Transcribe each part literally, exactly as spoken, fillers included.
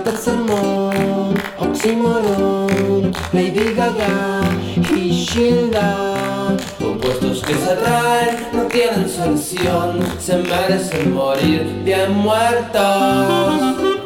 Tercer Mundo, Oxymoron, Lady Gaga y Gilda. Opuestos que se atraen, no tienen solución, se merecen morir bien muertos.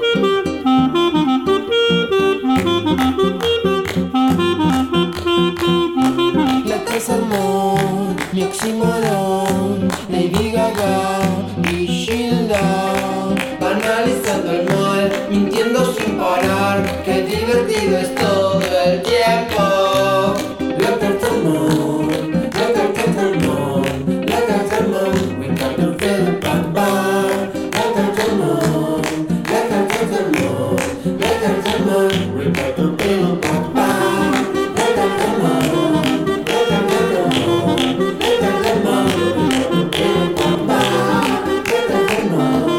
La Tercer Mundo, mi Oxymoron, Lady Gaga y Gilda. Analizando el mal, mintiendo sin parar, qué divertido es todo el tiempo. La Tercer Mundo, la Tercer Mundo, la Tercer Mundo, we got to feel bad bad. La Tercer Mundo, la Tercer Mundo, la Tercer Mundo, we got to feel bad bad. La Tercer Mundo, la Tercer Mundo, la Tercer Mundo, we got to feel bad bad. La Tercer Mundo.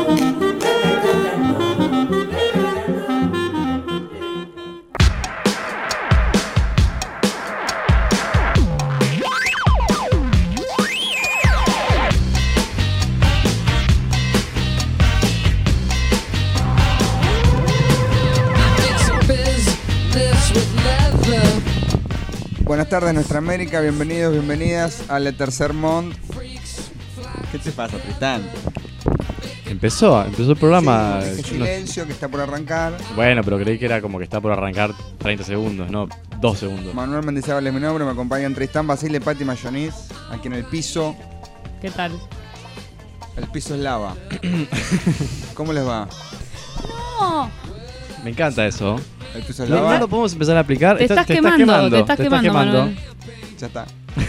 Buenas tardes, nuestra América, bienvenidos, bienvenidas a Le Tercer Mundo. ¿Qué te pasa, Tristán? Empezó, empezó el programa. Sí, ese silencio que está por arrancar. Bueno, pero creí que era como que está por arrancar treinta segundos, no dos segundos. Manuel Mendizábal es mi nombre, me acompañan Tristán, Basile, Pati Mayoniz, aquí en el piso. ¿Qué tal? El piso es lava. ¿Cómo les va? No. Me encanta eso. El piso es ¿No, lava. ¿No lo podemos empezar a aplicar? Te estás Está- quemando, quemando, te estás te quemando, Manuel. Ya está.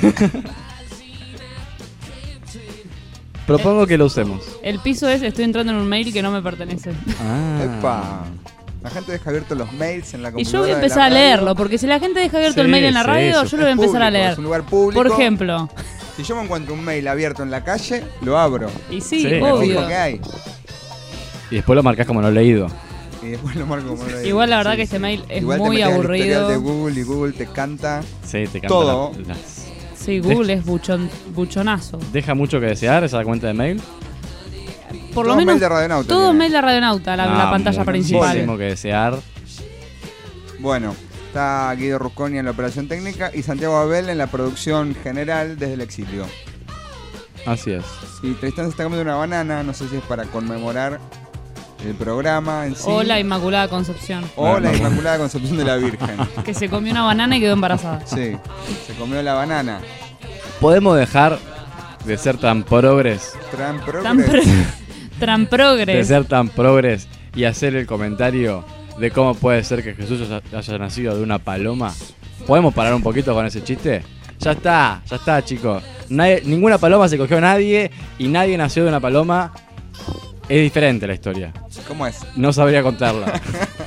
Propongo que lo usemos. El piso es, estoy entrando en un mail que no me pertenece. Ah. Epa. La gente deja abiertos los mails en la Y computadora. yo voy a de empezar la a radio. leerlo, porque si la gente deja abierto Sí, el mail en la sí, radio, eso yo lo voy a Es empezar a público, leer. Es un lugar público. Por ejemplo. Si yo me encuentro un mail abierto en la calle, lo abro. Y sí, Sí, Me obvio. fijo qué hay. Y después lo marcás como no leído. Y después lo marco como lo digo. Igual la verdad Sí, que sí. este mail es Igual te muy metés al historial aburrido. de Google y Google te canta. Sí, te canta Todo. la- las- Sí, Google es buchon, buchonazo. Deja mucho que desear esa cuenta de mail. Por Todo lo menos mail de Radionauta todo tiene. mail de Radionauta, la, la No, pantalla principal. Muchísimo que desear. Bueno, está Guido Rusconi en la operación técnica y Santiago Abel en la producción general desde el exilio. Así es. Y Tristán se está comiendo una banana, no sé si es para conmemorar el programa en sí. O la Inmaculada Concepción, O la Inmaculada Concepción de la Virgen. que se comió una banana y quedó embarazada. Sí, se comió la banana. ¿Podemos dejar de ser tan progres? Tran progres. Tan, pro- tan De progres. ser tan progres y hacer el comentario de cómo puede ser que Jesús haya- haya nacido de una paloma. ¿Podemos parar un poquito con ese chiste? Ya está, ya está, chicos. Nadie- ninguna paloma se cogió a nadie y nadie nació de una paloma. Es diferente la historia. ¿Cómo es? No sabría contarla.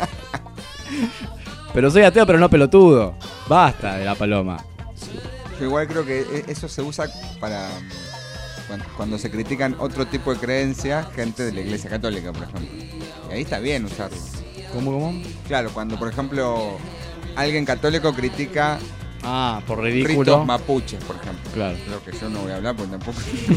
Pero soy ateo, pero no pelotudo. Basta de la paloma. Yo igual creo que e- eso se usa para mm, cuando, cuando se critican otro tipo de creencias, gente de la Iglesia Católica, por ejemplo. Y ahí está bien usarlo. ¿Cómo, cómo? Claro, cuando por ejemplo alguien católico critica Ah, por ritos ridículo. mapuches, por ejemplo. Claro. Creo que yo no voy a hablar porque tampoco.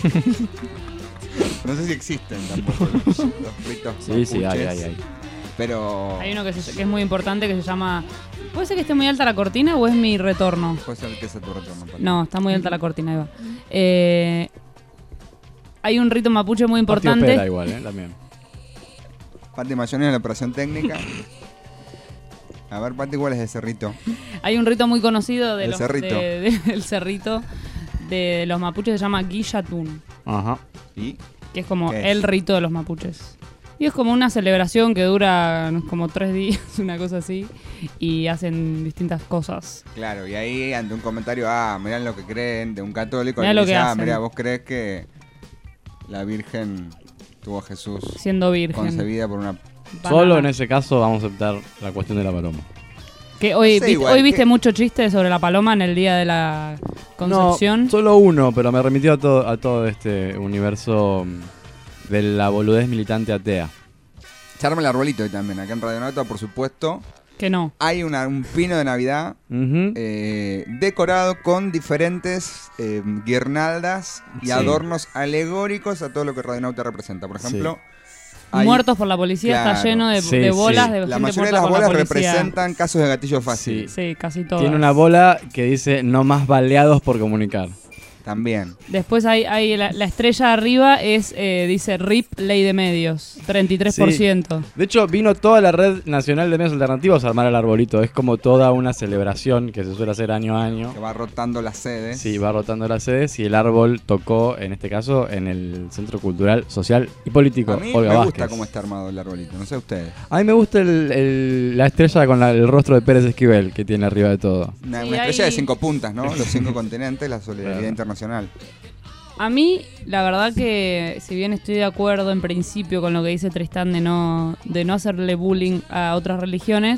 No sé si existen tampoco los, los ritos Sí, sí, hay, mapuches, hay, hay. Pero Hay uno que, se- que es muy importante que se llama... ¿Puede ser que esté muy alta la cortina o es mi retorno? puede ser que sea tu retorno. Pati. No, está muy alta la cortina, ahí va. Eh, hay un rito mapuche muy Patio importante. Pera igual, ¿eh? También. Pati Mayonés en la operación técnica. A ver, Pati, ¿cuál es ese rito? Hay un rito muy conocido de El los, cerrito. de- de- del cerrito de los mapuches, se llama Guillatún, Ajá. ¿Y? que es como ¿Qué es? el rito de los mapuches. Y es como una celebración que dura como tres días, una cosa así, y hacen distintas cosas. Claro, y ahí ante un comentario, ah, mirá lo que creen, de un católico, Mirá le lo dice, que ah, hacen. mirá, vos crees que la Virgen tuvo a Jesús Siendo virgen. concebida por una... Banana. Solo en ese caso vamos a aceptar la cuestión de la paloma. Que hoy, No sé, viste, igual, hoy viste ¿qué? mucho chiste sobre la paloma en el día de la Concepción. No, solo uno, pero me remitió a todo, a todo este universo mm, de la boludez militante atea. Se arma el arbolito hoy también, acá en Radionauta, por supuesto. Que no. Hay una- un pino de Navidad Ujú. eh, decorado con diferentes eh, guirnaldas y Sí. adornos alegóricos a todo lo que Radionauta representa. Por ejemplo, Hay- muertos por la policía, claro. está lleno de, Sí, de sí. bolas de La gente mayoría de muerta las por la bolas policía. representan casos de gatillo fácil. Sí, casi todo. Tiene una bola que dice no más baleados por comunicar. También. Después hay, hay la, la estrella arriba es eh, dice R I P Ley de Medios, treinta y tres por ciento. De hecho, vino toda la Red Nacional de Medios Alternativos a armar el arbolito. Es como toda una celebración que se suele hacer año a año. Que va rotando las sedes. Sí, va rotando las sedes y el árbol tocó, en este caso, en el Centro Cultural, Social y Político A mí Olga me Vázquez. gusta cómo está armado el arbolito, no sé ustedes. A mí me gusta el- el- la estrella con la- el rostro de Pérez Esquivel que tiene arriba de todo. Una, Sí, una estrella hay- de cinco puntas, ¿no? Los cinco continentes, la solidaridad Claro. internacional. A mí, la verdad que si bien estoy de acuerdo en principio con lo que dice Tristán de no, de no hacerle bullying a otras religiones,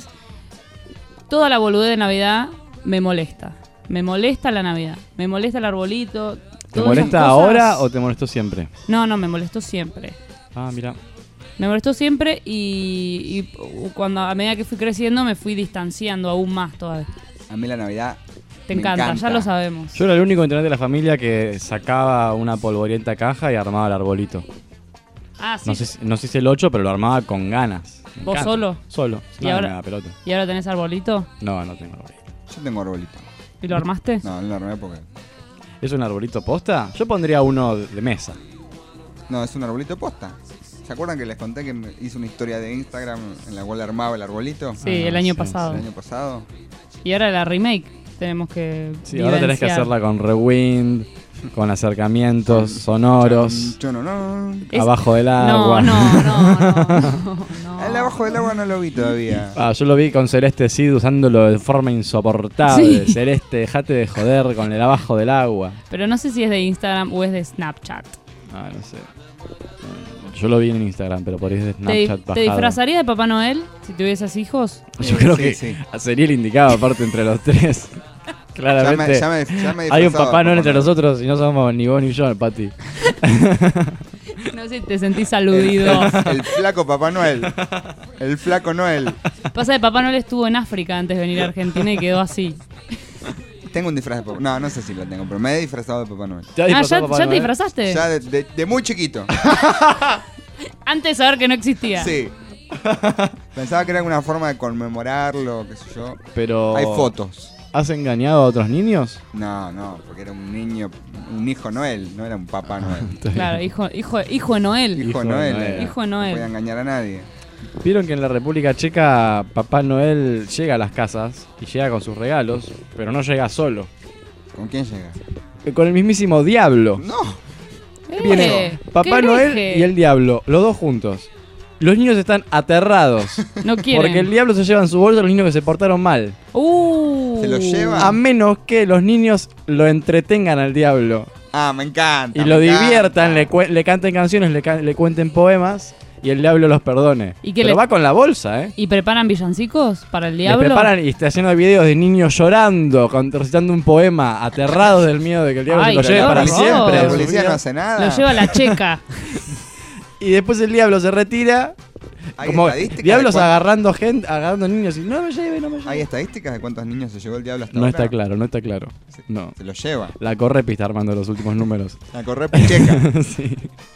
toda la boludez de Navidad me molesta. Me molesta la Navidad. Me molesta el arbolito. ¿Te todas esas molesta cosas. ahora o te molestó siempre? No, no, me molestó siempre. Ah, mira. Me molestó siempre y, y cuando a medida que fui creciendo me fui distanciando aún más todavía. A mí la Navidad Te me encanta, encanta. ya lo sabemos. Yo era el único integrante de la familia que sacaba una polvorienta caja y armaba el arbolito. Ah, sí. No sé, si- no sé si el ocho, pero lo armaba con ganas. Me ¿Vos encanta. solo? Solo. ¿Y No, ahora? me da pelota. ¿Y ahora tenés arbolito? No, no tengo arbolito. Yo tengo arbolito. ¿Y lo armaste? No, no lo armé porque... ¿Es un arbolito posta? Yo pondría uno de mesa. No, es un arbolito posta. ¿Se acuerdan que les conté que me hice una historia de Instagram en la cual armaba el arbolito? Sí, Ah, el año sí, pasado. El año pasado. Y ahora la remake tenemos que Sí, ahora tenés que vivenciar. hacerla con rewind, con acercamientos sonoros, Chon, chon, no. Es- abajo del No, agua. no, no, no, no. El abajo del agua no lo vi todavía. Ah, yo lo vi con Celeste Cid usándolo de forma insoportable. Sí. Celeste, dejate de joder con el abajo del agua. Pero no sé si es de Instagram o es de Snapchat. Ah, no sé. Yo lo vi en Instagram, pero por ahí es de ¿Te, Snapchat ¿Te bajado. disfrazarías de Papá Noel si tuvieses hijos? Yo Eh, creo sí, que sí. sería el indicado aparte entre los tres. Ya Claramente. me, ya me, ya me he Hay un disfrazado Papá de Noel entre Noel. nosotros y no somos ni vos ni yo, Pati. No sé si te sentís aludido. El flaco Papá Noel. El flaco Noel. Pasa que Papá Noel estuvo en África antes de venir a Argentina y quedó así. Tengo un disfraz de Papá No, no sé si lo tengo, pero me he disfrazado de Papá Noel. ¿Te has Ah, disfrazado ¿ya, Papá ya te Noel? disfrazaste? Ya de, de- de muy chiquito. Antes de saber que no existía. Sí. Pensaba que era una forma de conmemorarlo, qué sé yo. Pero. Hay fotos. ¿Has engañado a otros niños? No, no, porque era un niño, un hijo Noel, no era un Papá Noel. Claro, hijo, hijo, hijo de Noel. Hijo, Hijo de de Noel. Noel. era. Hijo de No Noel. podía engañar a nadie. Vieron que en la República Checa Papá Noel llega a las casas y llega con sus regalos, pero no llega solo. ¿Con quién llega? Eh, Con el mismísimo diablo. No. Eh, Viene Papá qué Noel hereje. y el diablo, los dos juntos. Los niños están aterrados. No quieren. Porque el diablo se lleva en su bolsa a los niños que se portaron mal. Uh. Se lo lleva. A menos que los niños lo entretengan al diablo. Ah, me encanta. Y me lo encanta. diviertan, le, cue- le canten canciones, le, ca- le cuenten poemas y el diablo los perdone. ¿Y qué Pero le- va con la bolsa, ¿eh? ¿Y preparan villancicos para el Le diablo? preparan y está haciendo videos de niños llorando, con- recitando un poema, aterrados del miedo de que el diablo Ay, se lo qué lleve para horror. siempre. La de su policía vida. no hace nada. Lo lleva la checa. Y después el diablo se retira, ¿Hay como estadísticas de diablos cuán- agarrando gente, agarrando niños y no me lleve, no me lleve. ¿Hay estadísticas de cuántos niños se llevó el diablo hasta No ahora? está claro, no está claro. No. Se lo lleva. La Correpi está armando los últimos números. A correr picheca. Sí.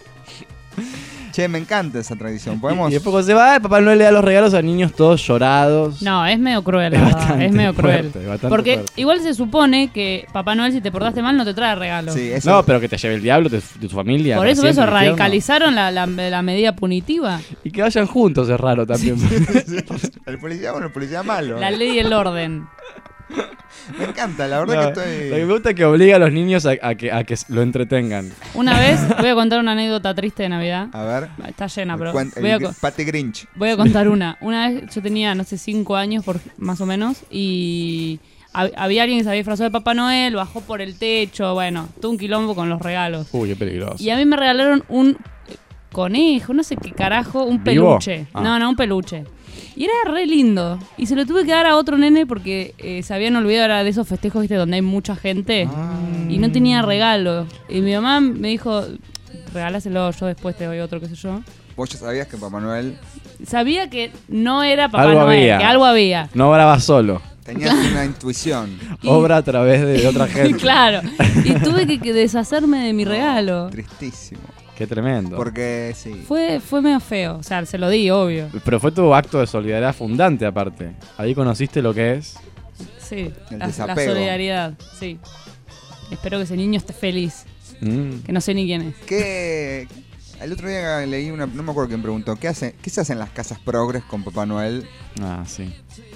Che, me encanta esa tradición. Y, Podemos. y después cuando se va, Papá Noel le da los regalos a niños todos llorados. No, es medio cruel, la Es verdad. bastante Es medio cruel. fuerte, bastante Porque fuerte. igual se supone que Papá Noel, si te portaste mal, no te trae regalos. Sí, eso. No, pero que te lleve el diablo de, de tu familia. Por para eso, eso siempre al infierno. radicalizaron la, la, la medida punitiva. Y que vayan juntos es raro también. El policía bueno, el policía malo. La ley y el orden. Me encanta, la verdad No, que estoy. Lo que me gusta es que obliga a los niños a, a que, a que lo entretengan. Una vez voy a contar una anécdota triste de Navidad. A ver. Está llena, pero Cuen- voy a, el co- Pate Grinch. voy a contar una. Una vez yo tenía, no sé, cinco años por, más o menos y hab- había alguien que se había disfrazado de Papá Noel, bajó por el techo, bueno, todo un quilombo con los regalos. Uy, qué peligroso. Y a mí me regalaron un conejo, no sé qué carajo, un ¿Vivo? peluche. Ah. No, no, un peluche. Y era re lindo. Y se lo tuve que dar a otro nene porque eh, se habían olvidado era de esos festejos, viste, donde hay mucha gente. Y no tenía regalo. Y mi mamá me dijo, regálaselo, yo después te doy otro, qué sé yo. Vos ya sabías que Papá Noel Sabía que no era Papá Algo Noel, había. que algo había. No graba solo. tenías una intuición. Y- Obra a través de, de otra gente. Claro. Y tuve que, que deshacerme de mi regalo. Tristísimo. Qué tremendo. Porque sí. Fue, fue medio feo, o sea, se lo di, obvio. Pero fue tu acto de solidaridad fundante, aparte. Ahí conociste lo que es. Sí, El la, la desapego. solidaridad, sí. Espero que ese niño esté feliz, Mm. que no sé ni quién es. ¿Qué? El otro día leí una, no me acuerdo quién preguntó, ¿qué hace, qué se hace en las casas progres con Papá Noel? Ah, sí.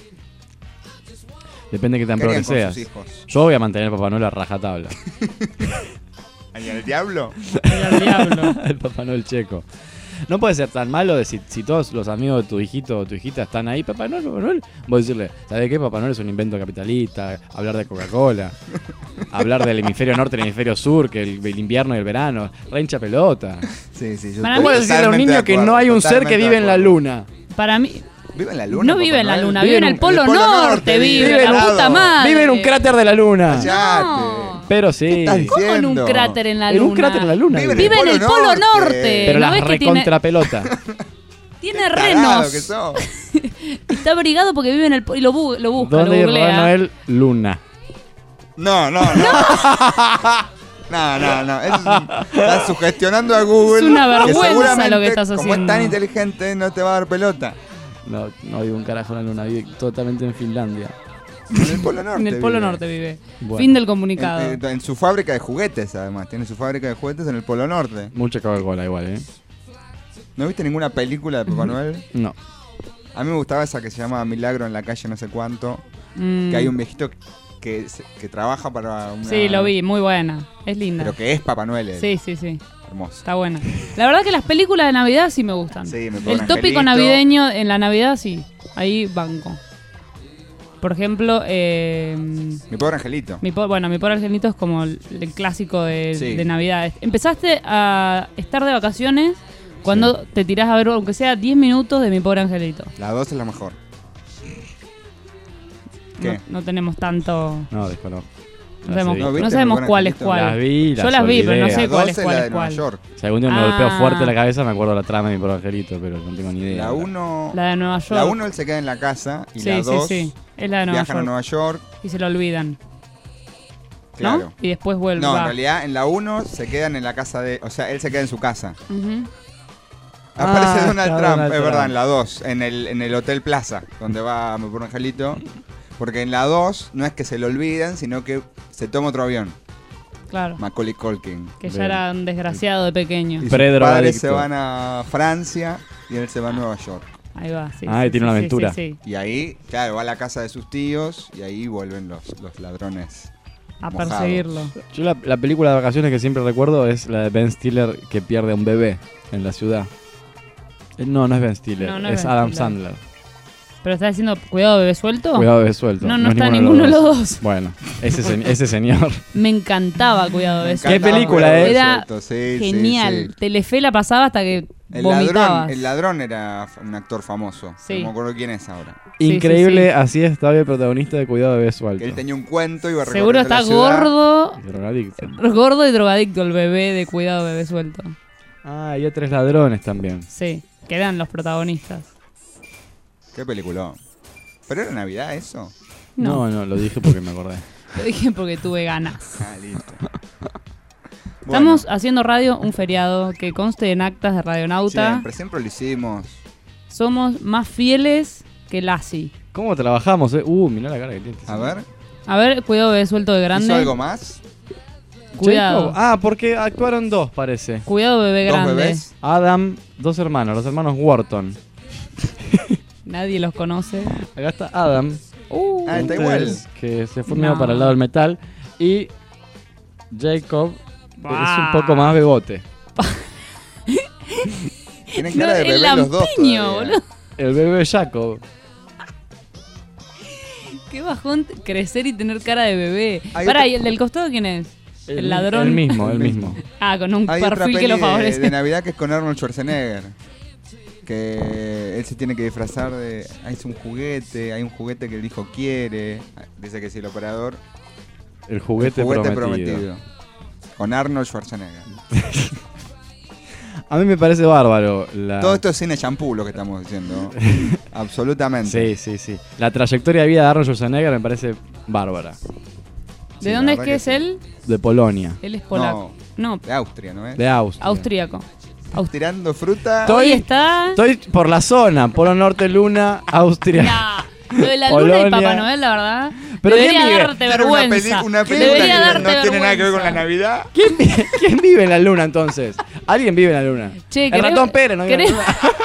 Depende de qué tan ¿Qué harían progre con seas. sus hijos? Yo voy a mantener al Papá Noel a rajatabla. ¿Y el diablo? Mira al diablo. El Papá Noel checo. No puede ser tan malo de si, si todos los amigos de tu hijito o tu hijita están ahí, Papá Noel, Papá Noel. Vos decirle, ¿sabés qué? Papá Noel es un invento capitalista. Hablar de Coca-Cola. Hablar del hemisferio norte y el hemisferio sur, que el, el invierno y el verano. Re hincha pelota. Sí, sí, yo Para ¿Cómo mí- decirle a un totalmente niño de que acuerdo, no hay un ser que totalmente vive de en la acuerdo. luna? Para mí, ¿Vive en la luna? no Papá vive en la Noel? luna, Vive vive en en el un- polo en el Polo norte, Norte, vive, vive la helado. puta madre. Vive en un cráter de la luna. Ya. No. Pero sí. estás ¿Cómo en un diciendo? cráter en la En luna? un cráter en la luna. Vive en Vive en el Polo Norte. Pero ¿No la ves que tiene, recontra pelota. tiene Tarado renos? que sos. Está abrigado porque vive en el polo. Y lo, bu- lo busca, lo ¿Dónde vive Papá googlea. Noel? Luna. No, no, no. No, no, no. Eso es un- estás sugestionando a Google. Es una vergüenza que seguramente, lo que estás Como es haciendo. tan inteligente, no te va a dar pelota. No, no vive un carajo en la luna, vive totalmente en Finlandia. En el Polo Norte. En el Polo vive. Norte vive. Bueno. Fin del En, comunicado. en- en su fábrica de juguetes, además. Tiene su fábrica de juguetes en el Polo Norte. Mucha Coca-Cola igual, ¿eh? ¿No viste ninguna película de Papá Noel? No. A mí me gustaba esa que se llama Milagro en la calle no sé cuánto. Mm. Que hay un viejito que, se- que trabaja para una... Sí, lo vi, muy buena. Es linda. Pero que es Papá Noel. él. Sí, sí, sí. Hermoso. Está buena. La verdad que las películas de Navidad sí me gustan. Sí, me pobre El tópico angelito. navideño en la Navidad sí. Ahí banco. Por ejemplo, eh, Mi pobre angelito. mi po- bueno, mi pobre angelito es como el, el clásico de, Sí. de Navidad. Empezaste a estar de vacaciones cuando te tirás a ver, aunque sea diez minutos, de mi pobre angelito. La dos es la mejor. ¿Qué? No, no tenemos tanto. No, desconozco. No Las sabemos, vi. No, no ¿viste sabemos mi cuál es pobre cuál. Las vi, Yo las las vi, pero no olvidé. sé La cuál dos es es cuál la es de Nueva cuál. York. Si algún día me Ah. golpeo fuerte la cabeza, me acuerdo la trama de mi pobre angelito, pero no tengo ni idea. La uno... La de Nueva York. La uno él se queda en la casa y sí, la sí, dos sí. Es la de Nueva viajan York. a Nueva York. Y se lo olvidan. Claro. ¿No? Y después vuelven. No, en realidad en la uno se quedan en la casa de... O sea, él se queda en su casa. Ah, Aparece Donald está Trump, Donald es verdad, Trump. en la dos, en el, en el Hotel Plaza, donde va mi pobre angelito. Porque en la dos no es que se lo olviden, sino que se toma otro avión. Claro. Macaulay Culkin. Que ya Bien. era un desgraciado de pequeño. Y sus Predrogadicto. padres se van a Francia y él se va a Nueva York. Ahí va, sí. Ah, sí, y tiene sí, una sí, aventura. Sí, sí. Y ahí, claro, va a la casa de sus tíos y ahí vuelven los, los ladrones. A Mojado. perseguirlo. Yo la, la película de vacaciones que siempre recuerdo es la de Ben Stiller que pierde a un bebé en la ciudad. Eh, No, no es Ben Stiller, No, no es es Ben Adam Stiller. Sandler. ¿Pero está diciendo cuidado bebé suelto? Cuidado bebé suelto. No, no, es está ninguno ninguno de los dos. Bueno, ese, se- ese señor. Me encantaba cuidado bebé Me suelto. ¿Qué película es? Era Suelto, sí, sí, Genial. sí. Telefe la pasaba hasta que El vomitabas. ladrón, el ladrón era un actor famoso. Sí. No me acuerdo quién es ahora. Sí, Increíble, sí, sí. así estaba el protagonista de Cuidado bebé suelto. Que él tenía un cuento, iba Seguro recorriendo está la ciudad. gordo. Drogadicto. Gordo y drogadicto el bebé de cuidado bebé suelto. Ah, hay tres ladrones también. Sí, quedan los protagonistas. Qué peliculón. ¿Pero era Navidad eso? No, No, no, lo dije porque me acordé. lo dije porque tuve ganas. Ah, listo. Estamos Bueno, haciendo radio un feriado que conste en actas de Radionauta. siempre, siempre lo hicimos. Somos más fieles que Lassie. ¿Cómo trabajamos, eh? Uh, mirá la cara que tiene. A ver, A ver, cuidado bebé suelto de grande. ¿hizo algo más? Cuidado. Jacob. Ah, porque actuaron dos, parece. Cuidado bebé ¿Dos grande. bebés? Adam, dos hermanos, los hermanos Wharton. Nadie los conoce. Acá está Adam. Uh, Ah, está ustedes, igual. Que se fue No. medio para el lado del metal. Y Jacob es Bah. un poco más bebote. Tienen no, cara de el bebé los dos lampiño, todavía. boludo. El bebé Jacob. Qué bajón t- crecer y tener cara de bebé. Hay Pará, otra- ¿y el del costado quién es? El, mi- ladrón. El mismo, el mismo. Ah, con un Hay otra perfil peli que lo de, favorece. de Navidad que es con Arnold Schwarzenegger. Que él se tiene que disfrazar de... Hay un juguete, hay un juguete que el hijo quiere. Dice que es el operador. El juguete, el juguete prometido. prometido. Con Arnold Schwarzenegger. A mí me parece bárbaro. La... Todo esto es cine champú lo que estamos diciendo. Absolutamente. Sí, sí, sí. La trayectoria de vida de Arnold Schwarzenegger me parece bárbara. Sí, ¿De la dónde es verdad que que es sí. él? De Polonia. Él es polaco. No, De Austria, ¿no es? De Austria. austríaco. Aust- Tirando fruta. Estoy- Hoy está... Estoy por la zona, Polo Norte, Luna, Austria. Nah, lo de la luna y Polonia. Papá Noel, la verdad, Pero debería ¿quién vive? darte Tiene una, vergüenza. peli- una película Debería que darte no tiene nada que ver con la vergüenza. Navidad. ¿Quién, vi- quién vive en la Luna entonces? ¿Alguien vive en la Luna? Che, el querés- ratón Pérez no vive en la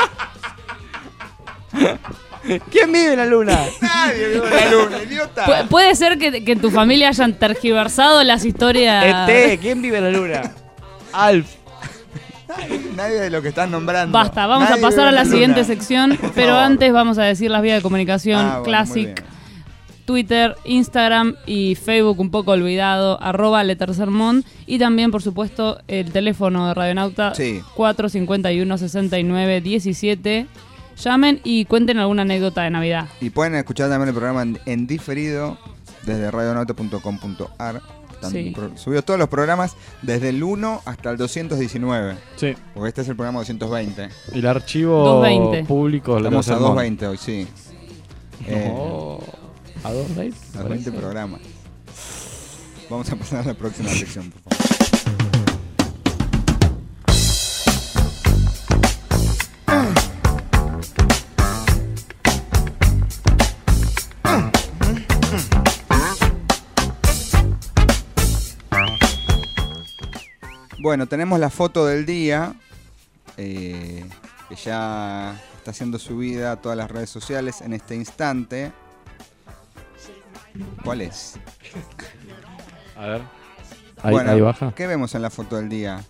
Luna. ¿Quién vive en la Luna? Nadie vive en la luna, idiota. Pu- puede ser que, que en tu familia hayan tergiversado las historias. E T, ¿quién vive en la Luna? Alf. Nadie de lo que estás nombrando. Basta, vamos Nadie a pasar vive a en la luna. siguiente sección, Por pero favor. antes vamos a decir las vías de comunicación: Ah, bueno, muy Classic, bien. Twitter, Instagram y Facebook un poco olvidado, arroba Letercermón, y también, por supuesto, el teléfono de Radionauta, Sí. cuatro cincuenta y uno, sesenta y nueve, diecisiete. Llamen y cuenten alguna anécdota de Navidad. Y pueden escuchar también el programa en, en diferido desde radionauta punto com punto a r. Están Sí. pro- subidos todos los programas desde el uno hasta el doscientos diecinueve. Sí. Porque este es el programa doscientos veinte. El archivo doscientos veinte. público. Estamos a Letercermón. doscientos veinte hoy, sí. Eh, No. ¿A doscientos veinte? a veinte programas. Vamos a pasar a la próxima sección, por favor. Bueno, tenemos la foto del día, eh, que ya está siendo subida a todas las redes sociales en este instante. ¿Cuál es? A ver. Ahí, Bueno, ahí baja. ¿qué vemos en la foto del día?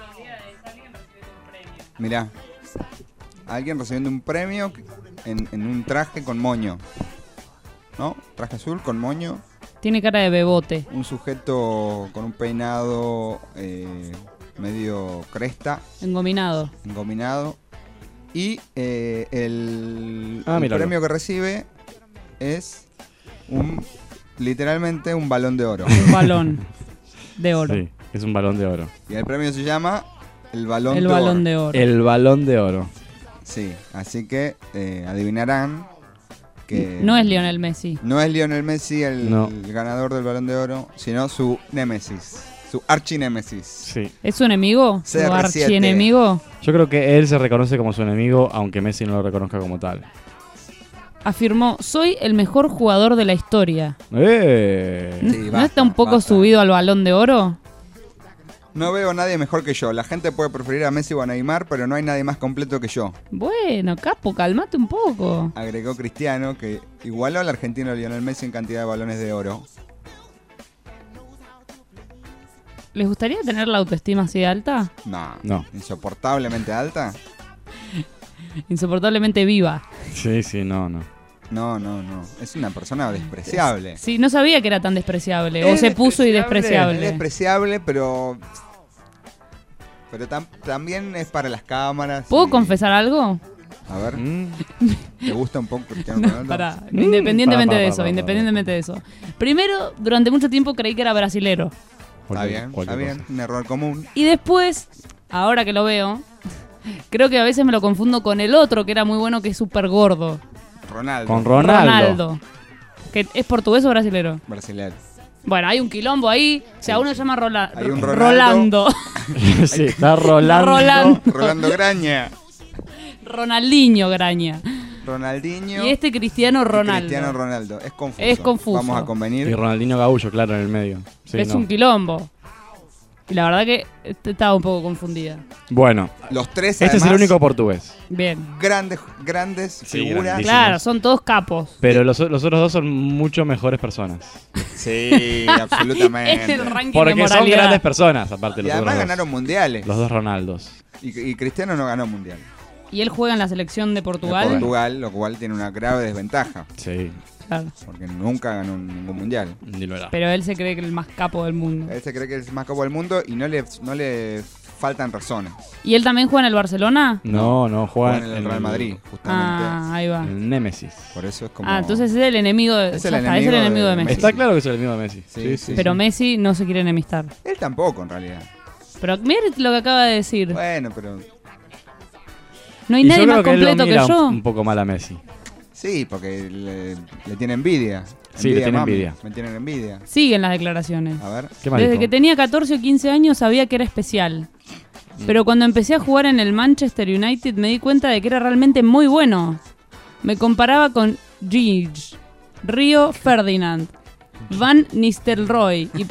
Mirá, alguien recibiendo un premio en, en un traje con moño, ¿no? Traje azul con moño. Tiene cara de bebote. Un sujeto con un peinado eh, medio cresta, Engominado. engominado. Y eh, el, Ah, el míralo. premio que recibe es un literalmente un balón de oro. Un balón de oro. Sí, es un balón de oro. Y el premio se llama el balón El de balón oro. de oro. El balón de oro. Sí, así que eh, adivinarán que No es Lionel Messi. no es Lionel Messi el, No. el ganador del balón de oro, sino su némesis, su archinémesis. Sí. ¿Es su enemigo? ¿Su C R siete. archienemigo? Yo creo que él se reconoce como su enemigo, aunque Messi no lo reconozca como tal. Afirmó: soy el mejor jugador de la historia. ¡Eh! ¿No, Sí, ¿no basta, está un poco basta. subido al balón de oro? No veo a nadie mejor que yo. La gente puede preferir a Messi o a Neymar, pero no hay nadie más completo que yo. Bueno, capo, calmate un poco. Agregó Cristiano, que igualó al argentino Lionel Messi en cantidad de balones de oro. ¿Les gustaría tener la autoestima así de alta? No. No. Insoportablemente alta. Insoportablemente viva. Sí, sí, no, no. No, no, no. Es una persona despreciable. Sí, no sabía que era tan despreciable. O Es se puso y Es despreciable. despreciable, pero. Pero tam- también es para las cámaras. ¿Puedo y- confesar algo? A ver, Mm. ¿te gusta un poco Cristiano No, Ronaldo? pará. Mm, Independientemente pará, de pará, eso, pará, independientemente de eso. Primero, durante mucho tiempo creí que era brasilero. Está Cualquier- bien, está cualquier bien. cosa. Un error común. Y después, ahora que lo veo, creo que a veces me lo confundo con el otro que era muy bueno, que es súper gordo. Ronaldo. Con Ronaldo. Que es portugués o brasilero. Brasileño. Bueno, hay un quilombo ahí. O sea, uno se llama Rola- Hay un Rolando. Sí, está Rolando. Rolando. Rolando Graña. Ronaldinho Graña. Ronaldinho. Y este Cristiano y Ronaldo. Cristiano Ronaldo. Es confuso. Es confuso. Vamos a Y convenir. Ronaldinho Gaullo, claro, en el medio. Sí, es no. un quilombo. Y la verdad que est- estaba un poco confundida. Bueno, Los tres, este es el además, único portugués. Bien. grandes, grandes Sí, figuras. grandísimo. Claro, son todos capos. Pero los, los otros dos son mucho mejores personas. Sí, absolutamente. Es el ranking de Porque son moralidad. grandes personas, aparte de Y los además otros dos. ganaron mundiales. Los dos Ronaldos. Y, y Cristiano no ganó mundial. Y él juega en la selección de De Portugal. Portugal, lo cual tiene una grave desventaja. Sí, Claro. Porque nunca ganó ningún mundial. ni lo era. Pero él se cree que es el más capo del mundo. Él se cree que es el más capo del mundo y no le, no le faltan razones. ¿Y él también juega en el Barcelona? No, no, juega Juega en el Real Madrid, justamente. Ah, ahí va. En el Némesis. Por eso es como. Ah, entonces es el enemigo de, Es ya el está, es el enemigo enemigo de, de Messi. Está claro que es el enemigo de Messi. Sí, Sí, sí. sí. Pero Messi no se quiere enemistar. Él tampoco, en realidad. Pero mira lo que acaba de decir. Bueno, pero. No hay Y yo nadie creo más que él lo completo que mira yo. Un, un poco mal a Messi. Sí, Sí, porque le, le tiene envidia. Sí, le tiene mami. envidia. Me tienen envidia. Siguen las declaraciones. A ver. ¿Qué más Desde dijo? que tenía catorce o quince años sabía que era especial. Pero cuando empecé a jugar en el Manchester United me di cuenta de que era realmente muy bueno. Me comparaba con Gigi, Rio Ferdinand, Van Nistelrooy y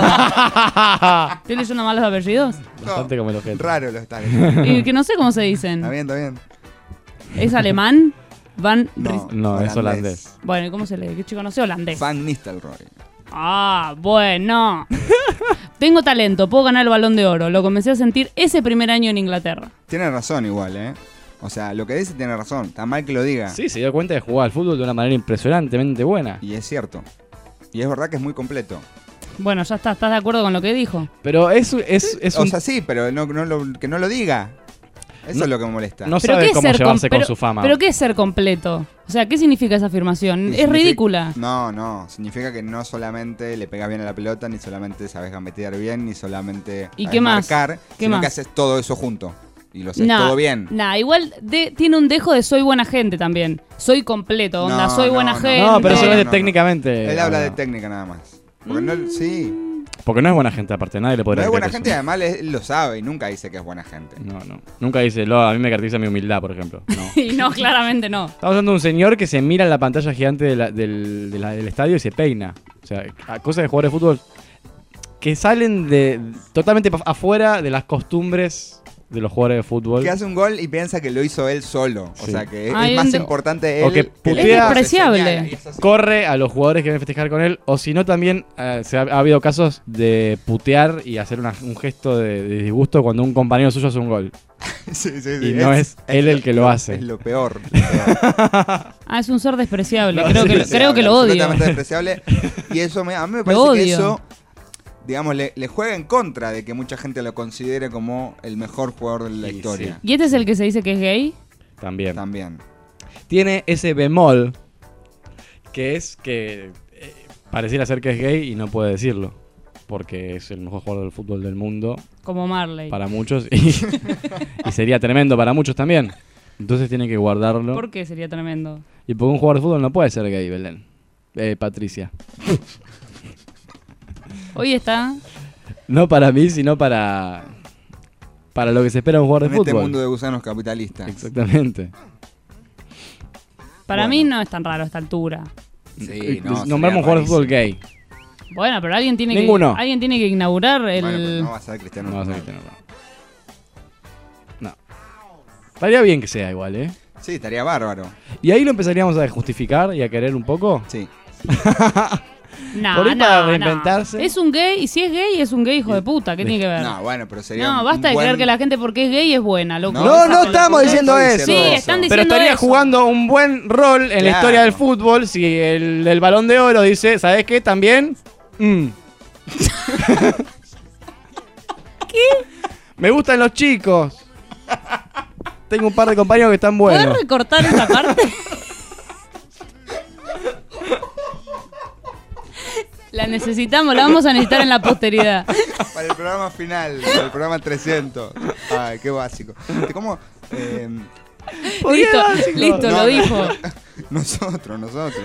pensaba... ¿Estoy leyendo mal los apellidos? Bastante como el ojete. Raro lo está leyendo. Y que no sé cómo se dicen. Está bien, está bien. ¿Es alemán? Van... No, No, es holandés. Bueno, ¿y cómo se lee? ¿Qué chico? No sé, holandés. Van Nistelrooy. Ah, bueno. Tengo talento, puedo ganar el Balón de Oro. Lo comencé a sentir ese primer año en Inglaterra. Tiene razón igual, ¿eh? O sea, lo que dice tiene razón. Está mal que lo diga. Sí, se dio cuenta de jugar al fútbol de una manera impresionantemente buena. Y es cierto. Y es verdad que es muy completo. Bueno, ya está, ¿estás de acuerdo con lo que dijo? Pero es, es, es o un... sea, sí, pero no, no lo- que no lo diga. Eso No- es lo que me molesta. No ¿Pero sabe qué es cómo ser com- llevarse con pero- su fama. ¿Pero qué es ser completo? O sea, ¿qué significa esa afirmación? Y Es significa- ridícula. No, no. Significa que no solamente le pegas bien a la pelota, ni solamente sabes gambetear bien, ni solamente ¿Y sabes qué más? marcar, ¿Qué sino más? que haces todo eso junto. Y lo haces Nah, todo bien. Nah, igual de- tiene un dejo de soy buena gente también. Soy completo, onda, No, soy no, buena no. gente. No, pero No, solamente no, no. técnicamente. Él habla no. de técnica nada más. Porque no, sí. Porque no es buena gente, aparte, nadie le No podría es buena creer gente y eso. además él lo sabe y nunca dice que es buena gente. No, no. Nunca dice, "Lo, a mí me caracteriza mi humildad", por ejemplo. No. Y no, claramente no. Estamos hablando de un señor que se mira en la pantalla gigante de la- del, de la- del estadio y se peina. O sea, a- cosas de jugadores de fútbol que salen de totalmente pa- afuera de las costumbres de los jugadores de fútbol. Que hace un gol y piensa que lo hizo él solo. O Sí. sea, que es, Hay es más un de- importante él. O que que putea- la Es gente se despreciable. señala y es así. Corre a los jugadores que vienen a festejar con él, o si no también eh, se ha, ha habido casos de putear y hacer una- un gesto de, de disgusto cuando un compañero suyo hace un gol. Sí, sí, sí. Y no es él el que lo hace. Es lo peor. lo peor. Ah, es un ser despreciable. No, creo, sí, que, sí, creo que lo odio. Absolutamente despreciable. Y eso me, a mí me Lo parece que odio. eso, digamos, le, le juega en contra de que mucha gente lo considere como el mejor jugador de la Y historia. ¿Y este es el que se dice que es gay? También. También. Tiene ese bemol que es que eh, pareciera ser que es gay y no puede decirlo. Porque es el mejor jugador del fútbol del mundo Como Marley. para muchos y, y sería tremendo para muchos también. Entonces tiene que guardarlo. ¿Por qué sería tremendo? Y porque un jugador de fútbol no puede ser gay, Belén. Eh, Patricia. Hoy está... No para mí, sino para para lo que se espera de un jugador En de este fútbol. mundo de gusanos capitalistas. Exactamente. Para Bueno. mí no es tan raro a esta altura. Sí, no, Nombramos sería un jugador de fútbol rarísimo. gay. Bueno, pero alguien tiene Ninguno. que alguien tiene que inaugurar el... Bueno, pero no va a ser Cristiano No, Ronaldo. no, no. No. Estaría bien que sea igual, ¿eh? Sí, estaría bárbaro. Y ahí lo empezaríamos a justificar y a querer un poco. Sí. No, Por ahí no, para no. reinventarse. Es un gay, y si es gay, es un gay hijo de puta. ¿Qué tiene que ver? No, bueno, pero sería No, un basta de buen- creer que la gente porque es gay es buena, loco. No, No, Esa no pelotudez. estamos diciendo Estoy eso. Sí, diciendo están eso. diciendo Pero estaría eso. jugando un buen rol en la Claro. historia del fútbol si el, el Balón de Oro dice, ¿sabes qué? También... mm. ¿Qué? Me gustan los chicos. Tengo un par de compañeros que están buenos. ¿Puedes recortar esa parte? La necesitamos, la vamos a necesitar en la posteridad. Para el programa final, para el programa trescientos. Ay, qué básico. ¿Cómo? Eh, Listo, básico? listo, No, lo no. dijo. nosotros, nosotros.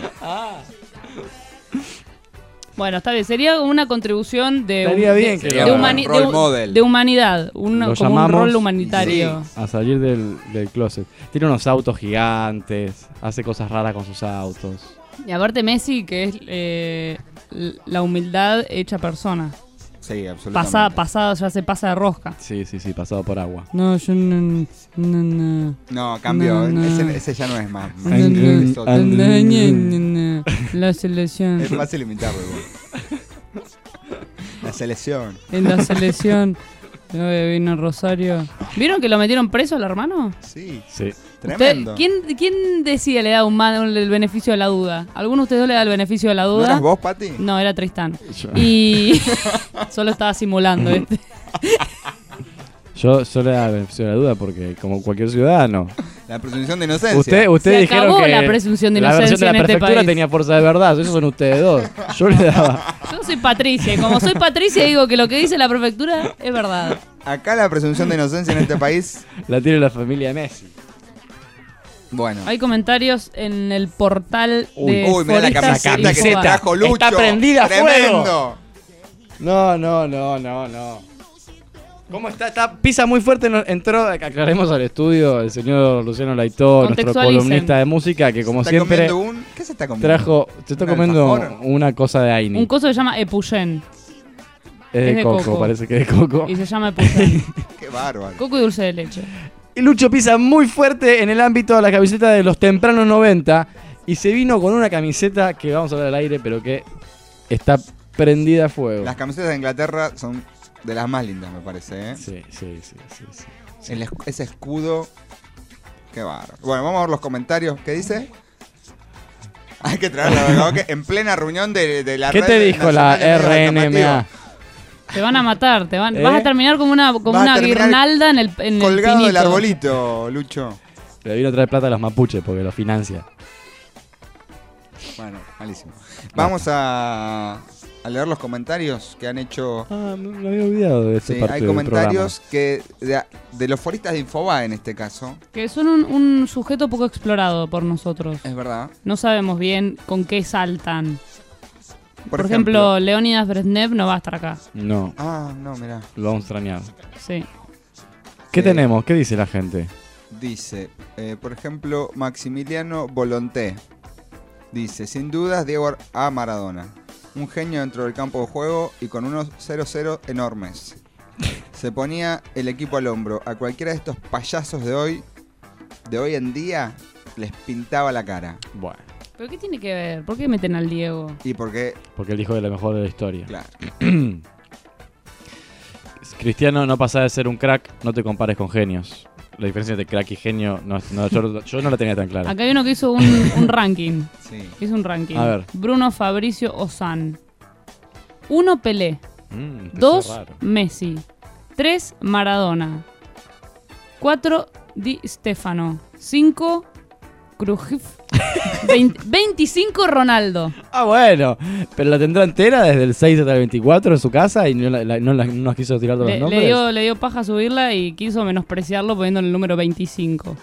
Bueno, está bien, sería una contribución de, Estaría de- bien que de, lo humani- hagan. Role de hu- model. de humanidad, una- Lo como un llamamos- rol humanitario. A salir del, del closet. Tiene unos autos gigantes. Hace cosas raras con sus autos. Y aparte Messi, que es eh, l- la humildad hecha persona. Sí, absolutamente. Pasada, pasada, ya se pasa de rosca. Sí, sí, sí, pasado por agua. No, yo no... no, no. No, cambio. No, no. Ese, ese ya no es más. No, más- And- es otro. and- no, no, no, no. La selección. Es fácil imitarlo, igual. La selección. En la selección. Ay, vino Rosario. ¿Vieron que lo metieron preso al hermano? Sí, Sí. tremendo. Usted- ¿quién, ¿Quién decía le da un man, el beneficio de la duda? ¿Alguno de ustedes dos le da el beneficio de la ¿No duda? eras vos, Pati? No, era Tristán. Yo, Y solo estaba simulando, ¿viste? yo, yo le da beneficio de la duda porque, como cualquier ciudadano, La presunción de inocencia. usted, ustedes Se dijeron acabó que la presunción de la versión inocencia de la en este prefectura país. tenía fuerza de verdad. Esos son ustedes dos. Yo le daba. Yo soy Patricia y como soy Patricia digo que lo que dice la prefectura es verdad. Acá la presunción de inocencia en este país. La tiene la familia de Messi. Bueno. Hay comentarios en el portal Uy, de Uy, mirá la Foristas camiseta que se Infobae. trajo Lucho. Está prendida a Tremendo. fuego. No, no, no, no, no. ¿Cómo está? Está pisa muy fuerte. no- Entró, aclaremos al estudio, el señor Luciano Laitó, nuestro Contextualicen. columnista de música, que como Está siempre comiendo un... ¿Qué se está comiendo? trajo. Se está ¿Un comiendo alfajor? una cosa de Aini. Un coso que se llama Epuyén Es de, es de coco, coco. parece que es de coco. y se llama Epuyén. Qué bárbaro. Coco y dulce de leche. Y Lucho pisa muy fuerte en el ámbito de la camiseta de los tempranos noventa. Y se vino con una camiseta que vamos a ver al aire, pero que está prendida a fuego. Las camisetas de Inglaterra son de las más lindas, me parece, ¿eh? Sí, sí, sí, sí, sí. El esc- ese escudo. Qué bárbaro. Bueno, vamos a ver los comentarios. ¿Qué dice? Hay que traer la verdad que en plena reunión de, de la ¿Qué red te dijo la nacional de medios R N M A? alternativos. Te van a matar, te van, ¿Eh? vas a terminar como una, como Vas a una terminar guirnalda en el, en el Colgado pinito. del arbolito, Lucho. Le vino a traer plata a los mapuches porque lo financia. Bueno, malísimo. Vamos a, a leer los comentarios que han hecho. Ah, me me había olvidado de esa Sí, parte hay del comentarios que de, de los foristas de Infobae en este caso. Que son un, un sujeto poco explorado por nosotros. Es verdad. No sabemos bien con qué saltan. Por, ejemplo, Leónidas Brezhnev no va a estar acá. programa. No, Ah, no, mirá. lo vamos a extrañar. Sí. ¿Qué Eh, tenemos? ¿Qué dice la gente? Dice, eh, por ejemplo, Maximiliano Volonté. Dice, sin dudas, Diego A. Maradona. Un genio dentro del campo de juego y con unos cero cero enormes. Se ponía el equipo al hombro. A cualquiera de estos payasos de hoy, de hoy en día, les pintaba la cara. Bueno, ¿Pero qué tiene que ver? ¿Por qué meten al Diego? Y porque, porque el hijo de la mejor de la historia. claro, Cristiano no pasa de ser un crack, no te compares con genios. La diferencia entre crack y genio, no, no, yo, yo no la tenía tan clara. Acá hay uno que hizo un, un ranking. sí. Hizo un ranking. A ver. Bruno Fabricio Ozan. Uno, Pelé. Mm, empezó Dos, raro. Messi. Tres, Maradona. Cuatro, Di Stefano. Cinco, Cruyff. Vein- veinticinco, Ronaldo. Ah, bueno, pero la tendrá entera desde el seis hasta el veinticuatro en su casa y no, la- la- no, la- no nos quiso tirar todos Le, los le nombres. dio, le dio paja subirla y quiso menospreciarlo poniendo el número veinticinco.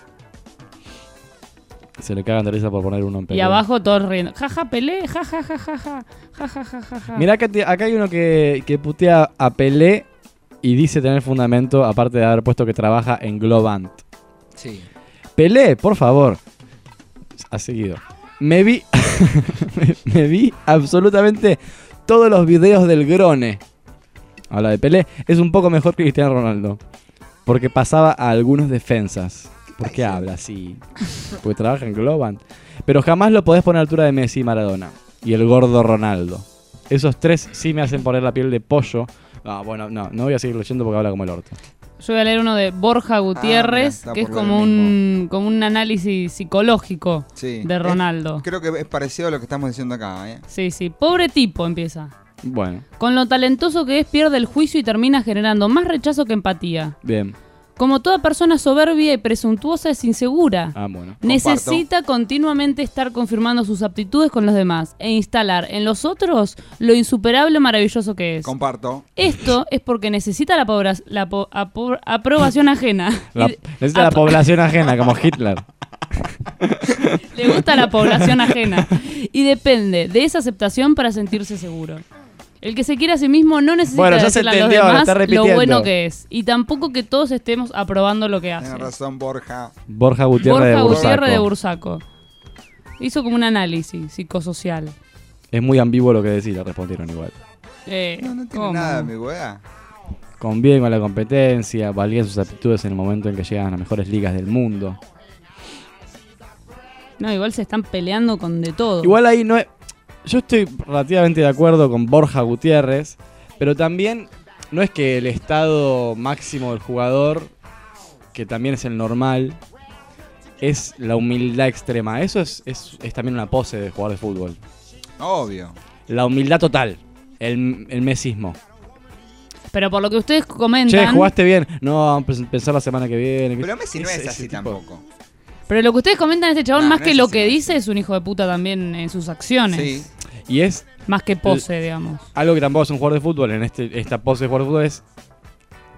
Se le cagan de risa por poner uno en Y pelea. abajo todos riendo. Jaja, Pelé, jaja, jaja, jaja, jaja, jaja, jaja. Mirá, acá, te- acá hay uno que, que putea a Pelé y dice tener fundamento, aparte de haber puesto que trabaja en Globant. Sí. Pelé, por favor. Ha seguido. Me vi. me, me vi absolutamente todos los videos del Grone. Habla de Pelé. Es un poco mejor que Cristiano Ronaldo. Porque pasaba a algunos defensas. ¿Por qué habla así? Porque trabaja en Globant. Pero jamás lo podés poner a la altura de Messi y Maradona. Y el gordo Ronaldo. Esos tres sí me hacen poner la piel de pollo. Ah, bueno, no, no voy a seguir leyendo porque habla como el orto. Yo voy a leer uno de Borja Gutiérrez, está que es por leer como el un, como un análisis psicológico Sí. de Ronaldo. Es- creo que es parecido a lo que estamos diciendo acá, ¿eh? Sí, sí. Pobre tipo empieza. Bueno, Con lo talentoso que es, pierde el juicio y termina generando más rechazo que empatía. bien. Como toda persona soberbia y presuntuosa es insegura. Ah, bueno. Necesita continuamente estar confirmando sus aptitudes con los demás e instalar en los otros lo insuperable maravilloso que es. Comparto. Esto es porque necesita la, pobra- la po- apo- aprobación ajena. La- Y- necesita la ap- población ajena, como Hitler. Le gusta la población ajena. Y depende de esa aceptación para sentirse seguro. El que se quiere a sí mismo no necesita Bueno, ya se decirle a los entendió, lo demás está lo repitiendo. bueno que es. Y tampoco que todos estemos aprobando lo que hace. Tienes razón, Borja. Borja Gutiérrez Borja de Bursaco. Gutiérrez de Bursaco. Hizo como un análisis psicosocial. Es muy ambiguo lo que decís, le respondieron igual. Eh, No, no tiene ¿cómo? nada, mi weá. Conviven con la competencia, valían sus aptitudes en el momento en que llegan a las mejores ligas del mundo. No, igual se están peleando con de todo. Igual ahí no es... Yo estoy relativamente de acuerdo con Borja Gutiérrez, pero también no es que el estado máximo del jugador, que también es el normal, es la humildad extrema. Eso es, es, es también una pose de jugador de fútbol. Obvio. La humildad total, el, el mesismo. Pero por lo que ustedes Che, comentan. jugaste bien. No, vamos a pensar la semana que viene. Pero Messi no es Ese- así ese tipo. tampoco. Pero lo que ustedes comentan de este chabón, No, más no que es lo así, que no es dice, así. es un hijo de puta también en sus acciones. Sí. Y es Más que pose, digamos. algo que tampoco es un jugador de fútbol. En este, esta pose de jugador de fútbol es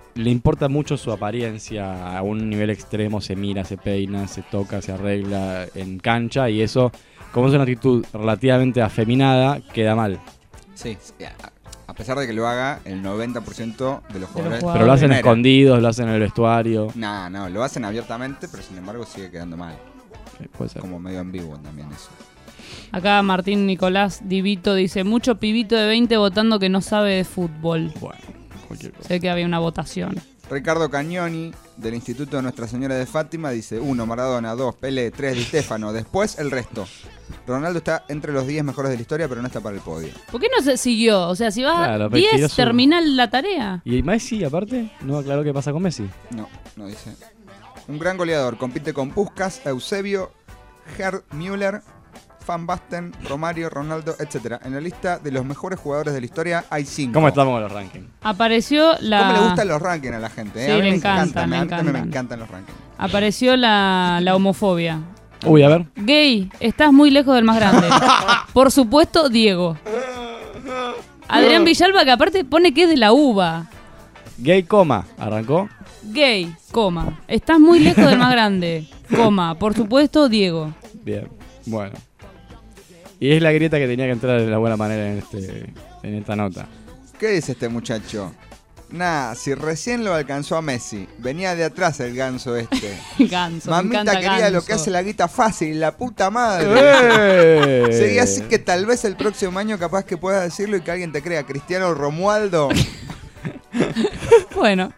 le importa mucho su apariencia a un nivel extremo, se mira, se peina, se toca, se arregla en cancha y eso, como es una actitud relativamente afeminada, queda mal. Sí, sí, a- a pesar de que lo haga el noventa por ciento de los jugadores. Pero lo hacen Primera. escondidos, lo hacen en el vestuario. No, no, lo hacen abiertamente, pero sin embargo sigue quedando mal. Eh, Puede ser. Como medio ambiguo también eso. Acá Martín Nicolás Divito dice, mucho pibito de veinte votando que no sabe de fútbol. Bueno, cualquier cosa. Sé que había una votación. Ricardo Cagnoni, del Instituto de Nuestra Señora de Fátima, dice uno, Maradona, dos, Pelé, tres, Di Stéfano, después el resto. Ronaldo está entre los diez mejores de la historia, pero no está para el podio. ¿Por qué no se siguió? O sea, si vas Claro, a pero pidió diez, su- termina la tarea. ¿Y Messi, aparte? ¿No aclaró qué pasa con Messi? No, no dice. Un gran goleador, compite con Puskás, Eusebio, Gerd Müller, Van Basten, Romario, Ronaldo, etcétera. En la lista de los mejores jugadores de la historia hay cinco. ¿Cómo estamos con los rankings? Apareció la... ¿Cómo le gustan los rankings a la gente? eh? Sí, a mí le me encantan, me, le a mí también me encantan. encantan los rankings. Apareció la, la homofobia. Uy, a ver. Gay, estás muy lejos del más grande. Por supuesto, Diego. Adrián Villalba, que aparte pone que es de la uva. Gay coma, arrancó. Gay, coma. Estás muy lejos del más grande. Coma. Por supuesto, Diego. Bien, bueno. Y es la grieta que tenía que entrar de la buena manera en, este, en esta nota. ¿Qué dice este muchacho? Nah, si recién lo alcanzó a Messi, venía de atrás el ganso este. Ganso, me Mamita encanta quería Ganso. lo que hace la guita fácil, la puta madre. ¡Eh! Seguí así que tal vez el próximo año capaz que puedas decirlo y que alguien te crea. Cristiano Romualdo. Bueno.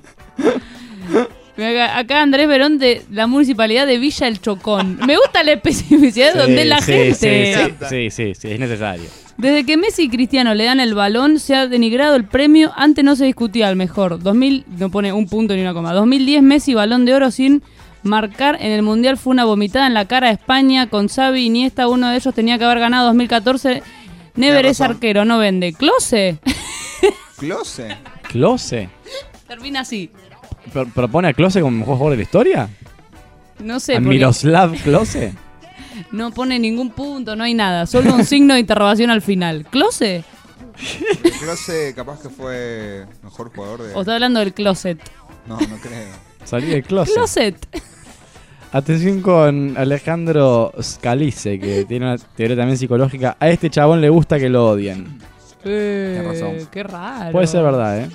Acá acá Andrés Verón de la municipalidad de Villa El Chocón. Me gusta la especificidad Sí, donde la sí, gente. Sí, sí, sí, sí, es necesario. Desde que Messi y Cristiano le dan el balón, se ha denigrado el premio. Antes no se discutía el mejor. dos mil, no pone un punto ni una coma. dos mil diez Messi, balón de oro sin marcar en el Mundial. Fue una vomitada en la cara de España con Xavi y Iniesta. Uno de ellos tenía que haber ganado dos mil catorce. Never Tiene es razón. arquero, no vende. Close. Close. ¿Close? Termina así. ¿Pro- ¿Propone a Close como mejor jugador de la historia? No sé. ¿A porque Miroslav Klose? no pone ningún punto, no hay nada. Solo un signo de interrogación al final. ¿Close? Close capaz que fue mejor jugador de... ¿O está hablando del closet? No, no creo. Salí del closet. Closet. Atención con Alejandro Scalice, que tiene una teoría también psicológica. A este chabón le gusta que lo odien. Eh, razón. Qué raro. Puede ser verdad, ¿eh?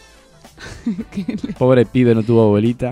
Pobre pibe, no tuvo abuelita.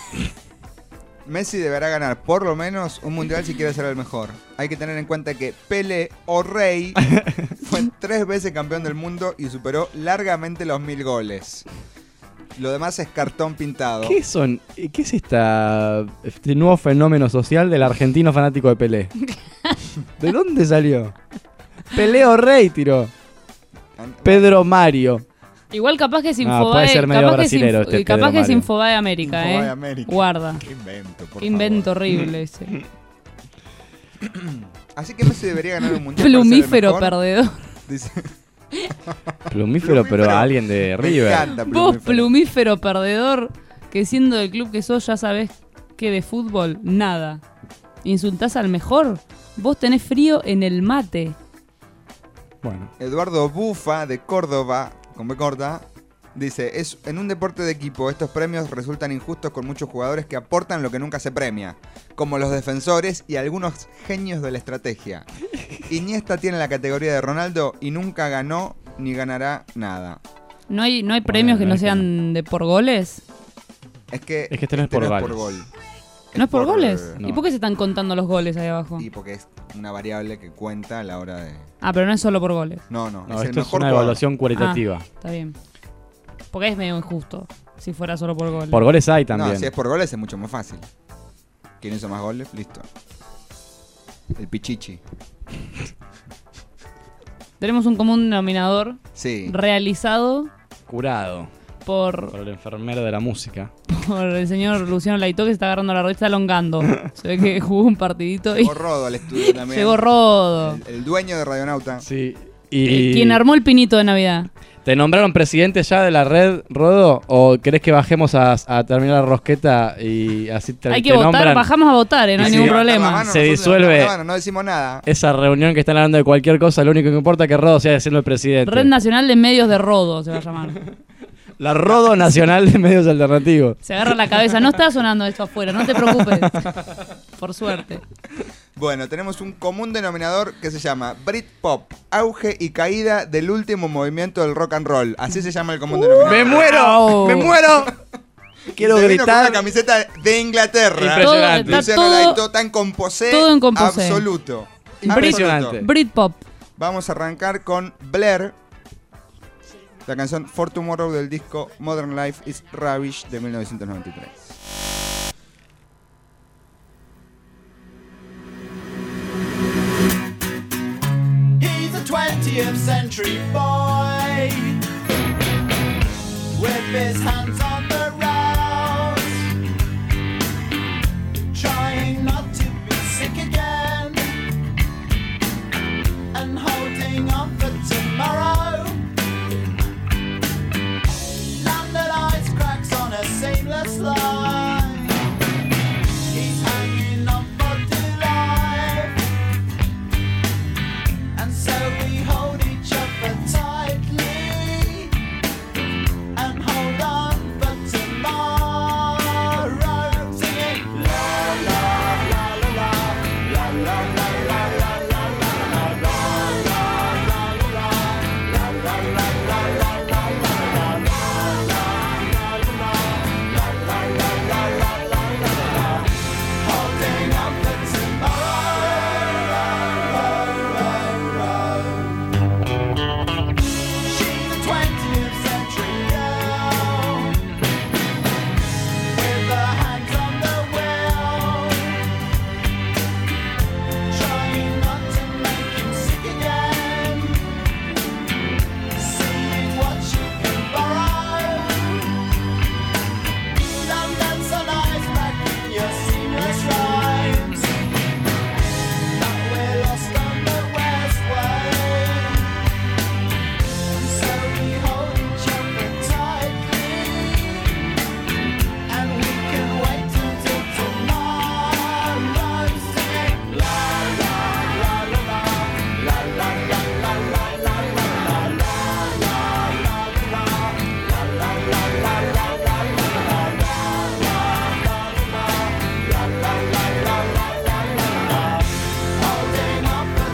Messi deberá ganar por lo menos un mundial si quiere ser el mejor. Hay que tener en cuenta que Pelé o Rey fue tres veces campeón del mundo y superó largamente los mil goles. Lo demás es cartón pintado. ¿Qué son? ¿Qué es esta, este nuevo fenómeno social del argentino fanático de Pelé? ¿De dónde salió? Pelé o Rey tiró. Pedro Mario. Igual capaz que es No, Infobae. puede ser medio capaz que es, brasilero Info- este capaz Pedro que es Mario. Infobae América, Infobae eh. América. Guarda. Qué invento, por Qué invento favor. horrible ese. Así que Messi debería ganar un mundial. para ser el Plumífero mejor. perdedor. Dice, Plumífero, pero Plumífero. a alguien de me River. encanta Vos, plumífero. plumífero perdedor, que siendo del club que sos ya sabés que de fútbol, nada. ¿Insultás al mejor? Vos tenés frío en el mate. Bueno, Eduardo Bufa, de Córdoba, con B corta, dice, es, en un deporte de equipo estos premios resultan injustos con muchos jugadores que aportan lo que nunca se premia, como los defensores y algunos genios de la estrategia. Iniesta tiene la categoría de Ronaldo y nunca ganó ni ganará nada. ¿No hay, no hay premios Bueno, que no es que sean de por goles? Es que, Es que este no es por goles. gol. ¿No es por goles? No. ¿Y por qué se están contando los goles ahí abajo? Y porque es una variable que cuenta a la hora de... Ah, pero no es solo por goles. No, no, no, es el esto es mejor una jugador. evaluación cualitativa. Ah, está bien. Porque es medio injusto si fuera solo por goles. Por goles hay No, también. si es por goles es mucho más fácil. ¿Quién hizo más goles? Listo. El Pichichi. Tenemos un común denominador Sí. realizado Curado por, por el enfermero de la música. por el señor Luciano Laito, que se está agarrando la rodilla, está elongando. Se ve que jugó un partidito y Llegó Rodo al estudio también. llegó Rodo. El, el dueño de Radionauta. Sí. Y Quien armó el pinito de Navidad. ¿Te nombraron presidente ya de la red, Rodo? ¿O querés que bajemos a, a terminar la rosqueta y así te, Hay que te votar, nombran bajamos a votar, eh, no hay Y ningún sí, Levantar la problema. mano, Se nosotros disuelve. levantamos la mano, no decimos nada. esa reunión que están hablando de cualquier cosa? Lo único que importa es que Rodo siga siendo el presidente. Red Nacional de Medios de Rodo se va a llamar. La Rodo Nacional de Medios Alternativos. Se agarra la cabeza. No está sonando esto afuera, no te preocupes. Por suerte. Bueno, tenemos un común denominador que se llama Britpop, auge y caída del último movimiento del rock and roll. Así se llama el común denominador. ¡Me muero! ¡Me muero! Quiero Se vino con gritar. una camiseta de Inglaterra. Impresionante. Todo- Luciano todo- Laito está en composé. todo en composé. Absoluto. Impresionante. Absoluto. Britpop. Vamos a arrancar con Blair. La canción For Tomorrow del disco Modern Life is Rubbish de mil novecientos noventa y tres. He's a twentieth century boy with his hands on the rails, trying not to be sick again and holding on for tomorrow. Landed ice cracks on a seamless line. He's hanging on for dear life. And so we hold each other tightly and hold on for tomorrow. Singing la la la la la la la la la la la la la holding on for tomorrow. She's a twentieth century girl with her hands on the wheel, trying not to make him sick again, seeing what she can borrow. London's an ice back in your seamless rhymes that we're lost on the west wave. So we hold each other tightly, and we can wait until tomorrow. Singing la la la la la la la la la la la la la holding on for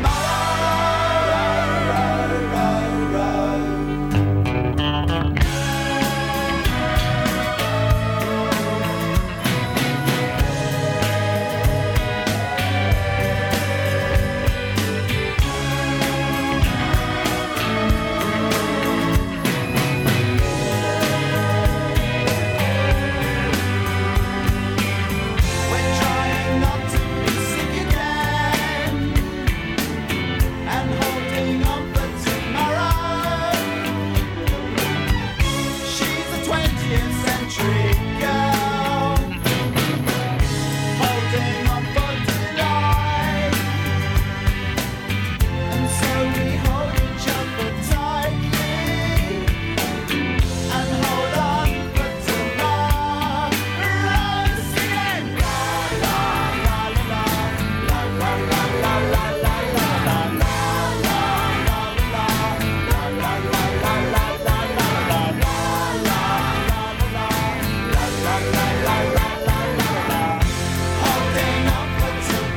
We're trying not to be sick again and holding on for tomorrow. She's a twentieth century girl holding on for delight, and so we hold each other tightly and hold on for tomorrow. Singing la la la la la la la la la la holding on for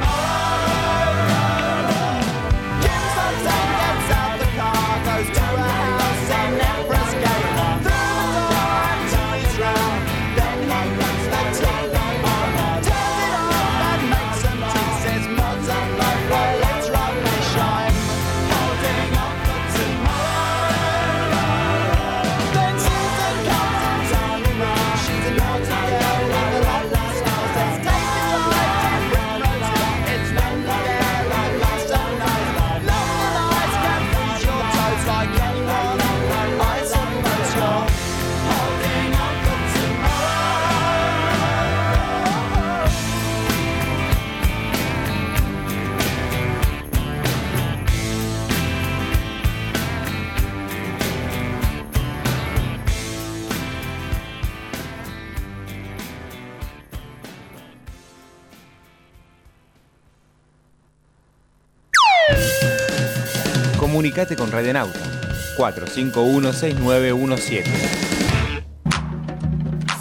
tomorrow. Gets on time, gets out the car, goes to a house in Nebraska. Through the door and turns round, then he runs the T V on, turns it up and makes some tea. Says modern life, well, let's run the shine. Holding on for tomorrow. Then Susan comes and turns around. She's a naughty girl with a lot of stars. Let's take a drive to Primrose Hill. It's lonely there like last night. London eyes can freeze your toes like anyone on the ice on those you're holding on for tomorrow. Comunicate con Radionauta cuatro cinco uno seis nueve uno siete.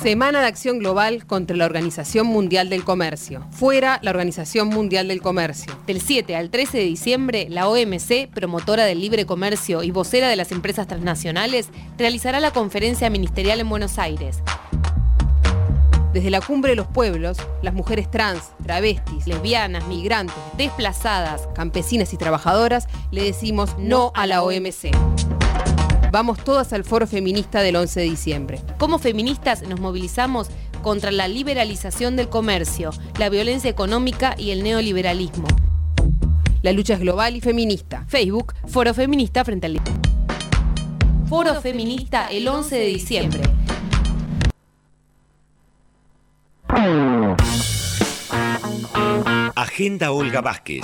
Semana de Acción Global contra la Organización Mundial del Comercio. Fuera la Organización Mundial del Comercio. Del siete al trece de diciembre, la O M C, promotora del libre comercio y vocera de las empresas transnacionales, realizará la conferencia ministerial en Buenos Aires. Desde la Cumbre de los Pueblos, las mujeres trans, travestis, lesbianas, migrantes, desplazadas, campesinas y trabajadoras le decimos no a la O M C. Vamos todas al Foro Feminista del once de diciembre. Como feministas nos movilizamos contra la liberalización del comercio, la violencia económica y el neoliberalismo. La lucha es global y feminista. Facebook, Foro Feminista frente al libre. Foro Feminista el once de diciembre. Agenda Olga Vázquez.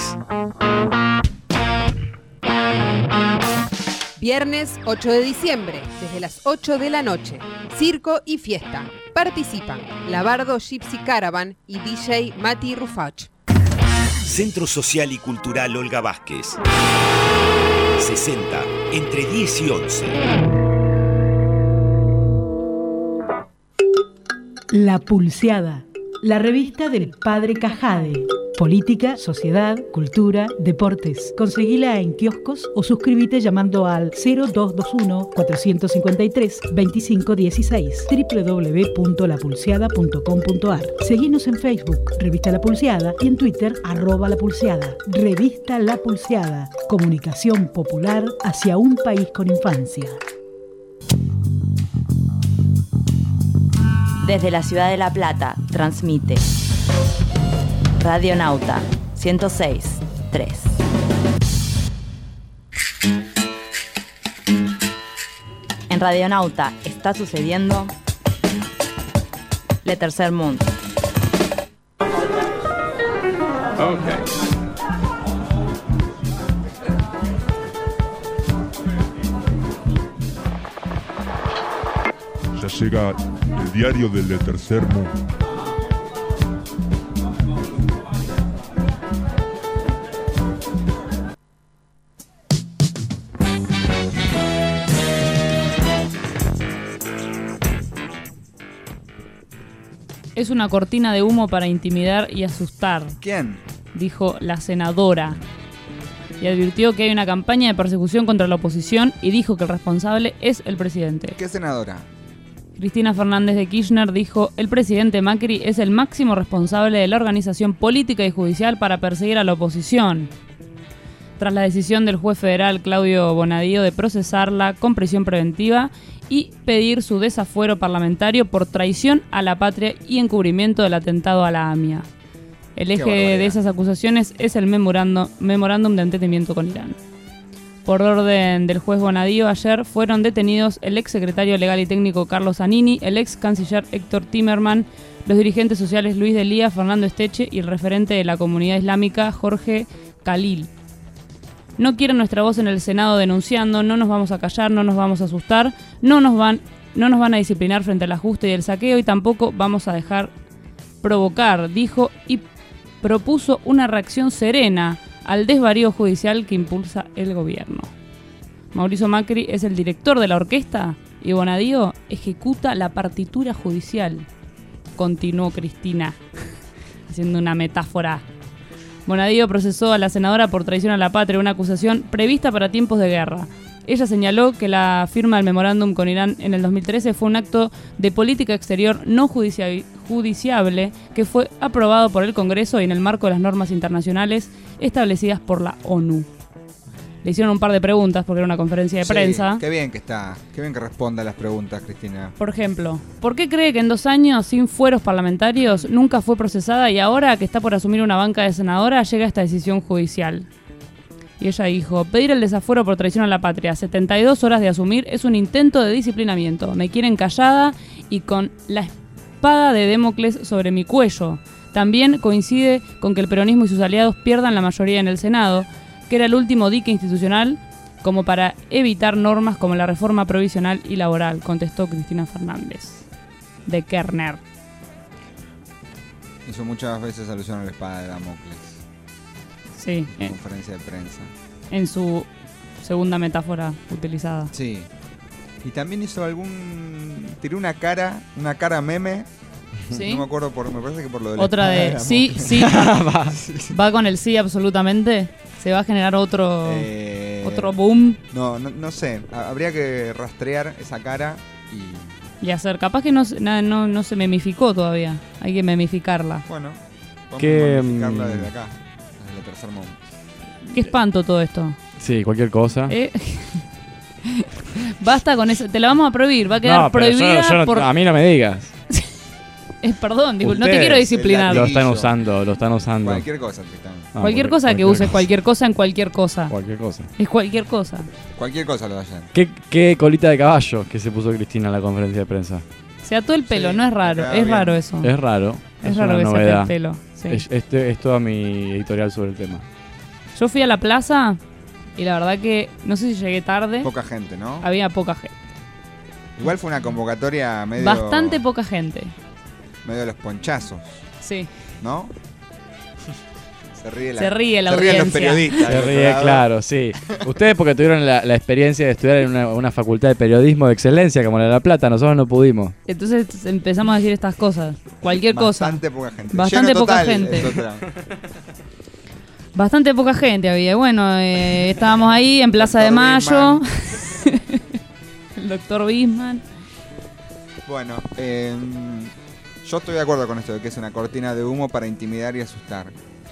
Viernes ocho de diciembre, desde las ocho de la noche. Circo y fiesta. Participan Labardo Gypsy Caravan y D J Mati Rufach. Centro Social y Cultural Olga Vázquez. sesenta, entre diez y once. La Pulseada, la revista del Padre Cajade. Política, sociedad, cultura, deportes. Conseguila en kioscos o suscríbete llamando al cero dos dos uno, cuatro cinco tres, dos cinco uno seis doble u doble u doble u punto la pulseada punto com punto a r. Seguinos en Facebook, Revista La Pulseada, y en Twitter, arroba La Pulseada. Revista La Pulseada, comunicación popular hacia un país con infancia. Desde la ciudad de La Plata, transmite Radionauta ciento seis punto tres. En Radionauta está sucediendo Le Tercer Mundo. Okay. Ya llega el diario del Le Tercer Mundo. Es una cortina de humo para intimidar y asustar. ¿Quién? Dijo la senadora. Y advirtió que hay una campaña de persecución contra la oposición y dijo que el responsable es el presidente. ¿Qué senadora? Cristina Fernández de Kirchner dijo: el presidente Macri es el máximo responsable de la organización política y judicial para perseguir a la oposición. Tras la decisión del juez federal Claudio Bonadío de procesarla con prisión preventiva y pedir su desafuero parlamentario por traición a la patria y encubrimiento del atentado a la AMIA. El eje de esas acusaciones es el memorándum, memorándum de entendimiento con Irán. Por orden del juez Bonadío, ayer fueron detenidos el ex secretario legal y técnico Carlos Zanini, el ex canciller Héctor Timerman, los dirigentes sociales Luis Delía, Fernando Esteche y el referente de la comunidad islámica Jorge Khalil. No quieren nuestra voz en el Senado denunciando, no nos vamos a callar, no nos vamos a asustar, no nos van, no nos van a disciplinar frente al ajuste y el saqueo y tampoco vamos a dejar provocar, dijo, y propuso una reacción serena al desvarío judicial que impulsa el gobierno. Mauricio Macri es el director de la orquesta y Bonadío ejecuta la partitura judicial, continuó Cristina, haciendo una metáfora. Bonadío procesó a la senadora por traición a la patria, una acusación prevista para tiempos de guerra. Ella señaló que la firma del memorándum con Irán en el dos mil trece fue un acto de política exterior no judici- judiciable que fue aprobado por el Congreso y en el marco de las normas internacionales establecidas por la ONU. Le hicieron un par de preguntas porque era una conferencia de Sí, prensa. Qué bien que está, qué bien que responda a las preguntas, Cristina. Por ejemplo, ¿por qué cree que en dos años sin fueros parlamentarios nunca fue procesada y ahora que está por asumir una banca de senadora llega esta decisión judicial? Y ella dijo: pedir el desafuero por traición a la patria, setenta y dos horas de asumir, es un intento de disciplinamiento. Me quieren callada y con la espada de Damocles sobre mi cuello. También coincide con que el peronismo y sus aliados pierdan la mayoría en el Senado, que era el último dique institucional como para evitar normas como la reforma provisional y laboral, contestó Cristina Fernández de Kirchner. Hizo muchas veces alusión a la espada de Damocles. Sí. En conferencia de prensa. En su segunda metáfora utilizada. Sí. Y también hizo algún... Tiró una cara, una cara meme. ¿Sí? No me acuerdo, por, me parece que por lo de... Otra de sí, sí, va, va con el sí absolutamente. Se va a generar otro, Eh, otro boom No, no, no sé. Ha- Habría que rastrear esa cara y... y hacer. Capaz que no, se- na- no, no se memificó todavía. Hay que memificarla. Bueno, vamos Que, a modificarla mm, desde acá, desde el tercer mundo. Qué espanto todo esto. Sí, cualquier cosa. ¿Eh? Basta con eso. Te la vamos a prohibir. Va a quedar No, pero yo- prohibida yo no- por... a mí no me digas. Eh, perdón, digo, no te Ustedes, quiero disciplinar. Lo están usando, lo están usando. Cualquier cosa, Tristán. Ah, Cualquier cosa que cualquier uses cosa. cualquier cosa en cualquier cosa. Cualquier cosa. Es cualquier cosa. Cualquier cosa lo vayan. ¿Qué, qué colita de caballo que se puso Cristina en la conferencia de prensa? Se ató el pelo, Sí, no es raro. queda Es bien. raro eso. Es raro. Es raro una que se ate novedad. el pelo. Sí. Es, este, es toda mi editorial sobre el tema. Yo fui a la plaza y la verdad que no sé si llegué tarde. Poca gente, ¿no? Había poca gente. Igual fue una convocatoria medio... Bastante poca gente. Medio de los ponchazos, Sí. ¿no? Se ríe la, Se ríe la se ríen los audiencia. periodistas. Se del otro ríe, lado. claro, sí. Ustedes porque tuvieron la, la experiencia de estudiar en una, una facultad de periodismo de excelencia como la de La Plata, nosotros no pudimos. Entonces empezamos a decir estas cosas. Cualquier cosa. Bastante poca gente. Bastante Lleno poca total, gente. es otra. Bastante poca gente había. Bueno, eh, estábamos ahí en Plaza de Doctor Mayo. El doctor Bisman. Bueno, eh, yo estoy de acuerdo con esto de que es una cortina de humo para intimidar y asustar.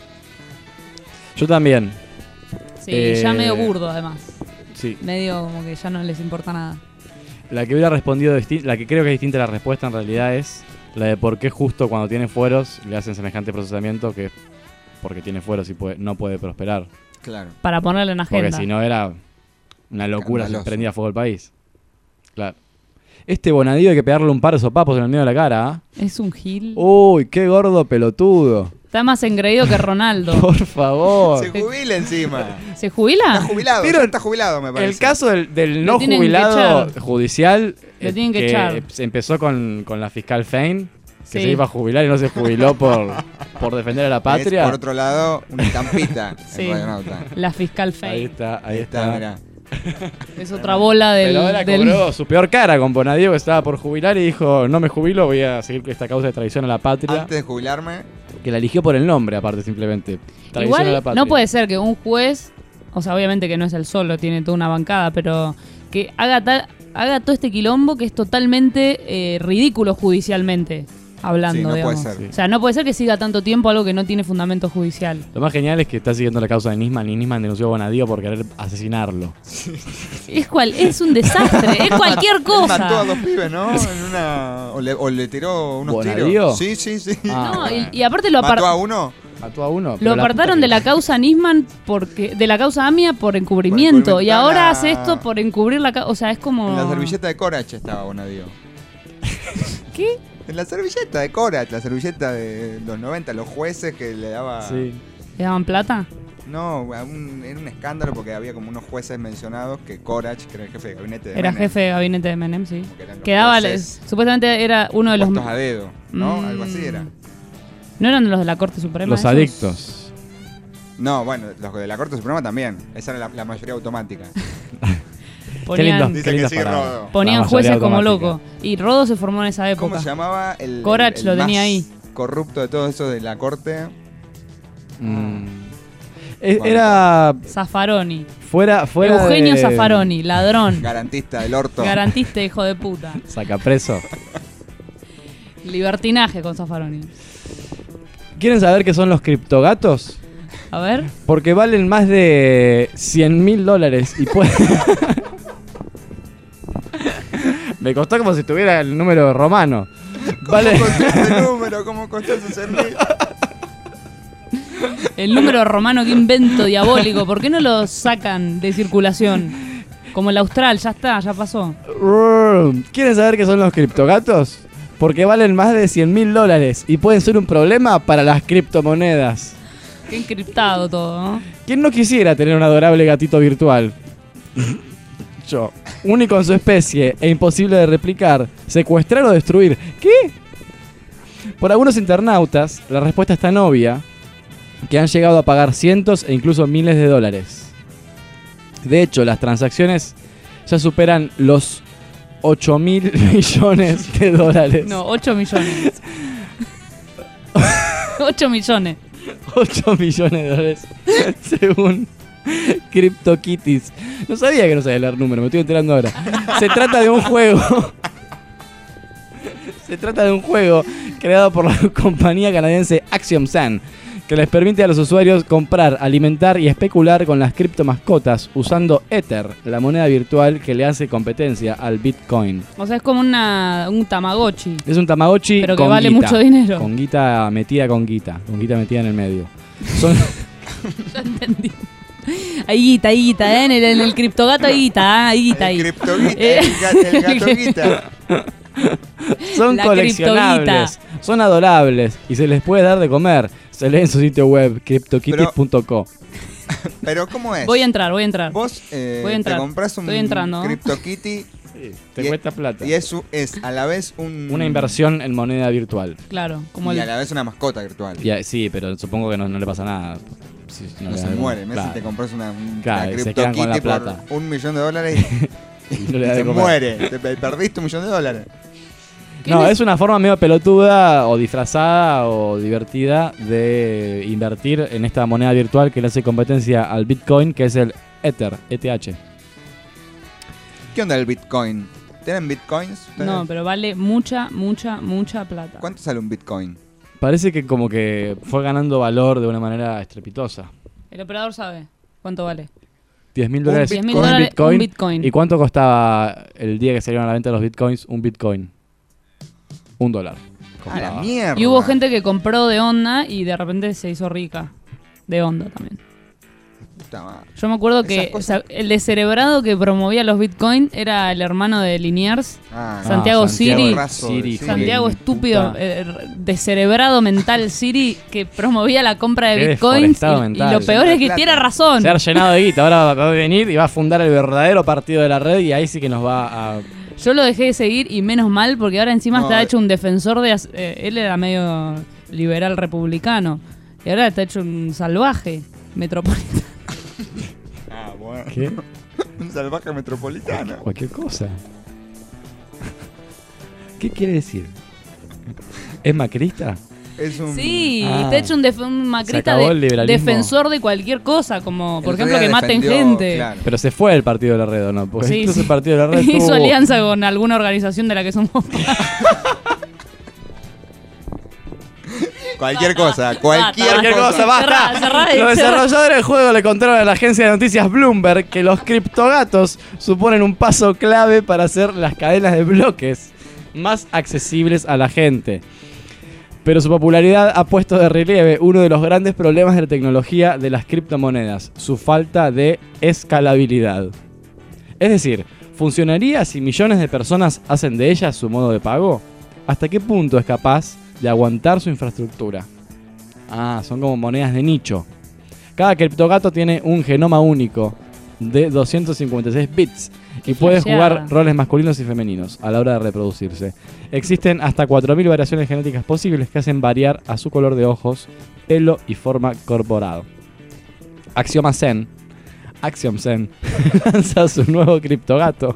Yo también. Sí, Eh, ya medio burdo además. Sí. Medio como que ya no les importa nada. La que hubiera respondido, disti- la que creo que es distinta a la respuesta en realidad es la de por qué justo cuando tiene fueros le hacen semejante procesamiento que porque tiene fueros y puede- no puede prosperar. Claro. Para ponerle en agenda. Porque si no era una locura, se Escandaloso. prendía fuego el país. Claro. Este Bonadío hay que pegarle un par de sopapos en el medio de la cara. ¿ah? Es un gil. Uy, qué gordo pelotudo. Está más engreído que Ronaldo. Por favor. Se jubila encima. ¿Se jubila? Está jubilado, Pero ya está jubilado, me parece. El caso del, del Lo no tienen que jubilado echar. judicial Lo eh, tienen que echar. se empezó con, con la fiscal Fein, que Sí. se iba a jubilar y no se jubiló por, por defender a la Es, patria. por otro lado, una estampita Sí. en Radionauta. La fiscal Ahí Fey. está, ahí Ahí está. está, mirá. Es otra bola del... Pero ahora del- cobró su peor cara con Bonadío que estaba por jubilar y dijo, no me jubilo, voy a seguir con esta causa de traición a la patria. Antes de jubilarme, Que la eligió por el nombre, aparte, simplemente. Traición a la Igual patria. no puede ser que un juez, o sea, obviamente que no es el solo, tiene toda una bancada, pero que haga tal, haga todo este quilombo que es totalmente eh, ridículo judicialmente hablando, Sí, no puede digamos. ser. O sea, no puede ser que siga tanto tiempo algo que no tiene fundamento judicial. Lo más genial es que está siguiendo la causa de Nisman y Nisman denunció a Bonadío por querer asesinarlo. Es cual, es un desastre, es cualquier él mató a cosa. dos pibes, ¿no? En una... o, le, o le tiró unos ¿Bonadío? tiros. Sí, sí, sí. Ah, No, bueno. y, y aparte lo, apar- ¿Mató a uno? Mató a uno. lo pero la apartaron puta de que- la causa Nisman porque de la causa Amia por encubrimiento, Por y ahora encubrimiento, hace la- esto por encubrir la causa, o sea, es como En la servilleta de Corach estaba Bonadío. ¿Qué? En la servilleta de Corach, la servilleta de los noventa, los jueces que le daba... Sí. ¿Le daban plata? No, a un- era un escándalo porque había como unos jueces mencionados que Corach, que era el jefe de gabinete de Era Menem, jefe de gabinete de Menem, sí. como que eran los Quedaba, jueces supuestamente era uno de los... puestos a dedo, ¿no? Mm. Algo así era. ¿No eran los de la Corte Suprema? Los esos? adictos. No, bueno, los de la Corte Suprema también. Esa era la, la mayoría automática. Qué lindo. Ponían, Dice Qué que lindas sí, palabras. Rodo. ponían La mayoría jueces como automática. loco. Y Rodo se formó en esa época. ¿Cómo se llamaba? El, Corach el- lo el tenía más ahí. corrupto de todo eso de la Corte. Mm. Eh, Bueno. Era Zaffaroni. fuera, fuera Eugenio de... Zaffaroni, ladrón. Garantista del orto. Garantista, hijo de puta. Saca preso. Libertinaje con Zaffaroni. ¿Quieren saber qué son los criptogatos? A ver. Porque valen más de cien mil dólares y pueden... Me costó como si tuviera el número romano. ¿Cómo Vale. costó ese número? ¿Cómo costó ese servicio? El número romano, qué invento diabólico. ¿Por qué no lo sacan de circulación? Como el austral, ya está, ya pasó. ¿Quieren saber qué son los criptogatos? Porque valen más de cien mil dólares y pueden ser un problema para las criptomonedas. Qué encriptado todo, ¿no? ¿Quién no quisiera tener un adorable gatito virtual? Yo. Único en su especie e imposible de replicar, secuestrar o destruir. ¿Qué? Por algunos internautas, la respuesta es tan obvia que han llegado a pagar cientos e incluso miles de dólares. De hecho, las transacciones ya superan los ocho mil millones de dólares. No, ocho millones. ocho millones. ocho millones de dólares según CryptoKitties. No sabía que no sabía leer números, me estoy enterando ahora. Se trata de un juego. Se trata de un juego creado por la compañía canadiense Axiom Sun, que les permite a los usuarios comprar, alimentar y especular con las criptomascotas usando Ether, la moneda virtual que le hace competencia al Bitcoin. O sea, es como una, un Tamagotchi. Es un Tamagotchi Pero que con vale guita, mucho dinero. Con guita metida con guita, con guita metida en el medio. Son... Ya entendí. Hay guita, hay guita, ¿eh? En el, en el criptogato hay guita, ¿eh? Hay guita ahí. El criptoguita, el, ga- el gato guita. Son La coleccionables, son adorables y se les puede dar de comer. Se lee en su sitio web, cryptokitties punto co. Pero ¿cómo es? Voy a entrar, voy a entrar. Vos eh, Voy a entrar. te compras un Estoy entrando. CryptoKitty Te y, cuesta plata. y eso es a la vez un... Una inversión en moneda virtual. Claro, como y el... a la vez una mascota virtual. Y a- sí, pero supongo que no, no le pasa nada. Si No, le se da- muere. Messi claro. te compras una, un- Claro, una y se quedan con la CryptoKitty plata. por un millón de dólares y, Y no le da y de se comer. muere. Te pe- perdiste un millón de dólares. No, es una forma medio pelotuda o disfrazada o divertida de invertir en esta moneda virtual que le hace competencia al Bitcoin, que es el Ether, E T H. ¿Qué onda el Bitcoin? ¿Tienen Bitcoins? ustedes? No, pero vale mucha, mucha, mucha plata. ¿Cuánto sale un Bitcoin? Parece que como que fue ganando valor de una manera estrepitosa. El operador sabe cuánto vale. diez mil Un dólares diez mil un dólares, Bitcoin. un Bitcoin. ¿Y cuánto costaba el día que salieron a la venta los Bitcoins un Bitcoin? Un dólar. A la Costaba. mierda. Y hubo gente que compró de onda y de repente se hizo rica. De onda también. Puta madre. Yo me acuerdo Esas que o cosas- sea, el descerebrado que promovía los Bitcoin era el hermano de Liniers. Ah, Santiago Siri. Razo, Siri, sí. Santiago Qué estúpido, puta. eh, descerebrado mental Siri, que promovía la compra de Qué Bitcoins. Y, desforestado y mental. lo peor es que Plata. tiene razón. Se ha llenado de guita, ahora va a venir y va a fundar el verdadero partido de la red y ahí sí que nos va a... Yo lo dejé de seguir y menos mal porque ahora encima No, está eh. hecho un defensor de... as- eh, él era medio liberal republicano. Y ahora está hecho un salvaje metropolitano. Ah, bueno. ¿Qué? Un salvaje metropolitano. Cualquier cosa. ¿Qué quiere decir? ¿Es macrista? Es un... Sí, Ah. está hecho un, def- un Se macrista acabó de- el liberalismo. defensor de cualquier cosa, como por El otro ejemplo día que maten defendió, gente. claro. Pero se fue el partido de la red, ¿o no? Porque Sí, entonces sí. el partido de la red Hizo tuvo- alianza con alguna organización de la que somos parte. Cualquier cosa, cualquier, Cualquier cosa, basta. Cerrá, cerrá, Los cerrá. desarrolladores del juego le contaron a la agencia de noticias Bloomberg que los criptogatos suponen un paso clave para hacer las cadenas de bloques más accesibles a la gente. Pero su popularidad ha puesto de relieve uno de los grandes problemas de la tecnología de las criptomonedas, su falta de escalabilidad. Es decir, ¿funcionaría si millones de personas hacen de ellas su modo de pago? ¿Hasta qué punto es capaz de aguantar su infraestructura? Ah, son como monedas de nicho. Cada criptogato tiene un genoma único de doscientos cincuenta y seis bits y puede Flasheada. jugar roles masculinos y femeninos a la hora de reproducirse. Existen hasta cuatro mil variaciones genéticas posibles que hacen variar a su color de ojos, pelo y forma corporal. Axioma Zen, Axiom Zen lanza su nuevo criptogato.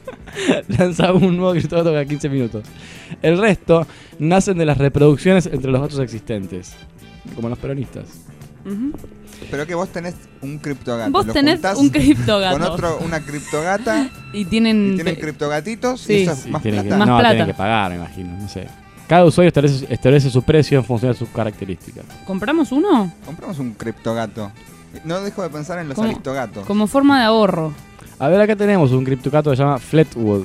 Lanza un nuevo criptogato cada quince minutos. El resto nacen de las reproducciones entre los gatos existentes, como los peronistas. Ujú. Pero que vos tenés un criptogato. Vos lo tenés juntás un criptogato. Con otro, una criptogata. Y tienen... Y tienen pe- criptogatitos. Sí. Y eso es Sí, más tienen que, plata. Más no, plata. tienen que pagar, me imagino, no sé. Cada usuario establece, establece su precio en función de sus características. ¿Compramos uno? Compramos un criptogato. No dejo de pensar en los ¿Cómo? aristogatos. Como forma de ahorro. A ver, acá tenemos un criptogato que se llama Fleetwood.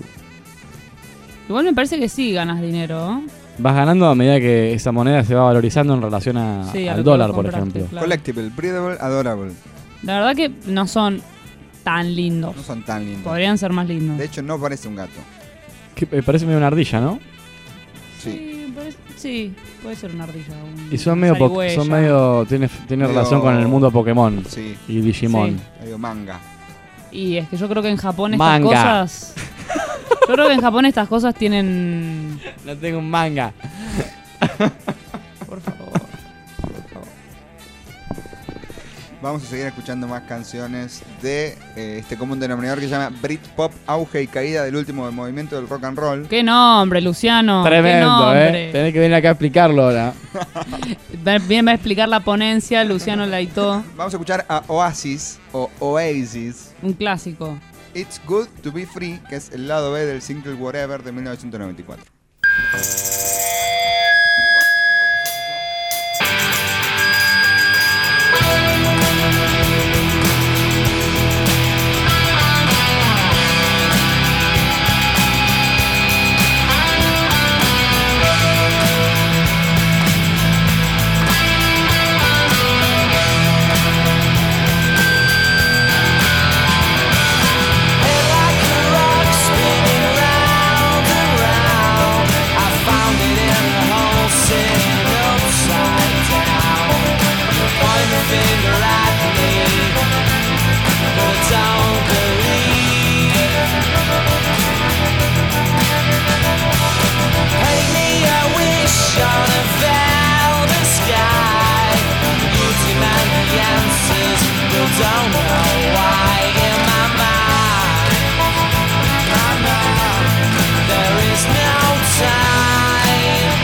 Igual me parece que sí ganas dinero, ¿no? Vas ganando a medida que esa moneda se va valorizando en relación a- Sí, a al lo que dólar, vos por compraste, ejemplo. claro. Collectible, breedable, adorable. La verdad que no son tan lindos. No son tan lindos. Podrían ser más lindos. De hecho, no parece un gato. Que, eh, parece medio una ardilla, ¿no? Sí. Sí, parece- sí, puede ser una ardilla. un- Y son una medio, po- zarigüeya. son medio tiene, tiene Medio- relación con el mundo Pokémon Sí. y Digimon. Sí. Medio manga. Y es que yo creo que en Japón estas Manga. cosas... Yo creo que en Japón estas cosas tienen... No tengo un manga. Por favor. Vamos a seguir escuchando más canciones de eh, este común denominador que se llama Britpop, auge y caída del último movimiento del rock and roll. ¡Qué nombre, Luciano! Tremendo, ¡Qué nombre! ¿eh? Tenés que venir acá a explicarlo ahora. Bien va a explicar la ponencia, Luciano Laitó. Vamos a escuchar a Oasis o Oasis. Un clásico. It's Good to Be Free, que es el lado B del single Whatever de mil novecientos noventa y cuatro. Don't know why in my mind, my mind, there is no time.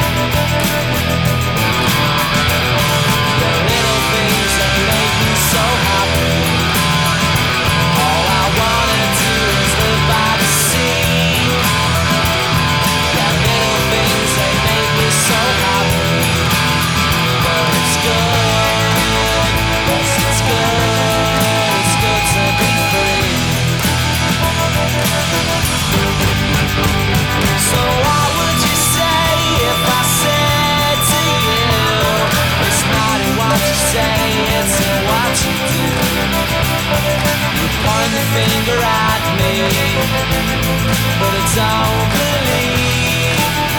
The little things that make me so happy. All I wanna do is live by the sea. The little things that make me so happy. But it's good, yes it's good. So what would you say if I said to you, it's not in what you say, it's in what you do. You point the finger at me, but I don't believe.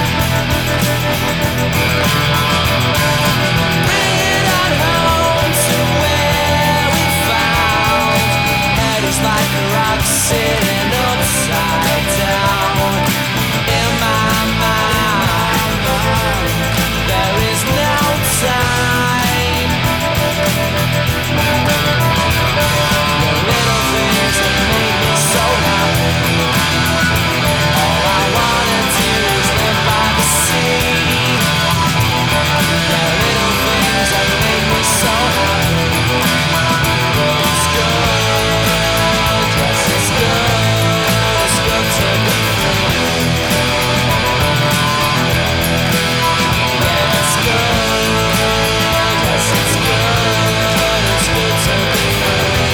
Bring it on home to where we found. Head is like a rock sitting upside down. In my mind, there is no time. The little things that make me so happy. All I wanna do is live by the sea. The little things that make me so happy. It's good, yes it's good, it's good to be free. Yeah, it's good, yes it's good, it's good to be free.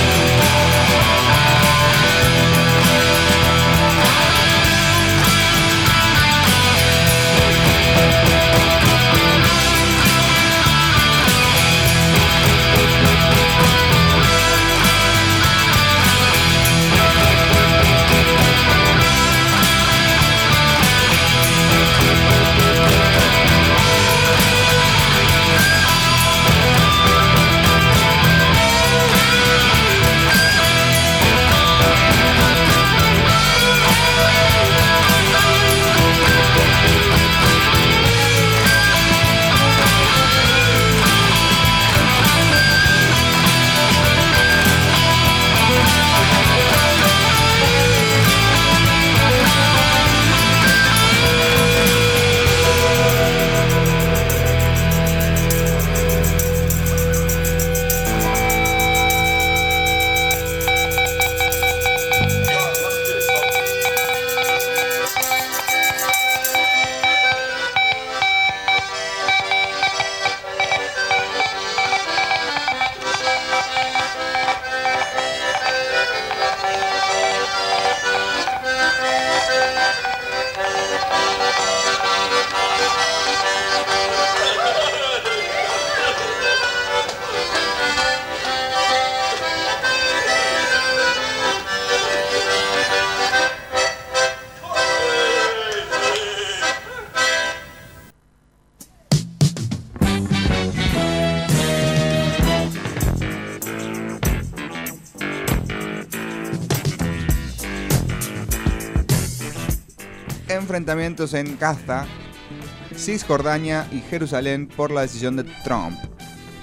Enfrentamientos en Gaza, Cisjordania y Jerusalén por la decisión de Trump.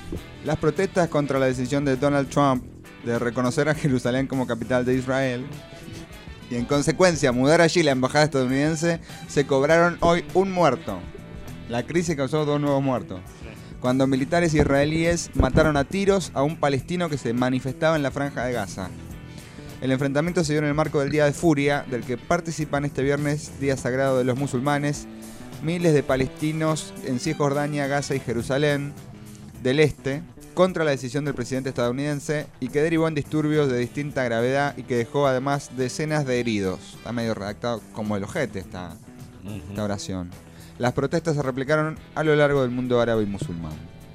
Las protestas contra la decisión de Donald Trump de reconocer a Jerusalén como capital de Israel y en consecuencia mudar allí la embajada estadounidense se cobraron hoy un muerto. La crisis causó dos nuevos muertos. Cuando militares israelíes mataron a tiros a un palestino que se manifestaba en la franja de Gaza. El enfrentamiento se dio en el marco del Día de Furia, del que participan este viernes, Día Sagrado de los Musulmanes, miles de palestinos en Cisjordania, Gaza y Jerusalén del Este, contra la decisión del presidente estadounidense y que derivó en disturbios de distinta gravedad y que dejó además decenas de heridos. Está medio redactado como el ojete esta, uh-huh. esta oración. Las protestas se replicaron a lo largo del mundo árabe y musulmán.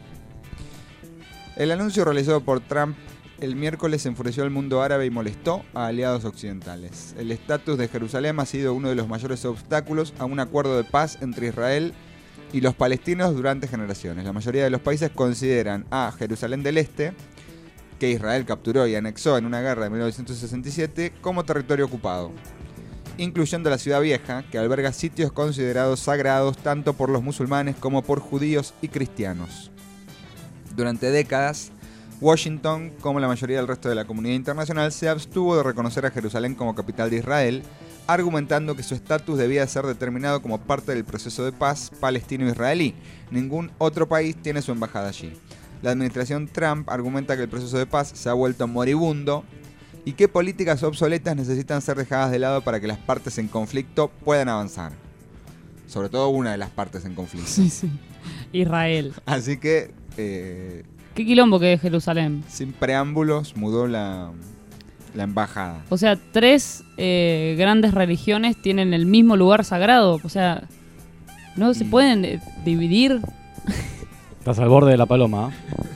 El anuncio realizado por Trump el miércoles enfureció al mundo árabe y molestó a aliados occidentales. El estatus de Jerusalén ha sido uno de los mayores obstáculos a un acuerdo de paz entre Israel y los palestinos durante generaciones. La mayoría de los países consideran a Jerusalén del Este, que Israel capturó y anexó en una guerra de mil novecientos sesenta y siete, como territorio ocupado, incluyendo la Ciudad Vieja, que alberga sitios considerados sagrados tanto por los musulmanes como por judíos y cristianos. Durante décadas, Washington, como la mayoría del resto de la comunidad internacional, se abstuvo de reconocer a Jerusalén como capital de Israel, argumentando que su estatus debía ser determinado como parte del proceso de paz palestino-israelí. Ningún otro país tiene su embajada allí. La administración Trump argumenta que el proceso de paz se ha vuelto moribundo y que políticas obsoletas necesitan ser dejadas de lado para que las partes en conflicto puedan avanzar. Sobre todo una de las partes en conflicto. Sí, sí. Israel. Así que... Eh, ¿Qué quilombo que es Jerusalén? Sin preámbulos mudó la... la embajada. O sea, tres eh, grandes religiones tienen el mismo lugar sagrado. O sea, no se pueden eh, dividir. Estás al borde de la paloma.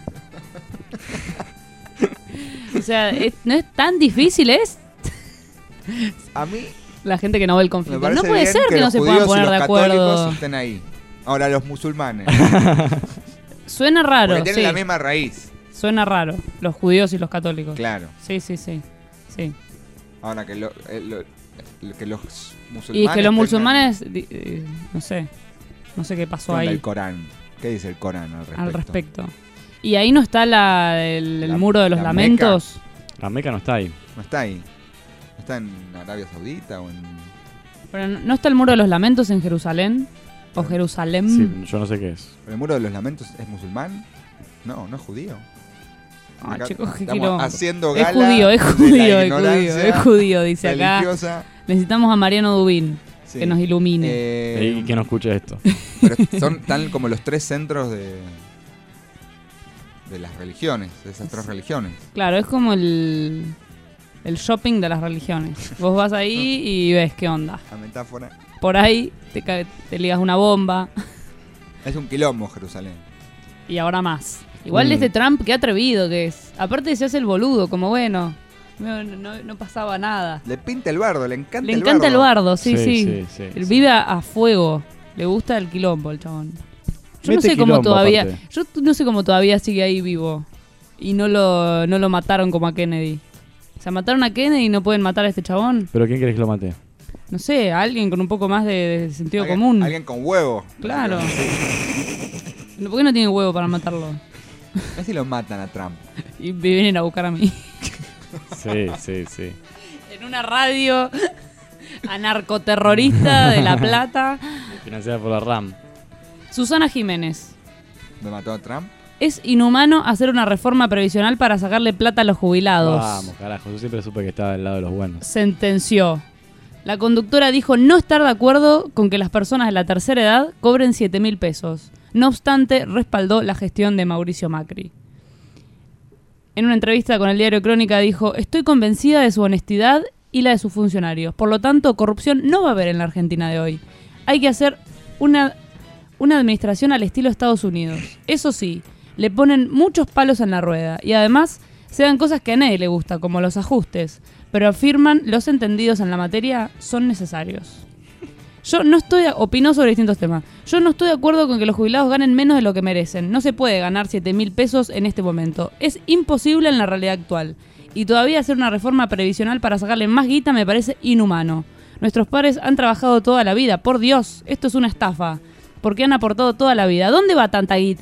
O sea, es, no es tan difícil, ¿es? A mí... La gente que no ve el conflicto. No puede bien ser que, que no se puedan poner de acuerdo. Los católicos estén ahí. Ahora, los musulmanes. Suena raro, Porque tienen sí. la misma raíz. Suena raro, los judíos y los católicos. Claro. Sí, sí, sí. sí. Ahora que, lo, eh, lo, que los musulmanes... Y que los tengan... musulmanes, eh, no sé, no sé qué pasó ahí. El Corán. ¿Qué dice el Corán al respecto? Al respecto. Y ahí no está la, el, el La- muro de los la lamentos. La Meca no está ahí. No está ahí. ¿No está en Arabia Saudita o en...? Pero no no está el muro de los lamentos en Jerusalén. O Jerusalén. Sí, yo no sé qué es. ¿El muro de los lamentos es musulmán? No, no es judío. Ah, Acá chicos, qué estamos quilombo. haciendo Es gala judío, es de la judío, es judío, ignorancia es judío, dice acá. religiosa. Necesitamos a Mariano Dubín, Sí. que nos ilumine. Eh, Y que no escuche esto. Pero son tan como los tres centros de de las religiones, de esas tres religiones. Claro, es como el, el shopping de las religiones. Vos vas ahí y ves qué onda. La metáfora. Por ahí te, ca- te ligas una bomba Es un quilombo Jerusalén. y ahora más. Igual Mm. este Trump, qué atrevido que es. Aparte se hace el boludo, como bueno, no, no- no pasaba nada. Le pinta el bardo, le encanta Le el encanta el bardo. bardo, sí, sí. Sí, sí, sí, Él sí. vive a, a fuego. Le gusta el quilombo el chabón. Yo no Mete sé cómo quilombo, todavía. aparte. Yo t- no sé cómo todavía sigue ahí vivo. Y no lo, no lo mataron como a Kennedy. O sea, mataron a Kennedy y no pueden matar a este chabón. ¿Pero quién querés que lo mate? No sé, a alguien con un poco más de, de sentido Alguien- común. Alguien con huevo. Claro. No, ¿por qué no tiene huevo para matarlo? A ver si lo matan a Trump. Y me vienen a buscar a mí. Sí, sí, sí. En una radio anarcoterrorista de La Plata. Financiada por la RAM. Susana Jiménez. ¿Me mató a Trump? Es inhumano hacer una reforma previsional para sacarle plata a los jubilados. Vamos, carajo. Yo siempre supe que estaba del lado de los buenos. Sentenció. La conductora dijo no estar de acuerdo con que las personas de la tercera edad cobren siete mil pesos. No obstante, respaldó la gestión de Mauricio Macri. En una entrevista con el diario Crónica dijo: estoy convencida de su honestidad y la de sus funcionarios. Por lo tanto, corrupción no va a haber en la Argentina de hoy. Hay que hacer una, una administración al estilo Estados Unidos. Eso sí, le ponen muchos palos en la rueda y además se dan cosas que a nadie le gusta, como los ajustes, pero afirman los entendidos en la materia son necesarios. Yo no estoy, opinó sobre distintos temas. Yo no estoy de acuerdo con que los jubilados ganen menos de lo que merecen. No se puede ganar siete mil pesos en este momento. Es imposible en la realidad actual. Y todavía hacer una reforma previsional para sacarle más guita me parece inhumano. Nuestros padres han trabajado toda la vida. Por Dios, esto es una estafa. Porque han aportado toda la vida. ¿Dónde va tanta guita?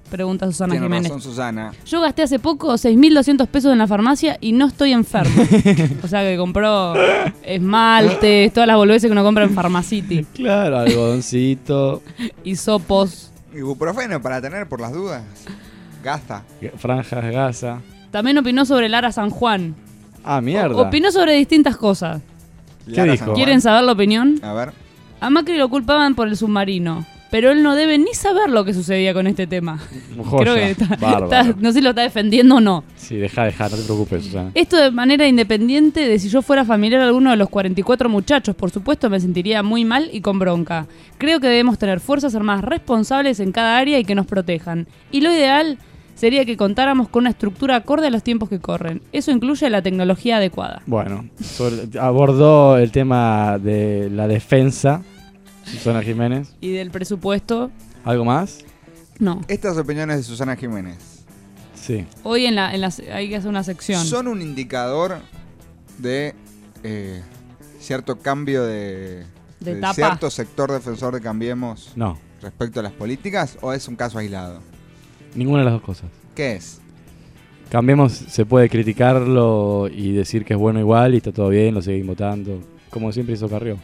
Pregunta Susana Tiene Jiménez. razón, Susana. Yo gasté hace poco seis mil doscientos pesos en la farmacia y no estoy enfermo. O sea que compró esmaltes, todas las boludeces que uno compra en Pharmacity. Claro, algodoncito. Hisopos. Ibuprofeno para tener por las dudas. Gasta. Franjas, gasa. También opinó sobre Lara San Juan. Ah, mierda. O- opinó sobre distintas cosas. ¿Qué dijo? ¿Quieren saber la opinión? A ver. A Macri lo culpaban por el submarino, pero él no debe ni saber lo que sucedía con este tema. Joya, Creo que está, bárbaro. está- no sé si lo está defendiendo o no. Sí, deja, deja, no te preocupes, Susana. Esto de manera independiente de si yo fuera familiar de alguno de los cuarenta y cuatro muchachos, por supuesto me sentiría muy mal y con bronca. Creo que debemos tener fuerzas armadas responsables en cada área y que nos protejan. Y lo ideal sería que contáramos con una estructura acorde a los tiempos que corren. Eso incluye la tecnología adecuada. Bueno, sobre- abordó el tema de la defensa, Susana Jiménez. ¿Y del presupuesto? ¿Algo más? No. Estas opiniones de Susana Jiménez Sí. Hoy en la, en la, hay que hacer una sección. son un indicador de eh, cierto cambio de, De de etapa. cierto sector defensor de Cambiemos No, respecto a las políticas, o es un caso aislado. ninguna de las dos cosas. ¿Qué es? Cambiemos, se puede criticarlo y decir que es bueno igual y está todo bien, lo seguimos votando. Como siempre hizo Carrió.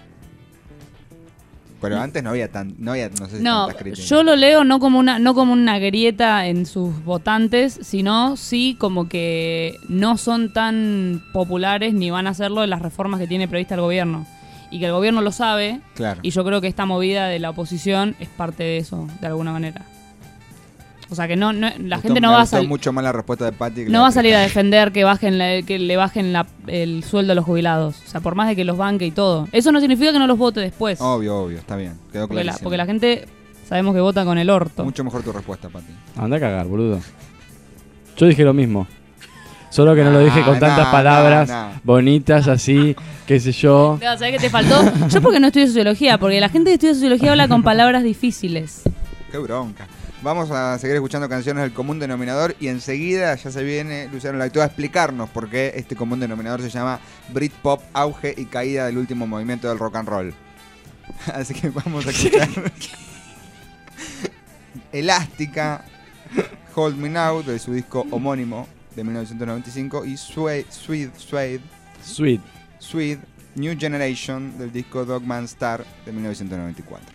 Pero antes no había tan, no había, no sé si No, tantas críticas. yo lo leo no como una no como una grieta en sus votantes, sino sí como que no son tan populares ni van a hacerlo en las reformas que tiene prevista el gobierno. Y que el gobierno lo sabe, Claro. y yo creo que esta movida de la oposición es parte de eso, de alguna manera. O sea que no, no la Me gente gustó- no me va a gustó salir. mucho más la respuesta de Pati que la No de va a salir a Tristán. defender que bajen la- que le bajen la- el sueldo a los jubilados. O sea, por más de que los banque y todo. Eso no significa que no los vote después. Obvio, obvio, está bien. Quedó porque, la, clarísimo. porque la gente sabemos que vota con el orto. Mucho mejor tu respuesta, Pati. Anda a cagar, boludo. Yo dije lo mismo. Solo que no lo dije Ah, con tantas no, palabras no, no. bonitas así, qué sé yo. No, ¿sabés qué te faltó? Yo porque no estudio sociología, porque la gente que estudia sociología habla con palabras difíciles. Qué bronca. Vamos a seguir escuchando canciones del común denominador y enseguida ya se viene Luciano Lactó a explicarnos por qué este común denominador se llama Britpop, auge y caída del último movimiento del rock and roll. Así que vamos a escuchar Elástica, Hold Me Now de su disco homónimo de mil novecientos noventa y cinco y Suede, Suede, Suede, Sweet. Suede, New Generation del disco Dogman Star de mil novecientos noventa y cuatro.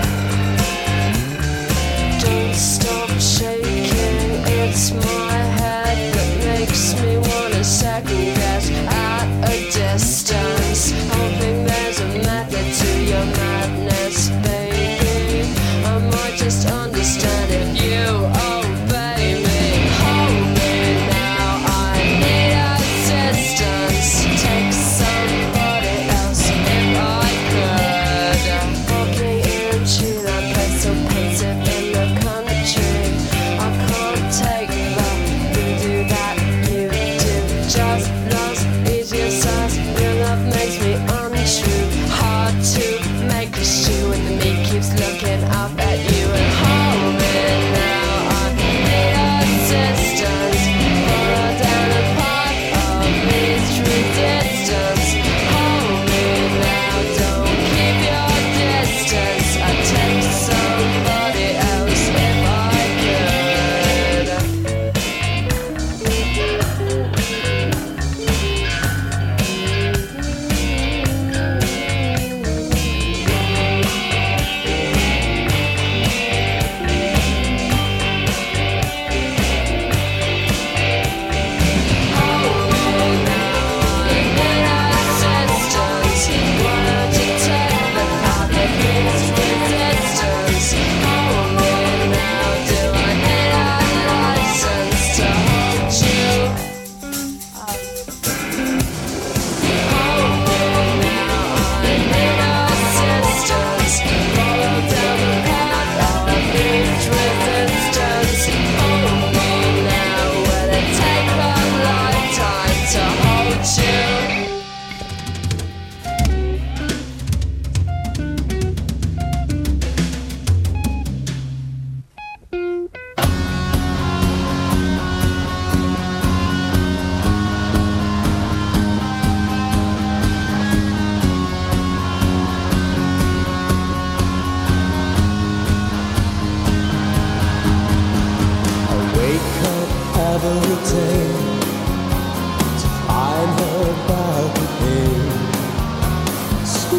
Don't stop shaking, it's my head.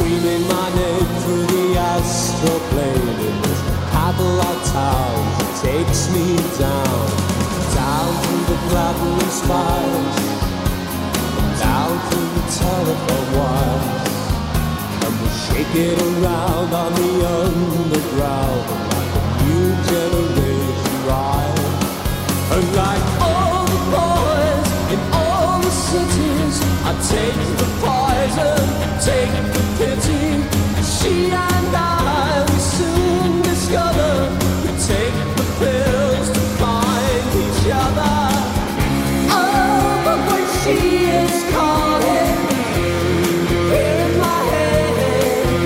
screaming my name through the astral plane. In this Cadillac town, it takes me down, down through the platinum spires, down through the telephone wires, and we shake it around on the underground like a new generation ride. And like all the boys in all the cities, I take the poison, take the pity. She and I, we soon discover, we take the pills to find each other. Oh, but when she is calling, here in my head,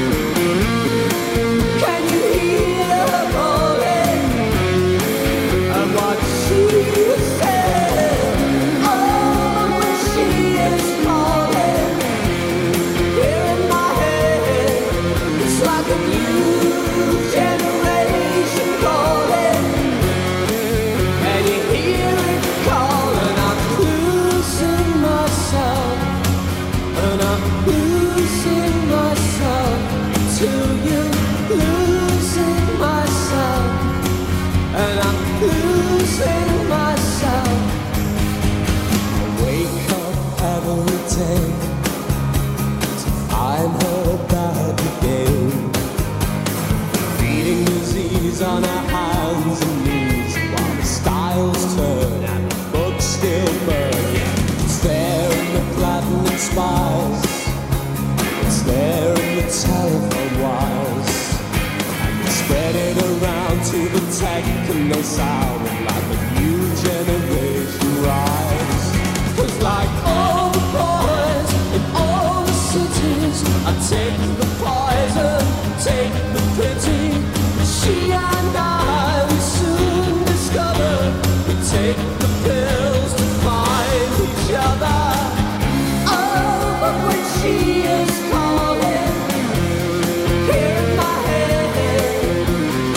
can you hear her calling? And what she said, oh, but when she is calling, here in my head, it's like a new generation calling. And you hear it calling, I'm losing myself, and I'm losing myself to you, losing myself, and I'm losing myself. I wake up every day to find her back again, feeding disease on her hands and knees while the styles turn and the books still burn. It's there in the platinum spires, it's there in the telephone wires, and we spread it around to the techno sound like a new generation rise. 'Cause like all the boys in all the cities, I take the poison, take the pity. She and I, we soon discover, we take the pills to find each other. Oh, but when she is calling, here in my head,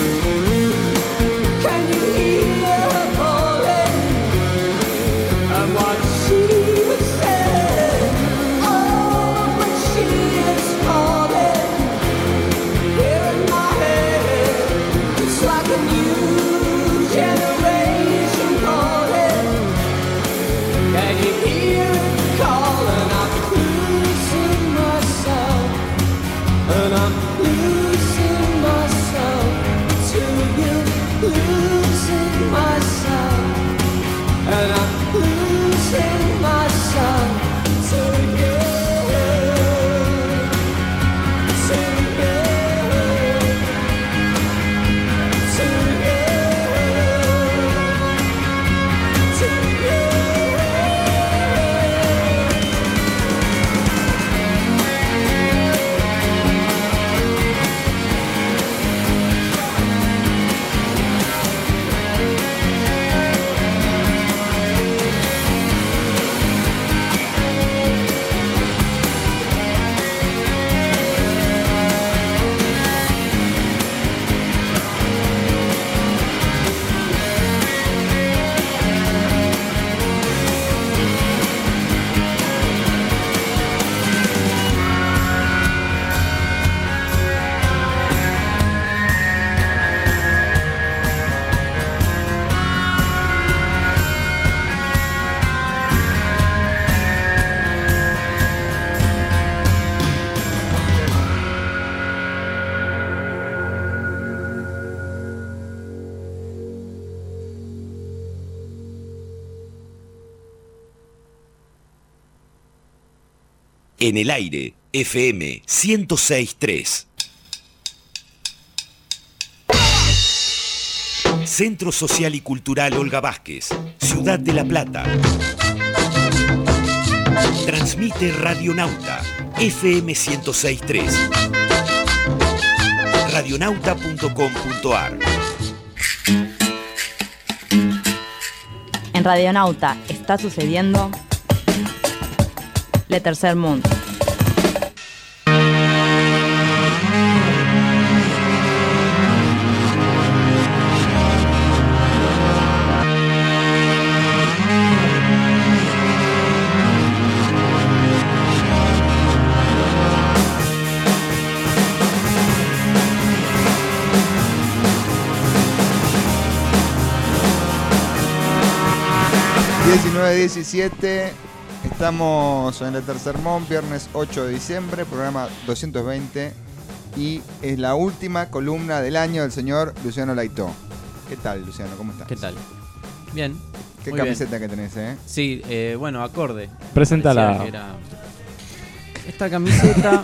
can you hear her calling? And what she said, oh, when she is calling, here in my head, it's like a new generation calling. Can you hear it calling? I'm losing myself, and I'm losing myself to you, losing myself, and I'm losing myself to you, to you, to you, to you. En el aire, F M ciento seis punto tres. Centro Social y Cultural Olga Vázquez, Ciudad de La Plata. Transmite Radionauta, F M ciento seis punto tres. radionauta punto com punto ar. En Radionauta está sucediendo Le Tercer Mundo. diecinueve diecisiete, estamos en el Tercermón, viernes ocho de diciembre, programa doscientos veinte, y es la última columna del año del señor Luciano Laitó. ¿Qué tal, Luciano? ¿Cómo estás? ¿Qué tal? Bien. ¿Qué Muy camiseta bien. que tenés, eh? Sí, eh, bueno, acorde. Preséntala. Parecía que era- Esta camiseta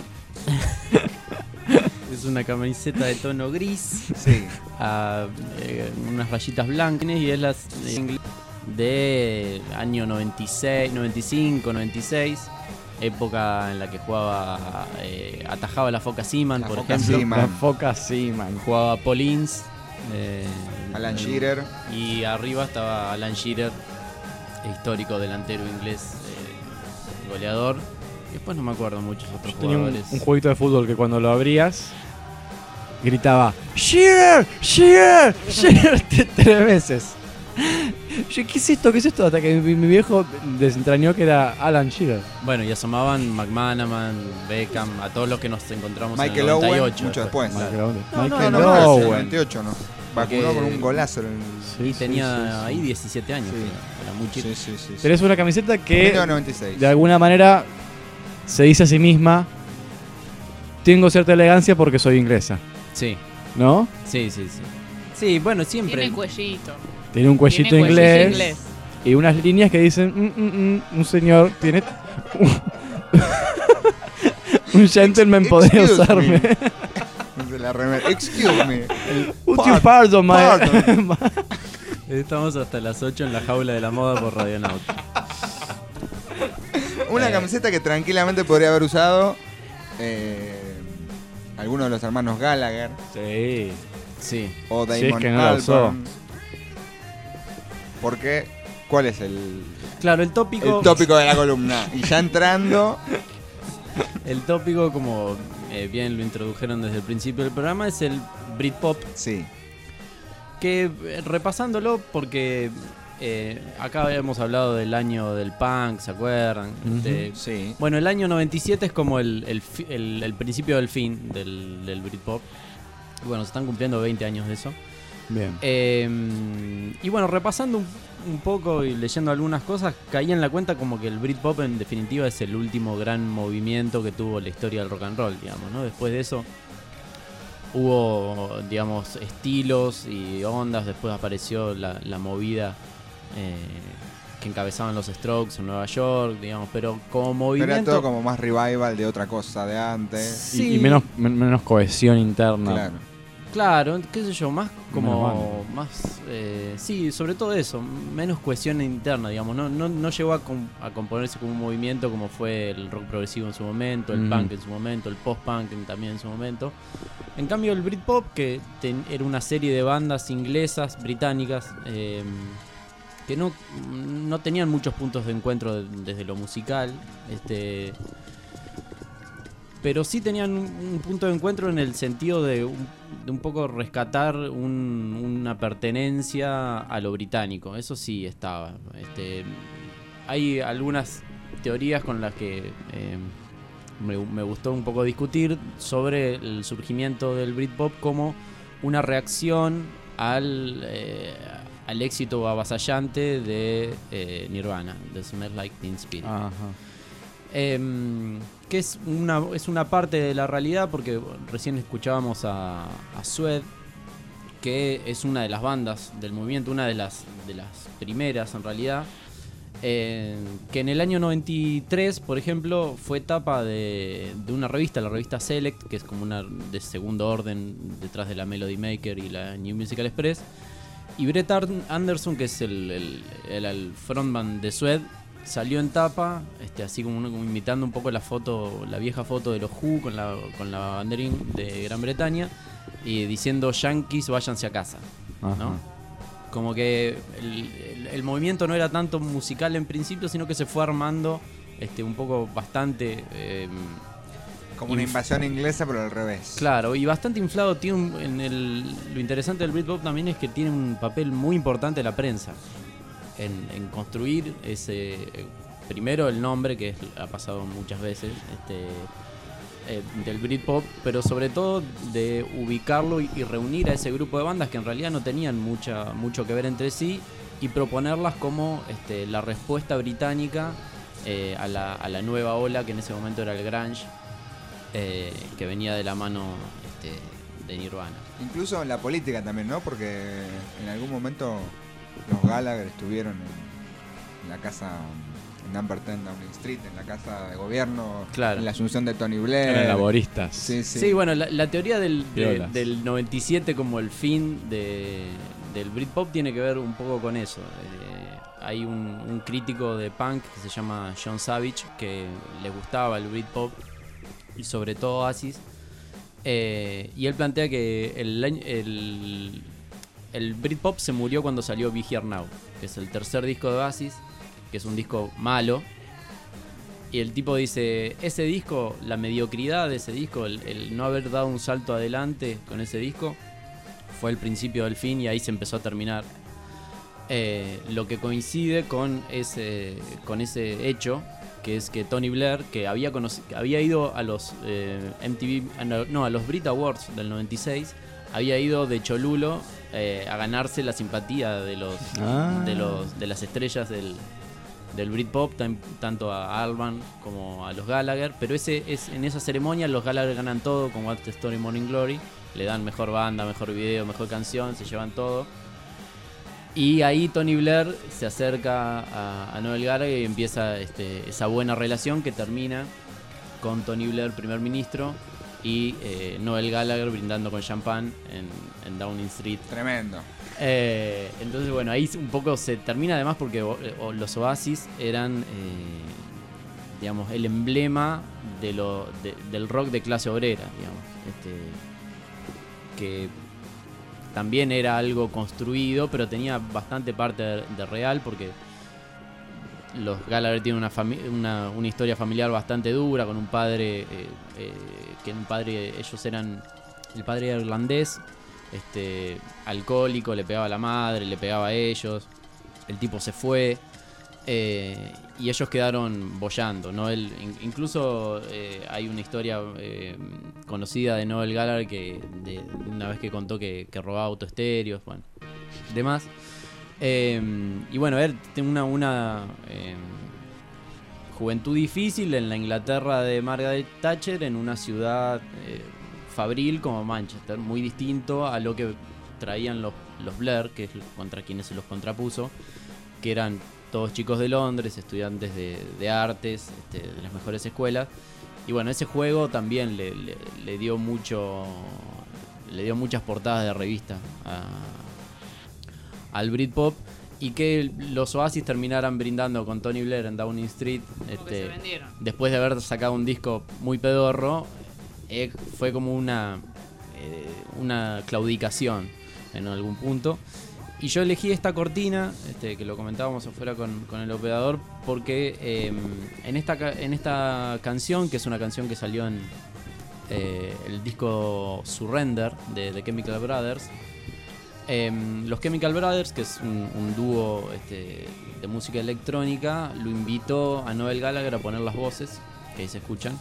es una camiseta de tono gris, Sí. a, eh, unas rayitas blancas, y es la de año noventa y seis, noventa y cinco, noventa y seis, época en la que jugaba, eh, atajaba la Foca Seaman, La por Foca ejemplo. Seaman. La Foca Seaman. Jugaba Paulins, eh, Alan eh, Shearer. y arriba estaba Alan Shearer, histórico delantero inglés, eh, goleador. Y después no me acuerdo muchos otros Tenía un, jugadores. un jueguito de fútbol que cuando lo abrías gritaba Shearer, Shearer, Shearer t- tres veces. Yo, ¿qué es esto? ¿Qué es esto? Hasta que mi, mi viejo desentrañó que era Alan Shearer. Bueno, y asomaban McManaman, Beckham, a todos los que nos encontramos Michael en el noventa y Owen, ocho. mucho después. Michael Owen. No, no, Michael no, no, no, Owen. noventa y ocho no. Porque- Vacunó con un golazo. En el... Sí, Y sí, tenía sí, sí. ahí diecisiete años, Sí. era muy chico. Sí, sí, sí, sí. Pero es una camiseta que mil novecientos noventa y seis. de alguna manera se dice a sí misma: tengo cierta elegancia porque soy inglesa, Sí, ¿no? sí, sí, sí. Sí, bueno, siempre. Tiene cuellito. Tiene un cuellito Tiene cuellito inglés, inglés. y unas líneas que dicen "Mm, mm, mm, un señor tiene un gentleman Ex- podría excuse usarme. De la remera. Excuse me. El Would you pardon my- pardon. Estamos hasta las ocho en la jaula de la moda por Radionauta. Una Eh. camiseta que tranquilamente podría haber usado eh, alguno de los hermanos Gallagher Sí. Sí. o Si es Damon que no la usó. Albarn. Porque, ¿cuál es el, Claro, el tópico. el tópico de la columna? Y ya entrando, El tópico, como eh, bien lo introdujeron desde el principio del programa, es el Britpop. sí. Que eh, repasándolo, porque eh, acá habíamos hablado del año del punk, ¿se acuerdan? Ujú. Este, Sí. Bueno, el año noventa y siete es como el, el, fi- el- el principio del fin del, del Britpop. Y bueno, se están cumpliendo veinte años de eso. Bien. Eh, y bueno, repasando un, un poco y leyendo algunas cosas, caí en la cuenta como que el Britpop en definitiva es el último gran movimiento que tuvo la historia del rock and roll, digamos, ¿no? Después de eso hubo, digamos, estilos y ondas, después apareció la, la movida eh, que encabezaban los Strokes en Nueva York, digamos, pero como Pero movimiento... era todo como más revival de otra cosa de antes. Sí. Y, y menos, men- menos cohesión interna. Claro. Claro, qué sé yo, más como Menos más eh, sí, sobre todo eso, menos cohesión interna, digamos, no no, no llegó a, com- a componerse como un movimiento como fue el rock progresivo en su momento, el Mm. punk en su momento, el post-punk en- también en su momento. En cambio el Britpop, que ten- era una serie de bandas inglesas, británicas, eh, que no, no tenían muchos puntos de encuentro de- desde lo musical, este pero sí tenían un, un punto de encuentro en el sentido de un, de un poco rescatar un- una pertenencia a lo británico. Eso sí estaba. Este, hay algunas teorías con las que eh, me, me gustó un poco discutir sobre el surgimiento del Britpop como una reacción al, eh, al éxito avasallante de eh, Nirvana, de Smells Like Teen Spirit. Ajá. Em, que es una, es una parte de la realidad, porque recién escuchábamos a, a Suede, que es una de las bandas del movimiento, una de las, de las primeras en realidad, eh, que en el año noventa y tres, por ejemplo, fue tapa de, de una revista, la revista Select, que es como una de segundo orden detrás de la Melody Maker y la New Musical Express, y Brett Ar- Anderson, que es el, el, el- el frontman de Suede, salió en tapa, este, así como, uno- como imitando un poco la foto, la vieja foto de los Who con la, con la banderín de Gran Bretaña y diciendo Yankees, váyanse a casa, Ajá. ¿no? Como que el, el- el movimiento no era tanto musical en principio, sino que se fue armando este, un poco bastante... eh, Como una inf- invasión inglesa, pero al revés. Claro, y bastante inflado. Tiene un- en el, lo interesante del Britpop también es que tiene un papel muy importante la prensa en, en construir ese, eh, primero el nombre, que es- ha pasado muchas veces, este, eh, del Britpop, pero sobre todo de ubicarlo y, y reunir a ese grupo de bandas que en realidad no tenían mucha, mucho que ver entre sí, y proponerlas como este, la respuesta británica eh, a, la, a la nueva ola que en ese momento era el grunge, eh, que venía de la mano este, de Nirvana. Incluso en la política también, ¿no? Porque en algún momento los Gallagher estuvieron en, en la casa, en Number diez Downing Street, en la casa de gobierno, Claro. en la asunción de Tony Blair. Eran laboristas. Sí, sí. Sí, bueno, la, la teoría del, de- Violas. del noventa y siete como el fin de, del Britpop tiene que ver un poco con eso. Eh, hay un, un crítico de punk que se llama John Savage que le gustaba el Britpop y sobre todo Oasis. Eh, y él plantea que el, año- el, el Britpop se murió cuando salió Be Here Now, que es el tercer disco de Oasis, que es un disco malo. Y el tipo dice, ese disco, la mediocridad de ese disco, el, el no haber dado un salto adelante con ese disco, fue el principio del fin y ahí se empezó a terminar. Eh, lo que coincide con ese, con ese hecho, que es que Tony Blair, que había, conoci- que había ido a los eh, M T V, ah, no, no, a los Brit Awards del noventa y seis, había ido de cholulo eh, a ganarse la simpatía de los, Ah. de los de las estrellas del, del Britpop, tan- tanto a Alban como a los Gallagher, pero ese es en esa ceremonia los Gallagher ganan todo con What's the Story Morning Glory, le dan mejor banda, mejor video, mejor canción, se llevan todo. Y ahí Tony Blair se acerca a, a Noel Gallagher y empieza este, esa buena relación que termina con Tony Blair, primer ministro, y eh, Noel Gallagher brindando con champán en, en Downing Street. Tremendo. Eh, entonces, bueno, ahí un poco se termina además porque o- o los Oasis eran, eh, digamos, el emblema de lo, de- del rock de clase obrera, digamos. Este, que también era algo construido, pero tenía bastante parte de, de real porque los Gallagher tienen una, fami- una, una historia familiar bastante dura con un padre, eh, eh, que un padre, ellos eran, el padre era irlandés, este, alcohólico, le pegaba a la madre, le pegaba a ellos, el tipo se fue eh, y ellos quedaron boyando, ¿no? Él, in- incluso eh, hay una historia eh, conocida de Noel Gallagher que de, de una vez que contó que, que robaba autoestéreos, bueno, demás. Eh, y bueno, él tiene una, una eh, juventud difícil en la Inglaterra de Margaret Thatcher, en una ciudad eh, fabril como Manchester, muy distinto a lo que traían los, los Blair, que es contra quienes se los contrapuso, que eran todos chicos de Londres, estudiantes de, de artes, este, de las mejores escuelas. Y bueno, ese juego también le, le- le dio mucho, le dio muchas portadas de revista a- al Britpop, y que los Oasis terminaran brindando con Tony Blair en Downing Street, este, se vendieron. después de haber sacado un disco muy pedorro, eh, fue como una, eh, una claudicación en algún punto. Y yo elegí esta cortina, este, que lo comentábamos afuera con, con el operador, porque eh, en, esta, ca- en esta canción, que es una canción que salió en eh, el disco Surrender de The Chemical Brothers, eh, los Chemical Brothers, que es un, un dúo este, de música electrónica, lo invitó a Noel Gallagher a poner las voces, que ahí se escuchan.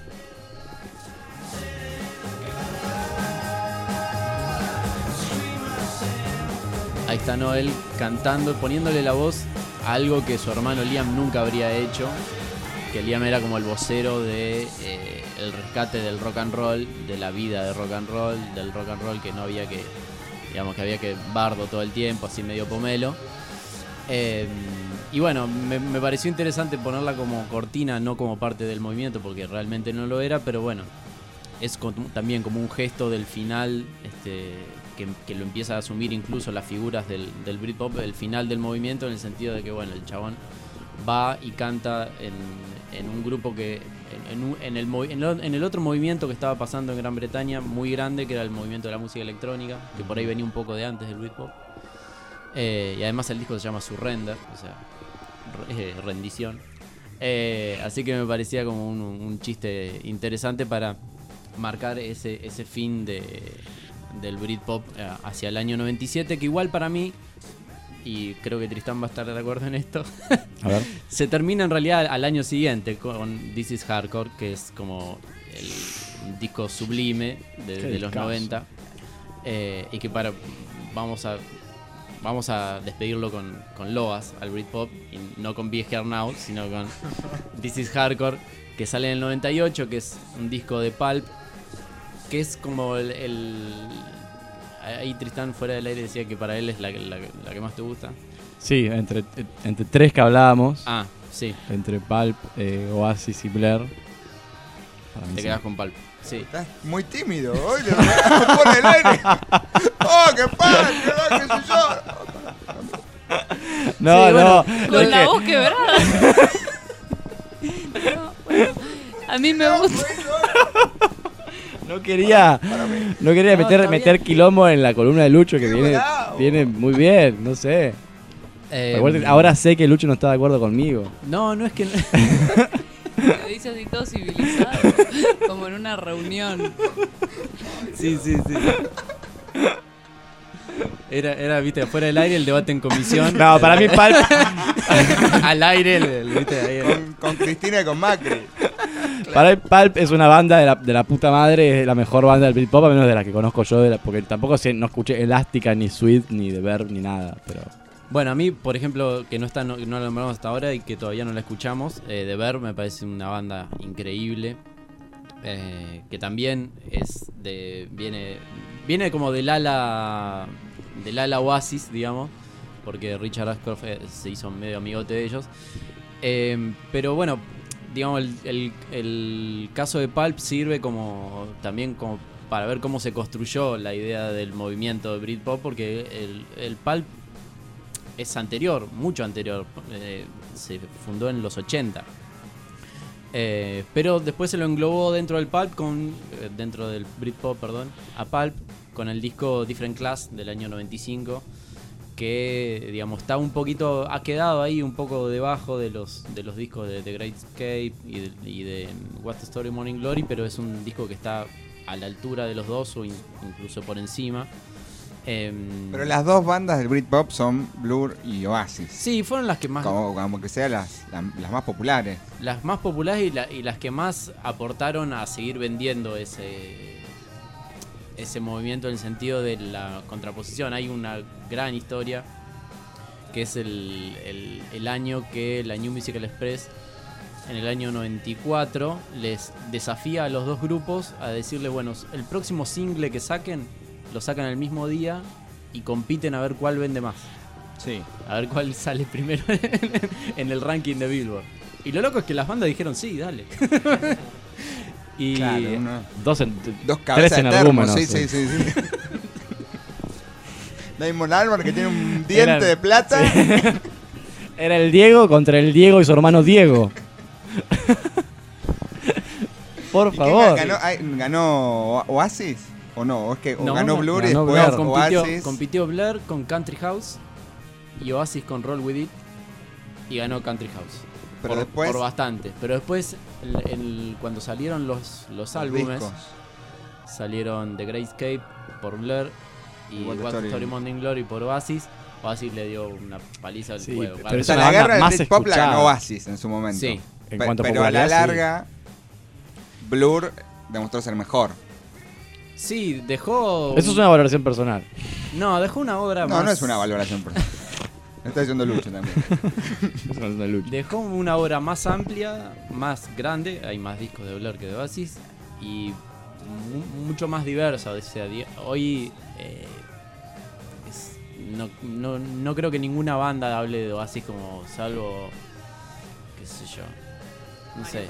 Ahí está Noel cantando, poniéndole la voz a algo que su hermano Liam nunca habría hecho. Que Liam era como el vocero de eh, el rescate del rock and roll, de la vida de rock and roll, del rock and roll que no había que, digamos que había que bardo todo el tiempo, así medio pomelo. Eh, y bueno, me, me pareció interesante ponerla como cortina, no como parte del movimiento, porque realmente no lo era, pero bueno, es con- también como un gesto del final, este, que, que lo empieza a asumir incluso las figuras del, del Britpop, el final del movimiento, en el sentido de que bueno, el chabón va y canta en, en un grupo que en, en un- en el, movi- en, lo- en el otro movimiento que estaba pasando en Gran Bretaña muy grande, que era el movimiento de la música electrónica, que por ahí venía un poco de antes del Britpop. Eh, y además el disco se llama Surrender, o sea, re- eh, rendición. Eh, así que me parecía como un, un chiste interesante para marcar ese, ese fin de, del Britpop eh, hacia el año noventa y siete, que igual para mí, y creo que Tristán va a estar de acuerdo en esto, A ver. se termina en realidad al año siguiente con This Is Hardcore, que es como el un disco sublime de, Qué de los discazo. noventa, eh, y que para vamos a vamos a despedirlo con, con loas al Britpop, y no con Be Here Now, sino con This Is Hardcore, que sale en el noventa y ocho, que es un disco de Pulp, que es como el... el ahí Tristán fuera del aire decía que para él es la, la, la que más te gusta. Sí, entre, entre tres que hablábamos. Ah, sí. Entre Pulp, eh, Oasis y Blur. Te quedas con Pulp. Sí. Estás muy tímido, hoy le pone el aire. ¡Oh, qué padre! ¿Qué sé yo? No, Sí, no. bueno, con es la que- voz quebrada. No, bueno, a mí me gusta. No quería, no quería No, meter, está meter bien. quilombo en la columna de Lucho, que viene, bravo. viene muy bien, no sé. Eh, Acuérdate, ahora sé que Lucho no está de acuerdo conmigo. No, no es que... Lo dice así todo civilizado, como en una reunión. Sí, sí, sí. Era, era, viste, fuera del aire el debate en comisión. No, para mí Pulp... Al aire, el, el- viste, ahí el- Con, con Cristina y con Macri. Para mí Pulp es una banda de la, de la puta madre, es la mejor banda del Britpop, a menos de la que conozco yo, de la- porque tampoco sé, no escuché Elástica, ni Sweet, ni The Verb, ni nada, pero... Bueno, a mí, por ejemplo, que no está no, no la nombramos hasta ahora y que todavía no la escuchamos, eh, The Verb me parece una banda increíble, eh, que también es de viene viene como del ala del ala Oasis, digamos, porque Richard Ashcroft eh, se hizo medio amigote de ellos, eh, pero bueno, digamos el, el, el caso de Pulp sirve como también como para ver cómo se construyó la idea del movimiento de Britpop, porque el, el Pulp es anterior, mucho anterior, eh, se fundó en los ochenta. Eh, pero después se lo englobó dentro del Pulp, con, eh, dentro del Britpop, perdón, a Pulp, con el disco Different Class del año noventa y cinco, que digamos está un poquito, ha quedado ahí un poco debajo de los de los discos de The Great Escape y de, y de What's the Story Morning Glory, pero es un disco que está a la altura de los dos o in- incluso por encima. Em, Pero las dos bandas del Britpop son Blur y Oasis. Sí, fueron las que más... Como, como que sean las, la- las más populares. Las más populares y, la- y las que más aportaron a seguir vendiendo ese ese movimiento en el sentido de la contraposición. Hay una gran historia que es el, el, el año que la New Musical Express, en el año noventa y cuatro, les desafía a los dos grupos a decirles, bueno, el próximo single que saquen lo sacan el mismo día y compiten a ver cuál vende más. Sí. A ver cuál sale primero en el ranking de Billboard. Y lo loco es que las bandas dijeron, sí, dale. Y Claro, uno- Dos, en, dos tres cabezas en de termo, algunos. sí, sí, sí, sí. Damon Albarn, que tiene un diente Eran- de plata. sí. Era el Diego contra el Diego y su hermano Diego. Por ¿Y quién favor. ganó, ay, ¿Ganó Oasis? ¿O no? ¿O es que o No, ganó no, Blur y ganó después Blur. compitió, Oasis? compitió Blur con Country House y Oasis con Roll With It y ganó Country House. Pero por, después- por bastante. Pero después, el- el- cuando salieron los, los Los álbumes, discos. salieron The Great Escape por Blur y Y What the What's the Story. Story Morning Glory por Oasis. Oasis le dio una paliza al Sí, juego. pero O es sea, una la banda guerra del más Britpop la ganó escuchada. Oasis en su momento. Sí. En Pe- cuanto a pero a la popularidad, sí. larga, Blur demostró ser mejor. Sí, dejó... Eso es una valoración personal. No, dejó una obra No, más... no es una valoración personal. Lo está diciendo Lucho también. Es una lucha. Dejó una obra más amplia, más grande, hay más discos de Blur que de Oasis, y mu- mucho más diversa. O sea, di- hoy eh, es- no, no, no creo que ninguna banda hable de Oasis como salvo, qué sé yo, no sé.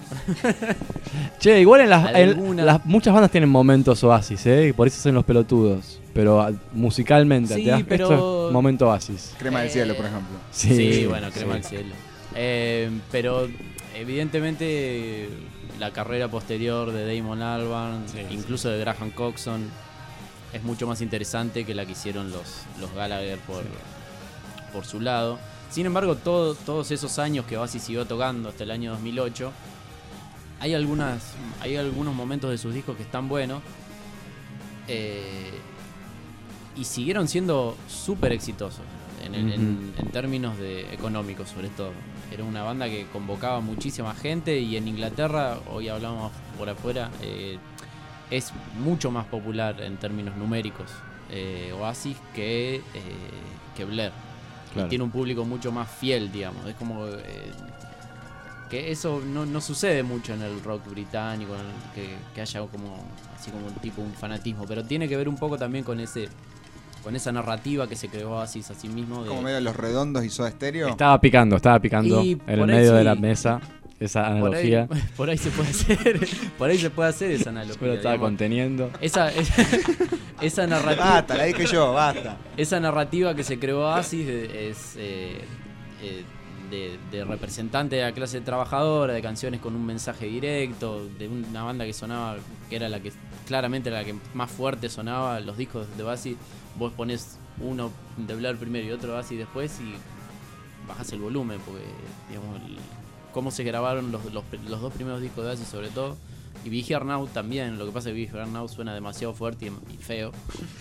Che, igual en las, en Alguna- las- muchas bandas tienen momentos Oasis, ¿eh? Y por eso son los pelotudos. Pero ah, musicalmente, Sí, te das pero- esto es momento Oasis. Crema del cielo, por ejemplo. Sí, Sí, bueno, crema sí. al cielo. Eh, pero evidentemente la carrera posterior de Damon Albarn, Sí, incluso de Graham Coxon, es mucho más interesante que la que hicieron los, los Gallagher por, por su lado. Sin embargo, todo- todos esos años que Oasis siguió tocando hasta el año dos mil ocho, hay, algunas, hay algunos momentos de sus discos que están buenos. Eh, y siguieron siendo súper exitosos en, el- en- en términos de económicos, sobre todo. Era una banda que convocaba muchísima gente y en Inglaterra, hoy hablamos por afuera, eh, es mucho más popular en términos numéricos eh, Oasis que, eh, que Blair. Claro. Y tiene un público mucho más fiel, digamos. Es como eh, que eso no, no sucede mucho en el rock británico, en el que, que haya como así como un tipo un fanatismo, pero tiene que ver un poco también con ese con esa narrativa que se creó Oasis a sí mismo. De, Como medio Los Redondos y Soda Stereo. Estaba picando, estaba picando Y en el por ahí medio de sí. la mesa esa por ahí, analogía. por ahí se puede hacer, por ahí se puede hacer esa analogía. Pero estaba digamos. conteniendo. Esa, esa, esa narrativa. Basta, la dije yo, basta. Esa narrativa que se creó Oasis de- es eh, eh, de, de representante de la clase trabajadora, de canciones con un mensaje directo, de una banda que sonaba, que era la que claramente era la que más fuerte sonaba. Los discos de Oasis, vos ponés uno de Blair primero y otro de Oasis después y bajás el volumen, porque digamos el- cómo se grabaron los, los, los dos primeros discos de Oasis sobre todo. Y Be Here Now también, lo que pasa es que Be Here Now suena demasiado fuerte y, y feo.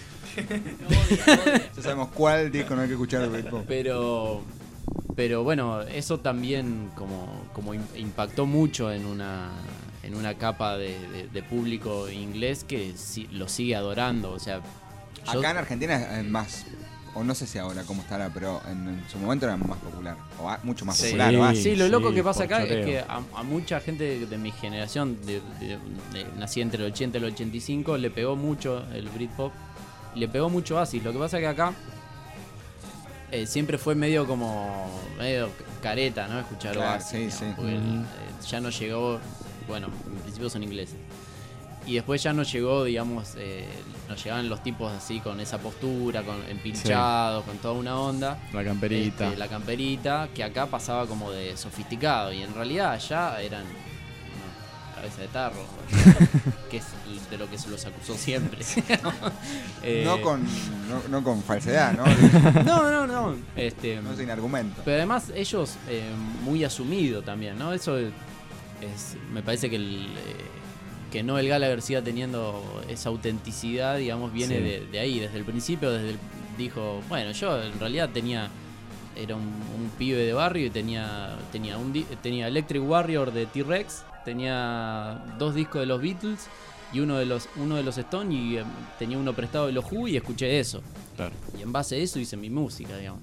Ya sabemos cuál disco no hay que escuchar de Britpop. Pero pero bueno, eso también como, como im- impactó mucho en una en una capa de, de- de público inglés que sí, lo sigue adorando. O sea, yo- Acá en Argentina es más, o no sé si ahora cómo estará, pero en, en su momento era más popular, o a- mucho más Sí, popular. Oasis. sí, lo loco que pasa por acá choreo. es que a, a mucha gente de, de mi generación, de, de- de- nací entre el ochenta y el ochenta y cinco, le pegó mucho el Britpop, le pegó mucho Oasis. Lo que pasa es que acá eh, siempre fue medio como medio careta, ¿no? Escuchar Claro, Oasis, sí, digamos, sí. porque el- Ujú. eh, ya no llegó, bueno, en principio son ingleses. Y después ya no llegó, digamos, eh, nos llegaban los tipos así con esa postura, con empilchados, con toda una onda. La camperita. Este, la camperita, que acá pasaba como de sofisticado y en realidad allá eran no, cabeza de tarro, que es de lo que se los acusó siempre. Eh, No con, no, no con falsedad, ¿no? no, no, no. Este, No sin argumento. pero además ellos eh, muy asumido también, ¿no? Eso es, es- me parece que el eh, que Noel Gallagher siga teniendo esa autenticidad, digamos, viene Sí. de, de ahí, desde el principio, desde el, dijo, bueno, yo en realidad tenía era un, un pibe de barrio y tenía tenía un di- tenía Electric Warrior de T-Rex, tenía dos discos de los Beatles y uno de los uno de los Stones y eh, tenía uno prestado de los Who y escuché eso. Claro. Y en base a eso hice mi música, digamos.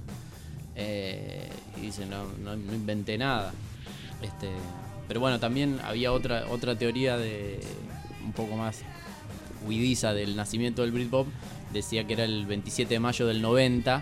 Eh, y dice, no, no, no inventé nada. Este, pero bueno, también había otra otra teoría de un poco más huidiza del nacimiento del Britpop. Decía que era el veintisiete de mayo del noventa,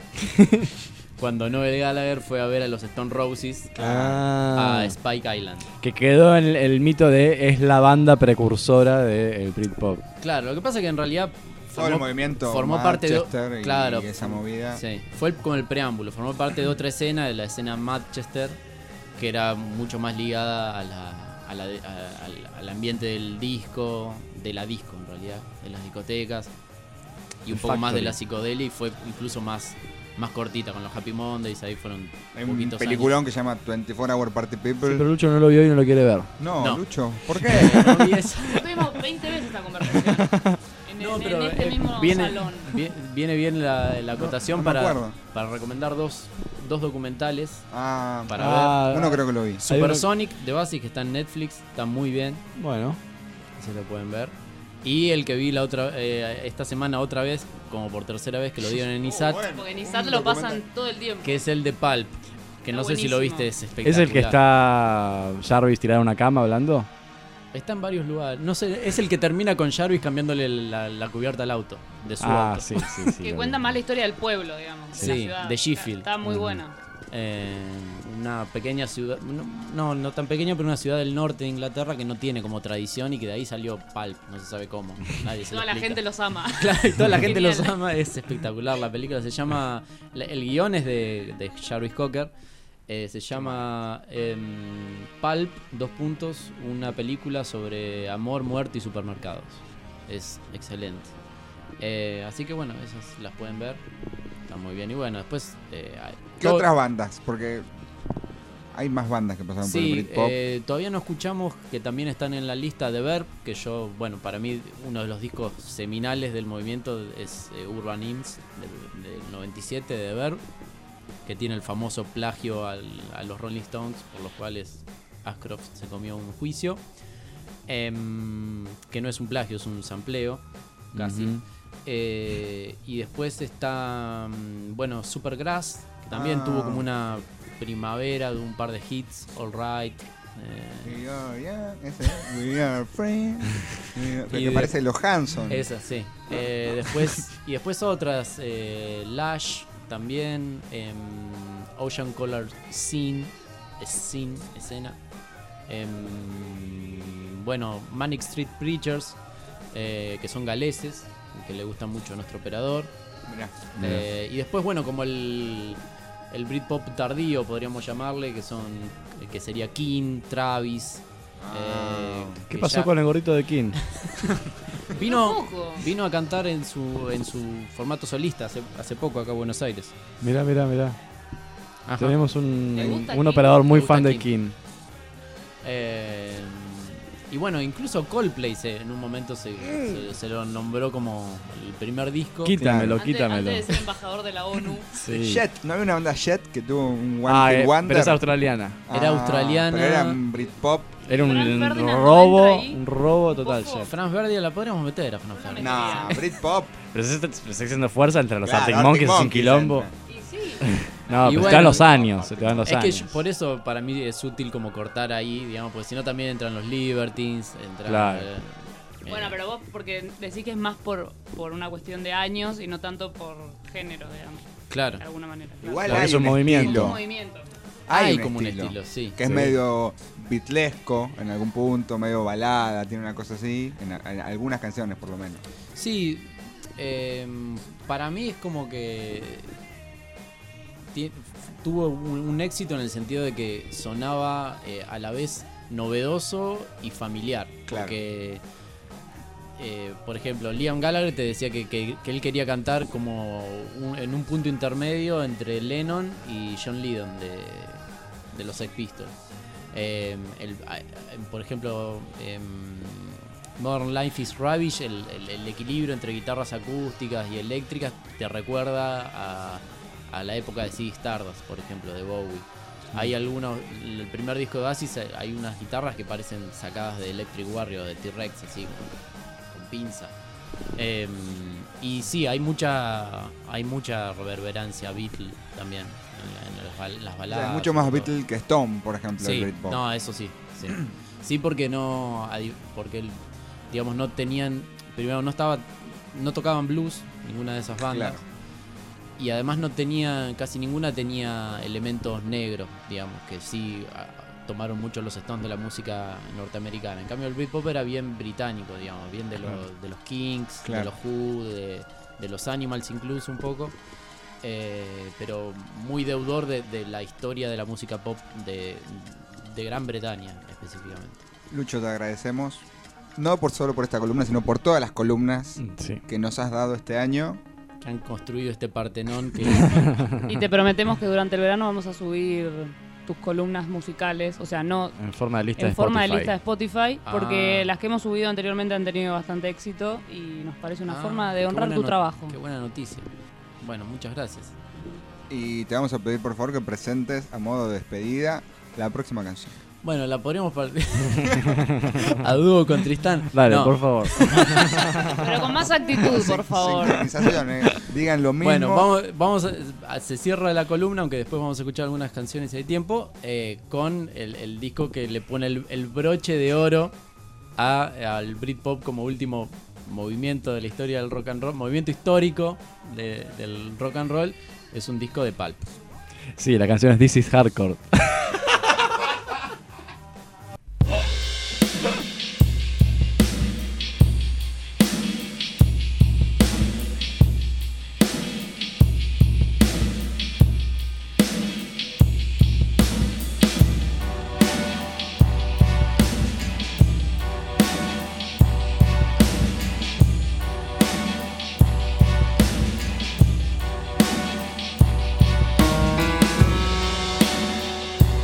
cuando Noel Gallagher fue a ver a los Stone Roses Ah. a Spike Island. Que quedó en el, el mito de es la banda precursora del Britpop. Claro, lo que pasa es que en realidad Todo el movimiento formó parte de Manchester y- claro, y esa movida. Sí, fue el- como el preámbulo, formó parte de otra escena, de la escena Manchester, que era mucho más ligada a la, a la de- a- al, al ambiente del disco, de la disco en realidad, de las discotecas, y un El poco más de Factory. la psicodelia, y fue incluso más, más cortita con los Happy Mondays, ahí fueron Hay un poquitos peliculón que se llama veinticuatro Hour Party People. Sí, pero Lucho no lo vio y no lo quiere ver. No, No. Lucho, ¿por qué? años. No vi eso. Tuvimos veinte veces esta conversación. En, No, en- pero en este eh, mismo viene, salón. vie- viene bien la, la acotación no me para, acuerdo. para recomendar dos, dos documentales Ah, para Ah, ver. uno creo que lo vi. Hay uno- Supersonic de Basic, que está en Netflix, está muy bien, Bueno, se lo pueden ver. Y el que vi la otra eh, esta semana otra vez, como por tercera vez, que lo dieron en I S A T, Porque en I S A T lo pasan todo el tiempo. que es el de Pulp, que no Está sé si lo buenísimo. viste, es espectacular. ¿es el que está Jarvis tirado en una cama hablando? Está en varios lugares. No sé, es el que termina con Jarvis cambiándole la, la cubierta al auto, de su Ah, auto. sí, sí, sí. Que lo cuenta vi. más la historia del pueblo, digamos. Sí, la ciudad. de Sheffield. Está, está muy Ujú. buena. Eh, una pequeña ciudad, no, no, no tan pequeña, pero una ciudad del norte de Inglaterra que no tiene como tradición y que de ahí salió Pulp, no se sabe cómo. Nadie se lo Toda la explica. gente los ama. Claro, y toda la gente los Genial. ama, es espectacular. La película se llama. la- El guión es de, de Jarvis Cocker. eh, se llama em, Pulp, dos puntos, una película sobre amor, muerte y supermercados. Es excelente. Eh, así que bueno, esas las pueden ver. Están muy bien. Y bueno, después. eh, hay- ¿Qué todo- otras bandas? Porque hay más bandas que pasaron por el Sí, Britpop. eh, todavía no escuchamos que también están en la lista de Verb, que yo, bueno, para mí uno de los discos seminales del movimiento es eh, Urban Hymns del, del noventa y siete de Verb, que tiene el famoso plagio al- a los Rolling Stones, por los cuales Ashcroft se comió un juicio, Em, que no es un plagio, es un sampleo, casi. Ujú. Eh, y después está, mm, bueno, Supergrass, que también Ah. tuvo como una primavera de un par de hits, All Right. eh, We are, yeah, ese, we are friends. We are- Y que de- parece los Hanson. Esa, sí. Eh, después, y después otras, eh, Lash también, em, Ocean Color Scene, Scene, escena. Em, bueno, Manic Street Preachers, eh, que son galeses, que le gusta mucho a nuestro operador. Mirá. Eh, y después, bueno, como el, el Britpop tardío, podríamos llamarle, que son que sería King, Travis. eh, ¿Qué que pasó ya- con el gorrito de King? Vino, Tampoco. vino a cantar en su en su formato solista hace, hace poco acá en Buenos Aires. Mirá, mirá, mirá. Ajá. Tenemos un, ¿Te gusta un King? operador muy ¿Te gusta fan de King? King. Eh, y bueno, incluso Coldplay se- en un momento se, se- se lo nombró como el primer disco. Quítamelo, Antes, quítamelo. antes de ser embajador de la ONU. Sí. Jet, ¿no había una banda Jet que tuvo un One Ah, Hit eh, Wonder? pero es australiana. Era australiana. Pero era un Britpop. Era un, Franz un Ferdinand no robo, entra ahí. un robo total. Ojo. Jet. Franz Verdi la podríamos meter a Franz Verdi. No, Britpop. Pero se está, se está haciendo fuerza entre los Claro, Arctic Arctic Monkeys, es un Monkeys quilombo. entra. Y sí. No, Y pero te bueno, dan los años, se te dan los Es que años. yo- por eso para mí es útil como cortar ahí, digamos, porque si no también entran los Libertines, entran... Claro. eh, Bueno, pero vos, porque decís que es más por, por una cuestión de años y no tanto por género, digamos. Claro. De alguna manera. claro. Igual Claro, hay es un movimiento. estilo. Un movimiento. Hay, Hay un como un estilo, estilo, sí. que es Sí. medio bitlesco en algún punto, medio balada, tiene una cosa así, en, a- en algunas canciones por lo menos. Sí, eh, para mí es como que ti- tuvo un, un éxito en el sentido de que sonaba eh, a la vez novedoso y familiar. Claro. Porque, eh, por ejemplo, Liam Gallagher te decía que, que- que él quería cantar como un- en un punto intermedio entre Lennon y John Lydon de, de los Sex Pistols. Eh, el- a- por ejemplo, em, Modern Life is Rubbish, el, el- el equilibrio entre guitarras acústicas y eléctricas te recuerda a, a la época de Ziggy Stardust, por ejemplo, de Bowie. Hay algunos, el primer disco de Oasis eh, hay unas guitarras que parecen sacadas de Electric Warrior, de T-Rex, así, con, con pinza. Em, y sí, hay mucha hay mucha reverberancia Beatle también en, en las bal- las O baladas. sea, es mucho más y todo. Beatle que Stone, por ejemplo, el Sí, Britpop. no, eso sí, sí. Sí, porque no, adi- porque el- digamos no tenían, primero no estaba, no tocaban blues ninguna de esas bandas. Claro. Y además no tenía, casi ninguna tenía elementos negros, digamos, que sí a- tomaron mucho los Stones de la música norteamericana. En cambio el Britpop era bien británico, digamos, bien de, los Claro. de los Kings, Claro. de los Who, de, de los Animals incluso un poco. Eh, pero muy deudor de, de la historia de la música pop de, de Gran Bretaña específicamente. Lucho, te agradecemos. No por solo por esta columna, sino por todas las columnas Sí. que nos has dado este año. Que han construido este Partenón que... Y te prometemos que durante el verano vamos a subir tus columnas musicales, o sea, no En forma de lista en de forma de Spotify. lista de Spotify, porque Ah. las que hemos subido anteriormente han tenido bastante éxito y nos parece una Ah, forma de qué honrar buena tu no- trabajo. Qué buena noticia. Bueno, muchas gracias. Y te vamos a pedir por favor que presentes a modo de despedida la próxima canción. Bueno, la podríamos partir a dúo con Tristán. Dale, No. por favor. Pero con más actitud, por favor. Sincronizaciones, digan lo mismo. Bueno, vamos, vamos a, a- se cierra la columna, aunque después vamos a escuchar algunas canciones si hay tiempo, eh, con el, el disco que le pone el, el broche de oro a, al Britpop como último movimiento de la historia del rock and roll, movimiento histórico de- del rock and roll. Es un disco de Pulp. Sí, la canción es This is Hardcore. Thank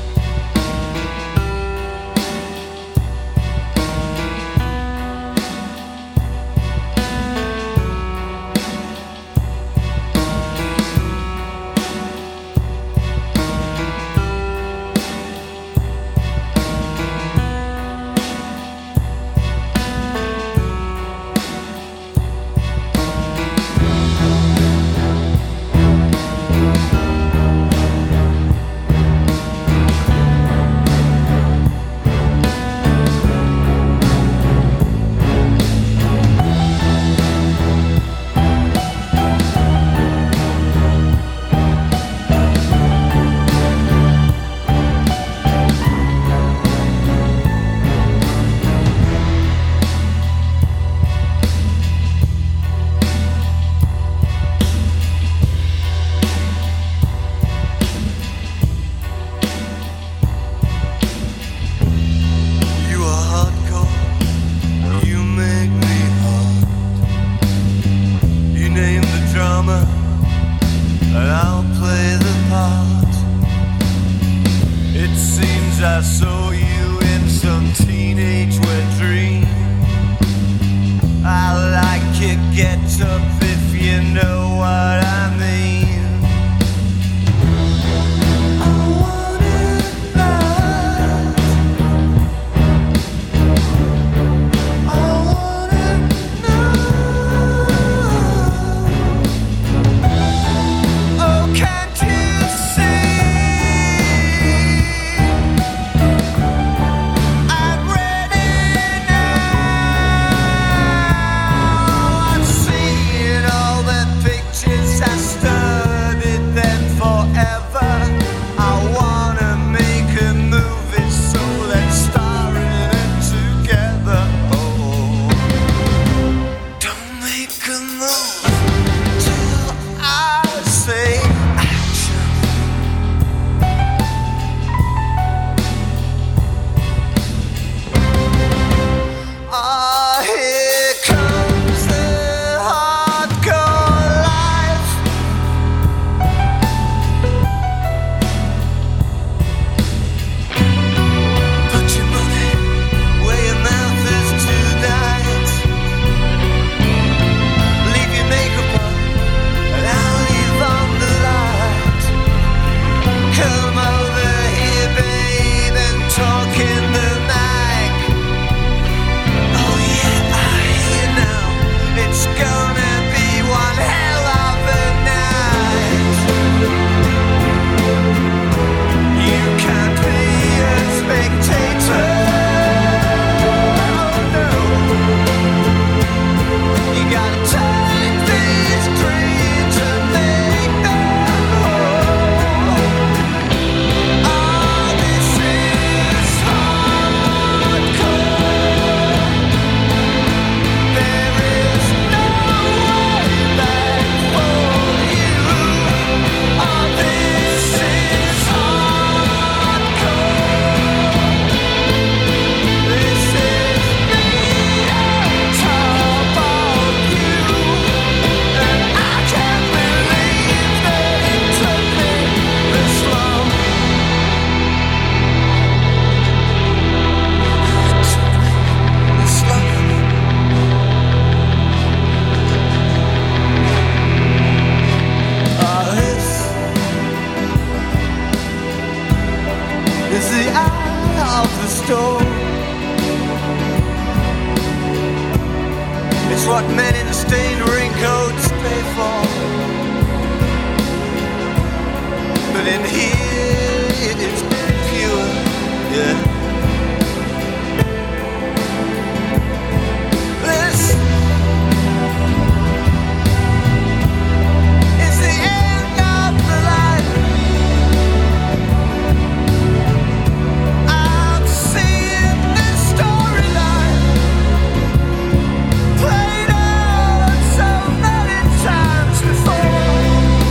drummer, and I'll play the part. It seems I saw you in some teenage wet dream. I like your get up if you know what I mean.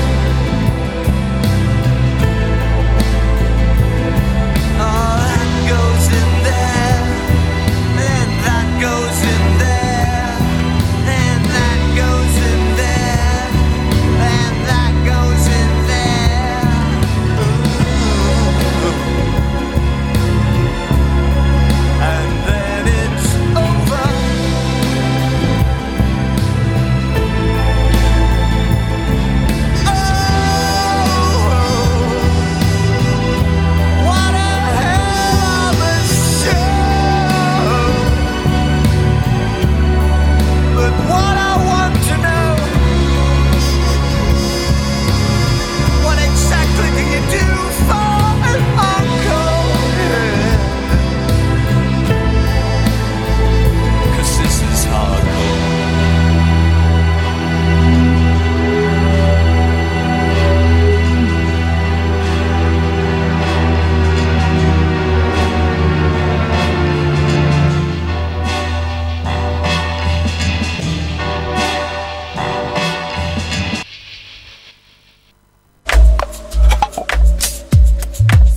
Go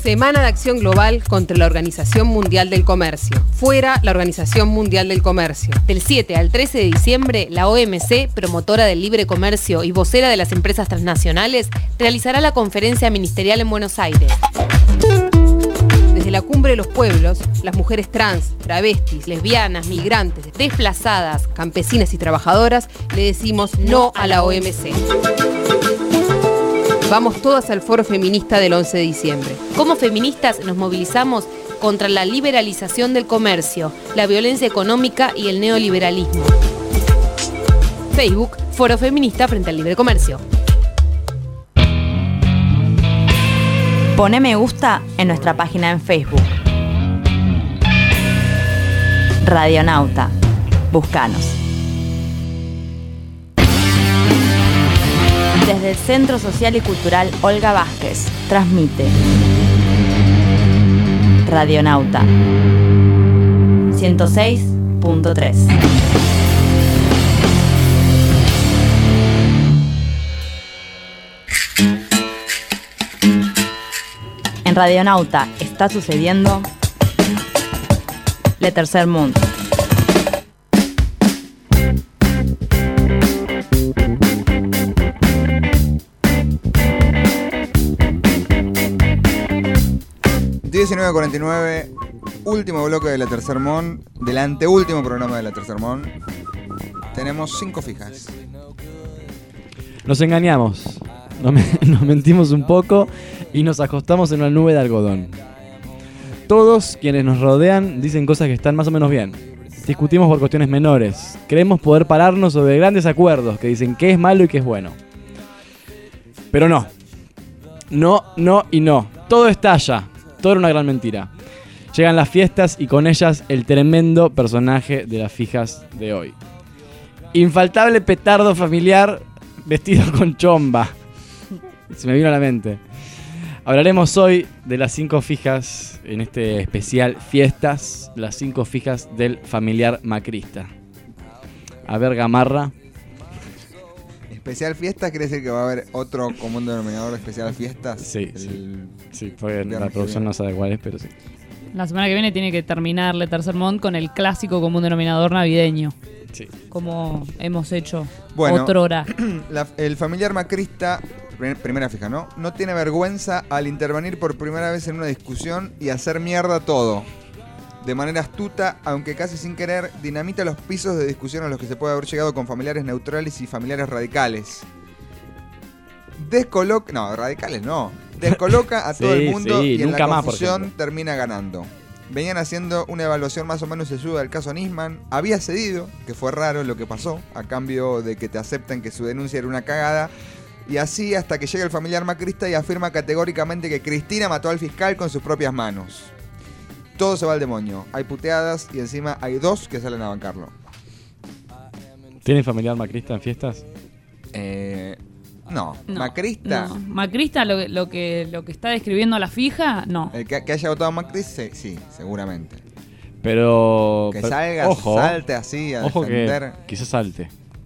Semana de Acción Global contra la Organización Mundial del Comercio. Fuera la Organización Mundial del Comercio. Del siete al trece de diciembre, la O M C, promotora del libre comercio y vocera de las empresas transnacionales, realizará la conferencia ministerial en Buenos Aires. Desde la Cumbre de los Pueblos, las mujeres trans, travestis, lesbianas, migrantes, desplazadas, campesinas y trabajadoras, le decimos no a la O M C. Vamos todas al Foro Feminista del once de diciembre. Como feministas nos movilizamos contra la liberalización del comercio, la violencia económica y el neoliberalismo. Facebook, Foro Feminista frente al libre comercio. Poné me gusta en nuestra página en Facebook. Radionauta. Búscanos. Desde el Centro Social y Cultural Olga Vázquez, transmite Radionauta ciento seis punto tres. En Radionauta está sucediendo Le Tercer Mundo. diecinueve cuarenta y nueve, último bloque de La Tercer Mon, del anteúltimo programa de La Tercer Mon. Tenemos cinco fijas. Nos engañamos, nos, me- nos mentimos un poco y nos acostamos en una nube de algodón. Todos quienes nos rodean dicen cosas que están más o menos bien. Discutimos por cuestiones menores. Creemos poder pararnos sobre grandes acuerdos que dicen qué es malo y qué es bueno. Pero no. No, no y no. Todo estalla. Todo era una gran mentira. Llegan las fiestas y con ellas el tremendo personaje de las fijas de hoy. Infaltable petardo familiar vestido con chomba. Se me vino a la mente. Hablaremos hoy de las cinco fijas en este especial Fiestas, las cinco fijas del familiar macrista. A ver, Gamarra. Especial fiesta quiere decir que va a haber otro común denominador de especial fiestas. Sí, El sí. Sí, porque viernes la que producción viene. no sabe cuál es, pero sí. La semana que viene tiene que terminar Le Tercer Mont con el clásico común denominador navideño. Sí. Como hemos hecho Bueno, otrora. la- el familiar macrista, prim- primera fija, ¿no? No tiene vergüenza al intervenir por primera vez en una discusión y hacer mierda todo. De manera astuta, aunque casi sin querer, dinamita los pisos de discusión a los que se puede haber llegado con familiares neutrales y familiares radicales. Descoloca... No, radicales no. Descoloca a todo Sí, el mundo sí, y en nunca la más, por confusión ejemplo. termina ganando. Venían haciendo una evaluación más o menos sesuda del caso Nisman. Había cedido, que fue raro lo que pasó, a cambio de que te acepten que su denuncia era una cagada. Y así hasta que llega el familiar macrista y afirma categóricamente que Cristina mató al fiscal con sus propias manos. Todo se va al demonio. Hay puteadas y encima hay dos que salen a bancarlo. ¿Tienen familiar macrista en fiestas? Eh, no. No, Macrista. no. Macrista, lo, que- lo, que, lo que está describiendo la fija, no. El que, que haya votado a Macri, sí, sí, seguramente. Pero... Que pero- salga, ojo, salte así a ojo defender. que quizás salte.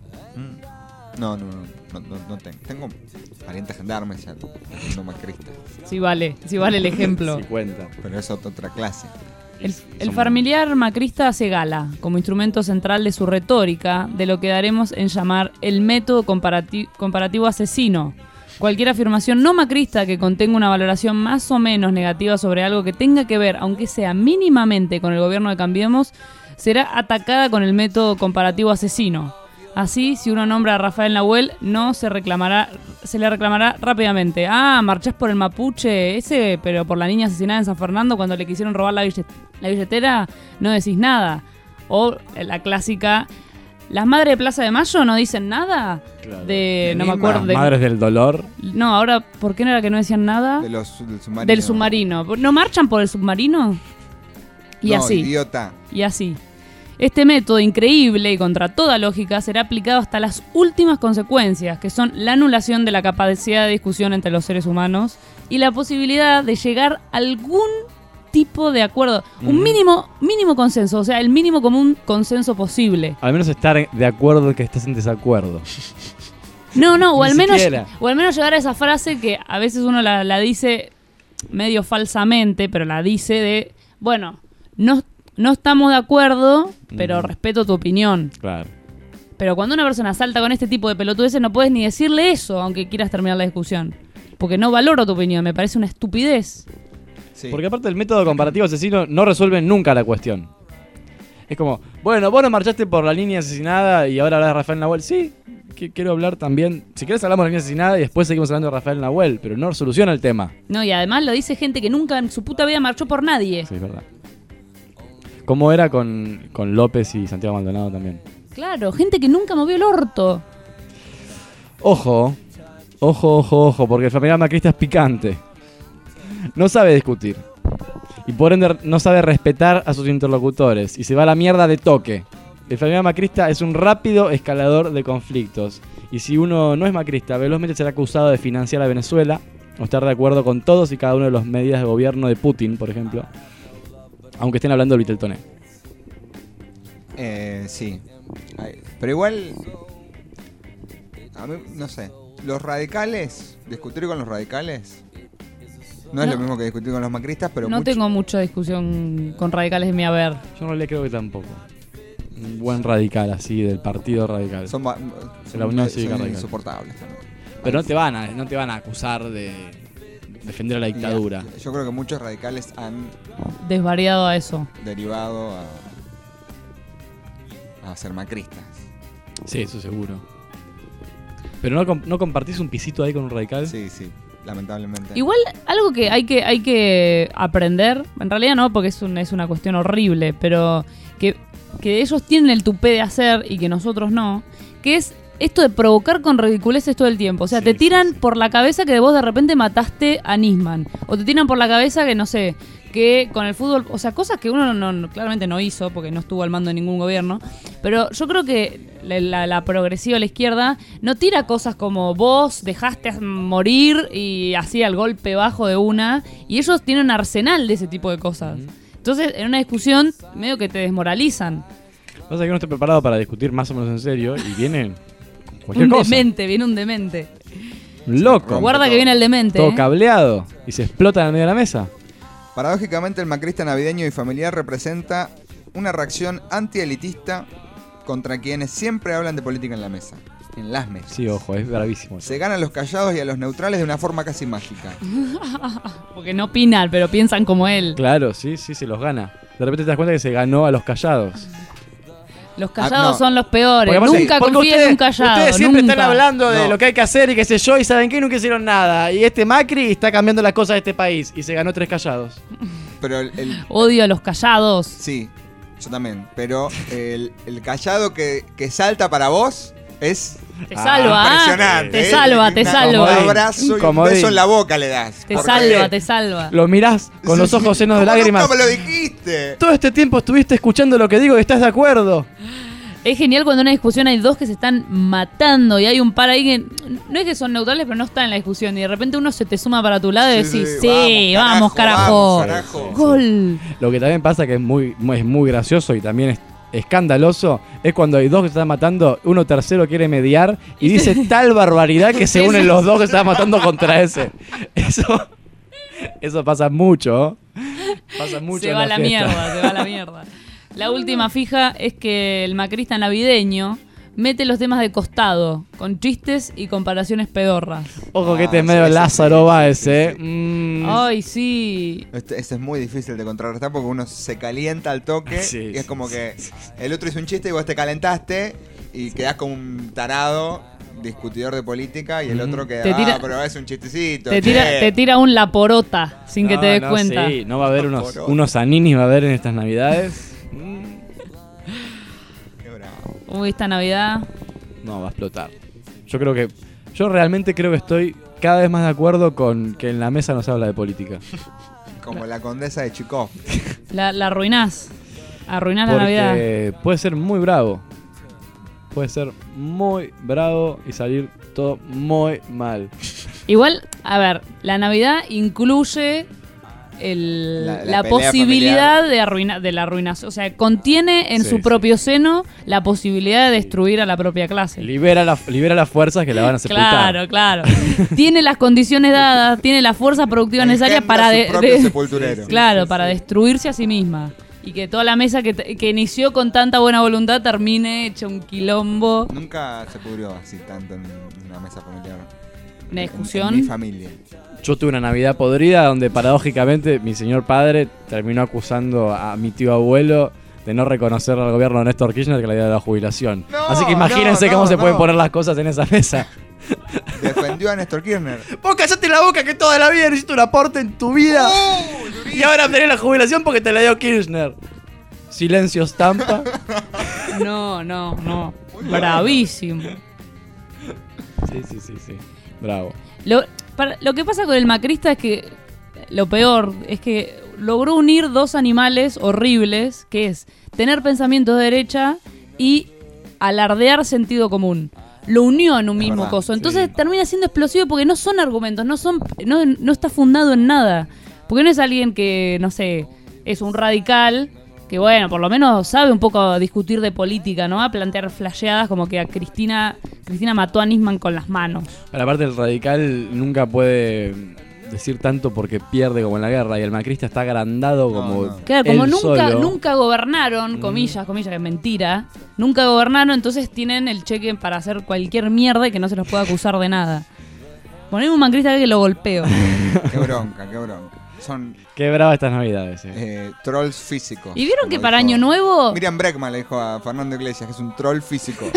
Mm. No, no, no, no, no, no tengo. Tengo parientes gendarmes ya, no macristas. Sí vale, sí vale el ejemplo. Sí cuenta. Pero es ot- otra clase. El, el familiar macrista hace gala, como instrumento central de su retórica, de lo que daremos en llamar el método comparati- comparativo asesino. Cualquier afirmación no macrista que contenga una valoración más o menos negativa sobre algo que tenga que ver, aunque sea mínimamente, con el gobierno de Cambiemos, será atacada con el método comparativo asesino. Así, si uno nombra a Rafael Nahuel, no se reclamará, se le reclamará rápidamente. Ah, marchás por el mapuche ese, pero por la niña asesinada en San Fernando cuando le quisieron robar la, billet- la billetera, no decís nada. O la clásica, ¿las madres de Plaza de Mayo no dicen nada? Claro. De, no me Enigma. acuerdo. de- Madres del dolor. No, ahora, ¿por qué no era que no decían nada? De los, del submarino. Del submarino. ¿No marchan por el submarino? Y No, así. idiota. Y así. Este método increíble y contra toda lógica será aplicado hasta las últimas consecuencias, que son la anulación de la capacidad de discusión entre los seres humanos y la posibilidad de llegar a algún tipo de acuerdo, un Ujú. mínimo mínimo consenso, o sea, el mínimo común consenso posible. Al menos estar de acuerdo que estás en desacuerdo. No, no, o Ni al menos siquiera. o al menos llegar a esa frase que a veces uno la, la dice medio falsamente, pero la dice de, bueno, no, no estamos de acuerdo, pero Mm. respeto tu opinión. Claro. Pero cuando una persona salta con este tipo de pelotudeces, no puedes ni decirle eso, aunque quieras terminar la discusión. Porque no valoro tu opinión, me parece una estupidez. Sí. Porque aparte el método comparativo asesino no resuelve nunca la cuestión. Es como, bueno, vos no marchaste por la línea asesinada y ahora hablas de Rafael Nahuel. Sí, que quiero hablar también. Si querés hablamos de la línea asesinada y después seguimos hablando de Rafael Nahuel, pero no soluciona el tema. No, y además lo dice gente que nunca en su puta vida marchó por nadie. Sí, es verdad. Como era con, con López y Santiago Maldonado también. Claro, gente que nunca movió el orto. Ojo, ojo, ojo, ojo, porque el familiar macrista es picante. No sabe discutir. Y por ende no sabe respetar a sus interlocutores. Y se va a la mierda de toque. El familiar macrista es un rápido escalador de conflictos. Y si uno no es macrista, velozmente será acusado de financiar a Venezuela o estar de acuerdo con todos y cada una de las medidas de gobierno de Putin, por ejemplo. Aunque estén hablando del Viteltoné. Eh, sí. Ay, pero igual, a mí, no sé, los radicales, discutir con los radicales, no, es No. lo mismo que discutir con los macristas, pero no mucho- tengo mucha discusión con radicales en mi haber. Yo no le creo que tampoco. Un buen radical así, del partido radical. son, ba- De la son- Unión son Cívica Radical. insoportables también. Pero no te van a, no te van a acusar de defender a la dictadura. Y yo creo que muchos radicales han Desvariado a eso. derivado a, a ser macristas. Sí, eso seguro. Pero no, com- no compartís un pisito ahí con un radical. Sí, sí, lamentablemente. Igual, algo que hay que, hay que aprender, en realidad no, porque es, un- es una cuestión horrible, pero que, que ellos tienen el tupé de hacer y que nosotros no, que es esto de provocar con ridiculeces todo el tiempo. O sea, te tiran por la cabeza que vos de repente mataste a Nisman. O te tiran por la cabeza que, no sé, que con el fútbol... O sea, cosas que uno no, no- claramente no hizo porque no estuvo al mando de ningún gobierno. Pero yo creo que la, la- la progresiva a la izquierda no tira cosas como vos dejaste morir y hacía el golpe bajo de una. Y ellos tienen un arsenal de ese tipo de cosas. Entonces, en una discusión, medio que te desmoralizan. Pasa que no estoy preparado para discutir más o menos en serio y viene cualquier Un cosa. demente, viene un demente. Un loco. Guarda que viene el demente. Todo ¿eh? cableado y se explota en el medio de la mesa. Paradójicamente, el macrista navideño y familiar representa una reacción antielitista contra quienes siempre hablan de política en la mesa, en las mesas. Sí, ojo, es bravísimo. Se ganan los callados y a los neutrales de una forma casi mágica. Porque no opinan, pero piensan como él. Claro, sí, sí, se los gana. De repente te das cuenta que se ganó a los callados. Los callados Ah, no. son los peores. Porque aparte- Nunca porque confíes ustedes- en un callado. Ustedes siempre nunca. están hablando de No. lo que hay que hacer y qué sé yo, y saben que nunca hicieron nada. Y este Macri está cambiando las cosas de este país y se ganó tres callados. Pero el, el- Odio a los callados. sí, yo también. Pero el, el callado que, que salta para vos es Te salva, ¿ah? impresionante. Te ¿eh? salva, te Una- salva. Un abrazo y un Comodín. beso en la boca le das. Te Porque- salva, te salva. Lo mirás con los ojos llenos de ¿Cómo lágrimas. nunca me lo dijiste? Todo este tiempo estuviste escuchando lo que digo y estás de acuerdo. Es genial cuando en una discusión hay dos que se están matando y hay un par ahí que no es que son neutrales, pero no están en la discusión. Y de repente uno se te suma para tu lado y Sí, decís, sí, sí, vamos, vamos, carajo, carajo. vamos, carajo. Gol. Lo que también pasa que es muy, muy- es muy gracioso y también es escandaloso es cuando hay dos que se están matando, uno tercero quiere mediar y dice tal barbaridad que se unen los dos que se están matando contra ese. Eso, eso pasa mucho. Pasa mucho. Se en va a la fiesta. mierda, se va a la mierda. La última fija es que el macrista navideño mete los temas de costado, con chistes y comparaciones pedorras. Ojo que este Ah, es medio sí, sí, Lázaro sí, Báez, sí, eh. sí. Mm. Ay, sí. Este, este es muy difícil de contrarrestar porque uno se calienta al toque Sí, y es sí, como sí, que sí, el otro hizo un chiste y vos te calentaste y quedás como un tarado discutidor de política y el Mm. otro queda, Te tira- ah, pero es un chistecito. Te che". tira, te tira un la porota sin que No, te des no, cuenta. Sí, no va a haber unos, Por otro. unos aninis, va a haber en estas navidades. Qué bravo. Uy, esta Navidad. No, va a explotar. Yo creo que. Yo realmente creo que estoy cada vez más de acuerdo con que en la mesa no se habla de política. Como la condesa de Chikov. La, la arruinás. Arruinás la Navidad. Porque puede ser muy bravo. Puede ser muy bravo y salir todo muy mal. Igual, a ver, la Navidad incluye el- La- la, la pelea posibilidad de, arruina, de la arruinación. O sea, contiene en Sí, su sí. propio seno la posibilidad de destruir a la propia clase. Libera, la, libera las fuerzas que la van a sepultar. Claro, claro. Tiene las condiciones dadas, tiene la fuerza productiva necesaria Engendra para su de- propio de- sepulturero. claro, para destruirse a sí misma. Y que toda la mesa que, te- que inició con tanta buena voluntad termine hecha un quilombo. Nunca se pudrió así tanto en una mesa familiar. Una En- discusión. En mi familia. Yo tuve una Navidad podrida donde paradójicamente mi señor padre terminó acusando a mi tío abuelo de no reconocer al gobierno de Néstor Kirchner que la idea de la jubilación. No, Así que imagínense no, cómo no, se pueden no. poner las cosas en esa mesa. Defendió a Néstor Kirchner. Vos callate la boca que toda la vida hiciste un aporte en tu vida. Y ahora tenés la jubilación porque te la dio Kirchner. Silencio estampa. No, no, no. Bravísimo. Sí, sí, sí, sí. Bravo. Lo, para- lo que pasa con el macrista es que lo peor es que logró unir dos animales horribles, que es tener pensamientos de derecha y alardear sentido común. Lo unió en un Es mismo verdad, coso. Entonces sí. termina siendo explosivo porque no son argumentos, no son, no, no está fundado en nada. Porque no es alguien que, no sé, es un radical, que bueno, por lo menos sabe un poco discutir de política, ¿no? A plantear flasheadas como que a Cristina, Cristina mató a Nisman con las manos. Pero aparte el radical nunca puede decir tanto porque pierde como en la guerra y el macrista está agrandado como no. Claro, como él nunca, solo. nunca gobernaron, comillas, comillas, que es mentira, nunca gobernaron, entonces tienen el cheque para hacer cualquier mierda y que no se los pueda acusar de nada. Poneme un macrista acá que lo golpeo. Qué bronca, qué bronca. Son Qué brava estas navidades. eh. eh, trolls físicos. ¿Y vieron como que para dijo- Año Nuevo? Miriam Breckman le dijo a Fernando Iglesias que es un troll físico.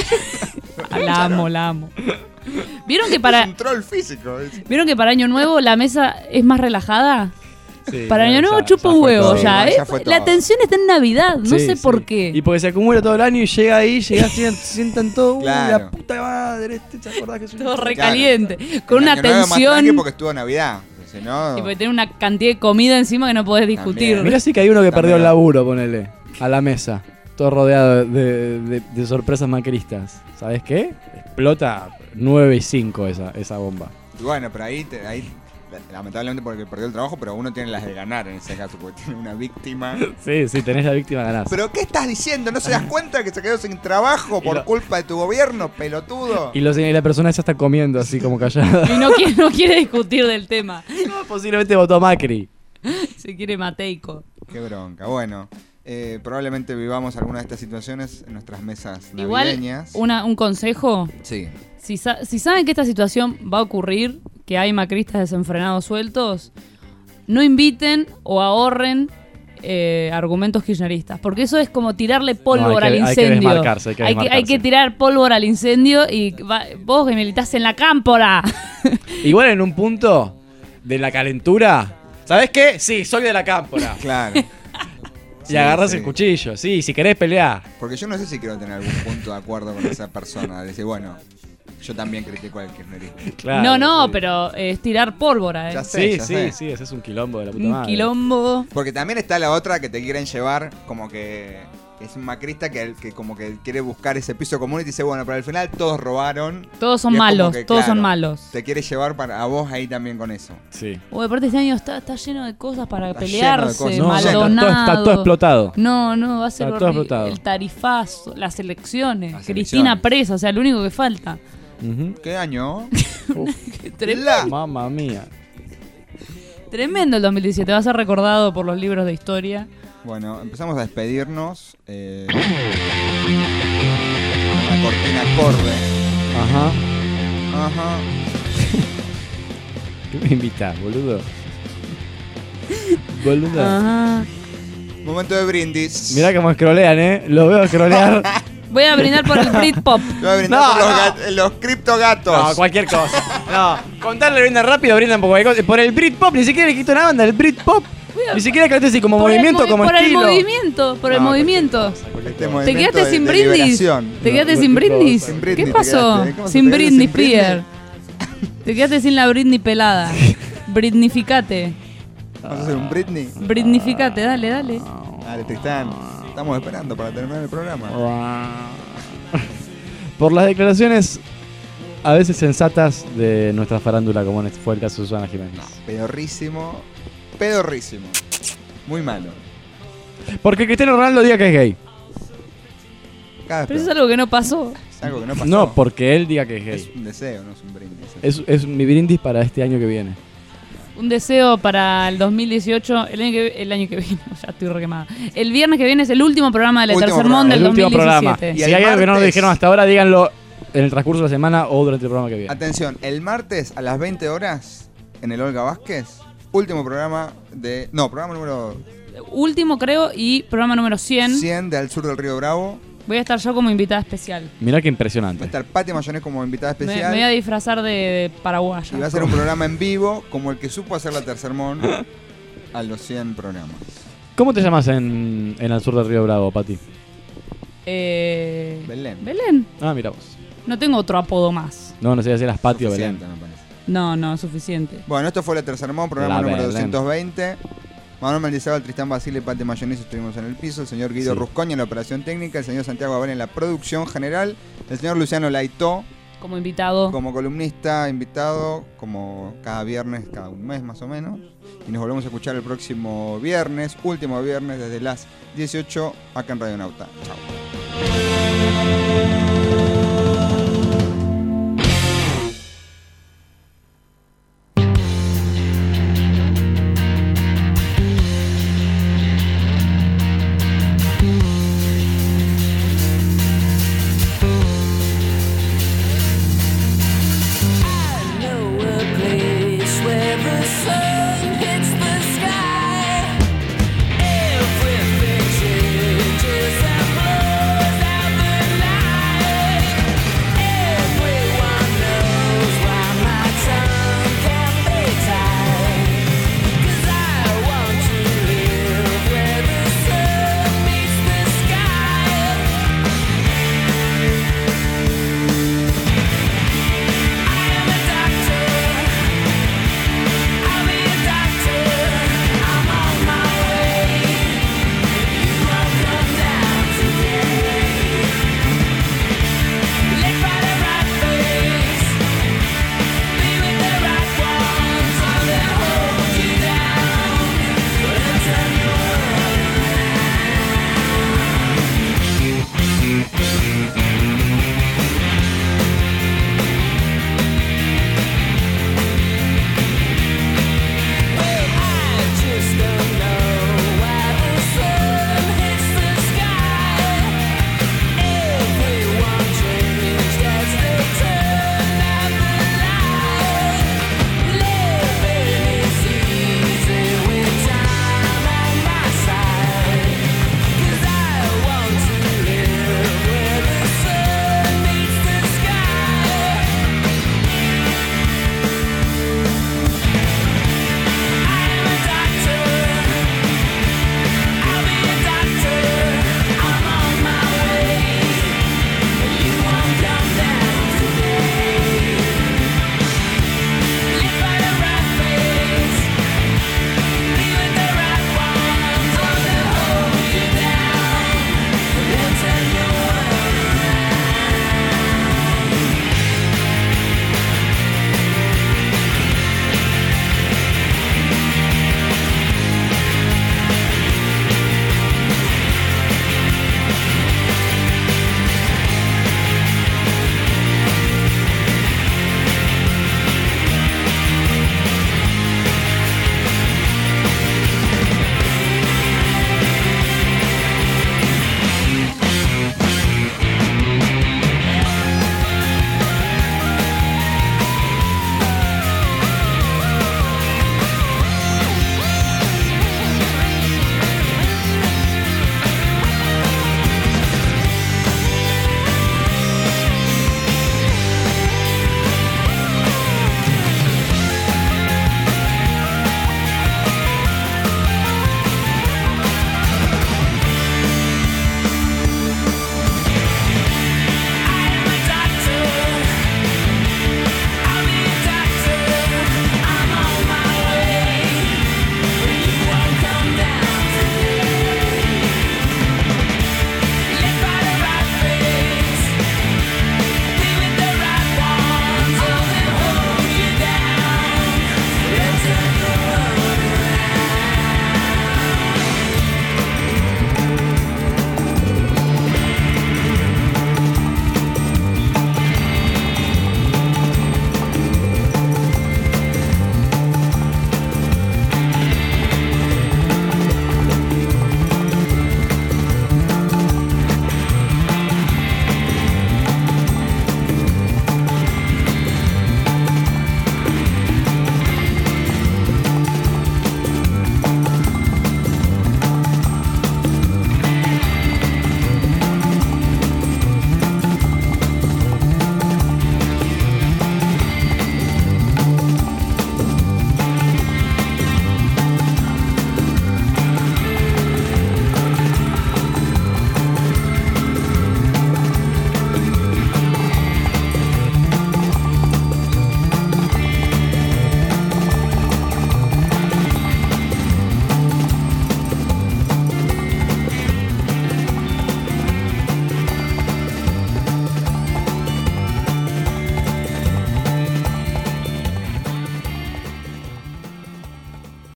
Ah, la amo, la amo. ¿Vieron que Es para un troll físico. es- ¿Vieron que para Año Nuevo la mesa es más relajada? Sí, Para ya- Año Nuevo ya- chupa ya un fue huevo todo. ya, Sí, ¿eh? ya fue La todo. tensión está en Navidad, no Sí, sé sí. por qué. Y porque se acumula todo el año y llega ahí, llega, sientan, sientan todo. Uy, Claro. la puta madre, este, ¿te acordás que soy Todo un- recaliente, con El una Año Nuevo es más tensión tranqui porque estuvo Navidad. Si no, y porque tiene una cantidad de comida encima que no podés discutir. También. Mirá, sí que hay uno que perdió el También. laburo, ponele, a la mesa. Todo rodeado de, de- de sorpresas macristas. ¿Sabes qué? Explota nueve y cinco esa, esa bomba. y bueno, pero ahí, te- ahí lamentablemente porque perdió el trabajo, pero uno tiene las de ganar en ese caso, porque tiene una víctima. Sí, sí, tenés la víctima ganada. ¿Pero qué estás diciendo? ¿No se das cuenta que se quedó sin trabajo por lo- culpa de tu gobierno, pelotudo? Y, los- y la persona ya está comiendo así como callada. Y no quiere, no quiere discutir del tema. No, posiblemente votó a Macri. Se quiere mateico. Qué bronca. Bueno, eh, probablemente vivamos alguna de estas situaciones en nuestras mesas Igual, navideñas. una, un consejo. Sí. Si, sa- si saben que esta situación va a ocurrir, que hay macristas desenfrenados sueltos, no inviten o ahorren eh, argumentos kirchneristas, porque eso es como tirarle pólvora hay que- al hay que incendio. desmarcarse, hay que hay, que, hay desmarcarse. que tirar pólvora al incendio y va- vos que militás en la cámpora. Igual en un punto de la calentura, ¿sabes qué? Sí, soy de la cámpora. Claro. Y agarras sí. el cuchillo, sí, si querés pelear. Porque yo no sé si quiero tener algún punto de acuerdo con esa persona. Decir, bueno, yo también critico al kirchnerismo. Claro, no, no, sí. pero es tirar pólvora. Eh. Ya sé, Sí, ya sí, sé. sí, ese es un quilombo de la puta Un madre. quilombo. Porque también está la otra que te quieren llevar como que es un macrista que, que como que quiere buscar ese piso común y te dice, bueno, pero al final todos robaron. Todos son Y es como malos, que, todos claro, son malos. Te quiere llevar para, a vos ahí también con eso. Sí. Uy, aparte este año está, está lleno de cosas para Está lleno de pelearse, cosas. No, está todo- Maldonado. está todo explotado. No, no, va a ser Está todo horrible. explotado. El tarifazo, las elecciones, Las Cristina elecciones. presa, o sea, lo único que falta. Ujú. ¿Qué año? Tremendo, Mamma mía. tremendo el dos mil diecisiete, va a ser recordado por los libros de historia. Bueno, empezamos a despedirnos. Eh, una cortina acorde. Ajá. Ajá. ¿Qué me invitas, boludo? Boludo. Ajá. Momento de brindis. Mirá cómo scrollean, ¿eh? Lo veo scrollear. Voy a brindar por el Britpop. Yo voy a brindar No, por los, no. gat- los criptogatos. No, cualquier cosa. No, contarle brindan rápido, brindan por cualquier cosa. Por el Britpop, ni siquiera le quito una banda, el Britpop. Ni siquiera caracteriza como Por el movimiento, movi- como por estilo. el movimiento, por el No, movimiento. Este ¿Te movimiento quedaste de- sin de brindis? liberación. ¿Te quedaste No, sin no, brindis? sin brindis ¿Qué te pasó? quedaste. ¿Cómo se Sin te quedaste brindis, sin brindis? Pierre. Te quedaste sin la Britney pelada. Britnificate. ¿Vamos a hacer un Britney? Britnificate, dale, dale. Dale, Tristán. Estamos esperando para terminar el programa. Por las declaraciones a veces sensatas de nuestra farándula, como fue el caso de Susana Jiménez. Pedorrísimo. pedorrísimo. Muy malo. Porque Cristiano Ronaldo diga que es gay. Cada vez Pero eso es peor. algo que no pasó. Es algo que no pasó. No, porque él diga que es gay. Es un deseo, no es un brindis. Es, es mi brindis para este año que viene. Un deseo para el dos mil dieciocho, el año que, el año que viene, ya estoy re quemada. El viernes que viene es el último programa de la Último Tercer Monde del El último programa. dos mil diecisiete. Y Si el hay algo que no nos martes- dijeron hasta ahora, díganlo en el transcurso de la semana o durante el programa que viene. Atención, el martes a las veinte horas en el Olga Vázquez, último programa de... No, programa número Último, creo, y programa número cien. cien de Al Sur del Río Bravo. Voy a estar yo como invitada especial. Mirá qué Va a impresionante. estar Pati Mayonés como invitada Me, especial. me voy a disfrazar de, de paraguaya. Y va a ser un programa en vivo como el que supo hacer la Tercer Mon a los cien programas. ¿Cómo te llamas en, en el sur del Río Bravo, Pati? Eh, Belén. Belén. Ah, mira vos. No tengo otro apodo más. No, no sé si eras Pati o Belén. Suficiente, me parece. No, no, es suficiente. Bueno, esto fue la Tercer Mon, programa La número Belén. doscientos veinte. Manuel Mendizábal, Tristán Basile y Pati Mayonés estuvimos en el piso. El señor Guido Sí. Ruscoña en la operación técnica. El señor Santiago Abel en la producción general. El señor Luciano Laitó Como invitado. como columnista, invitado, como cada viernes, cada un mes más o menos. Y nos volvemos a escuchar el próximo viernes, último viernes, desde las dieciocho acá en Radio Nauta. Chao.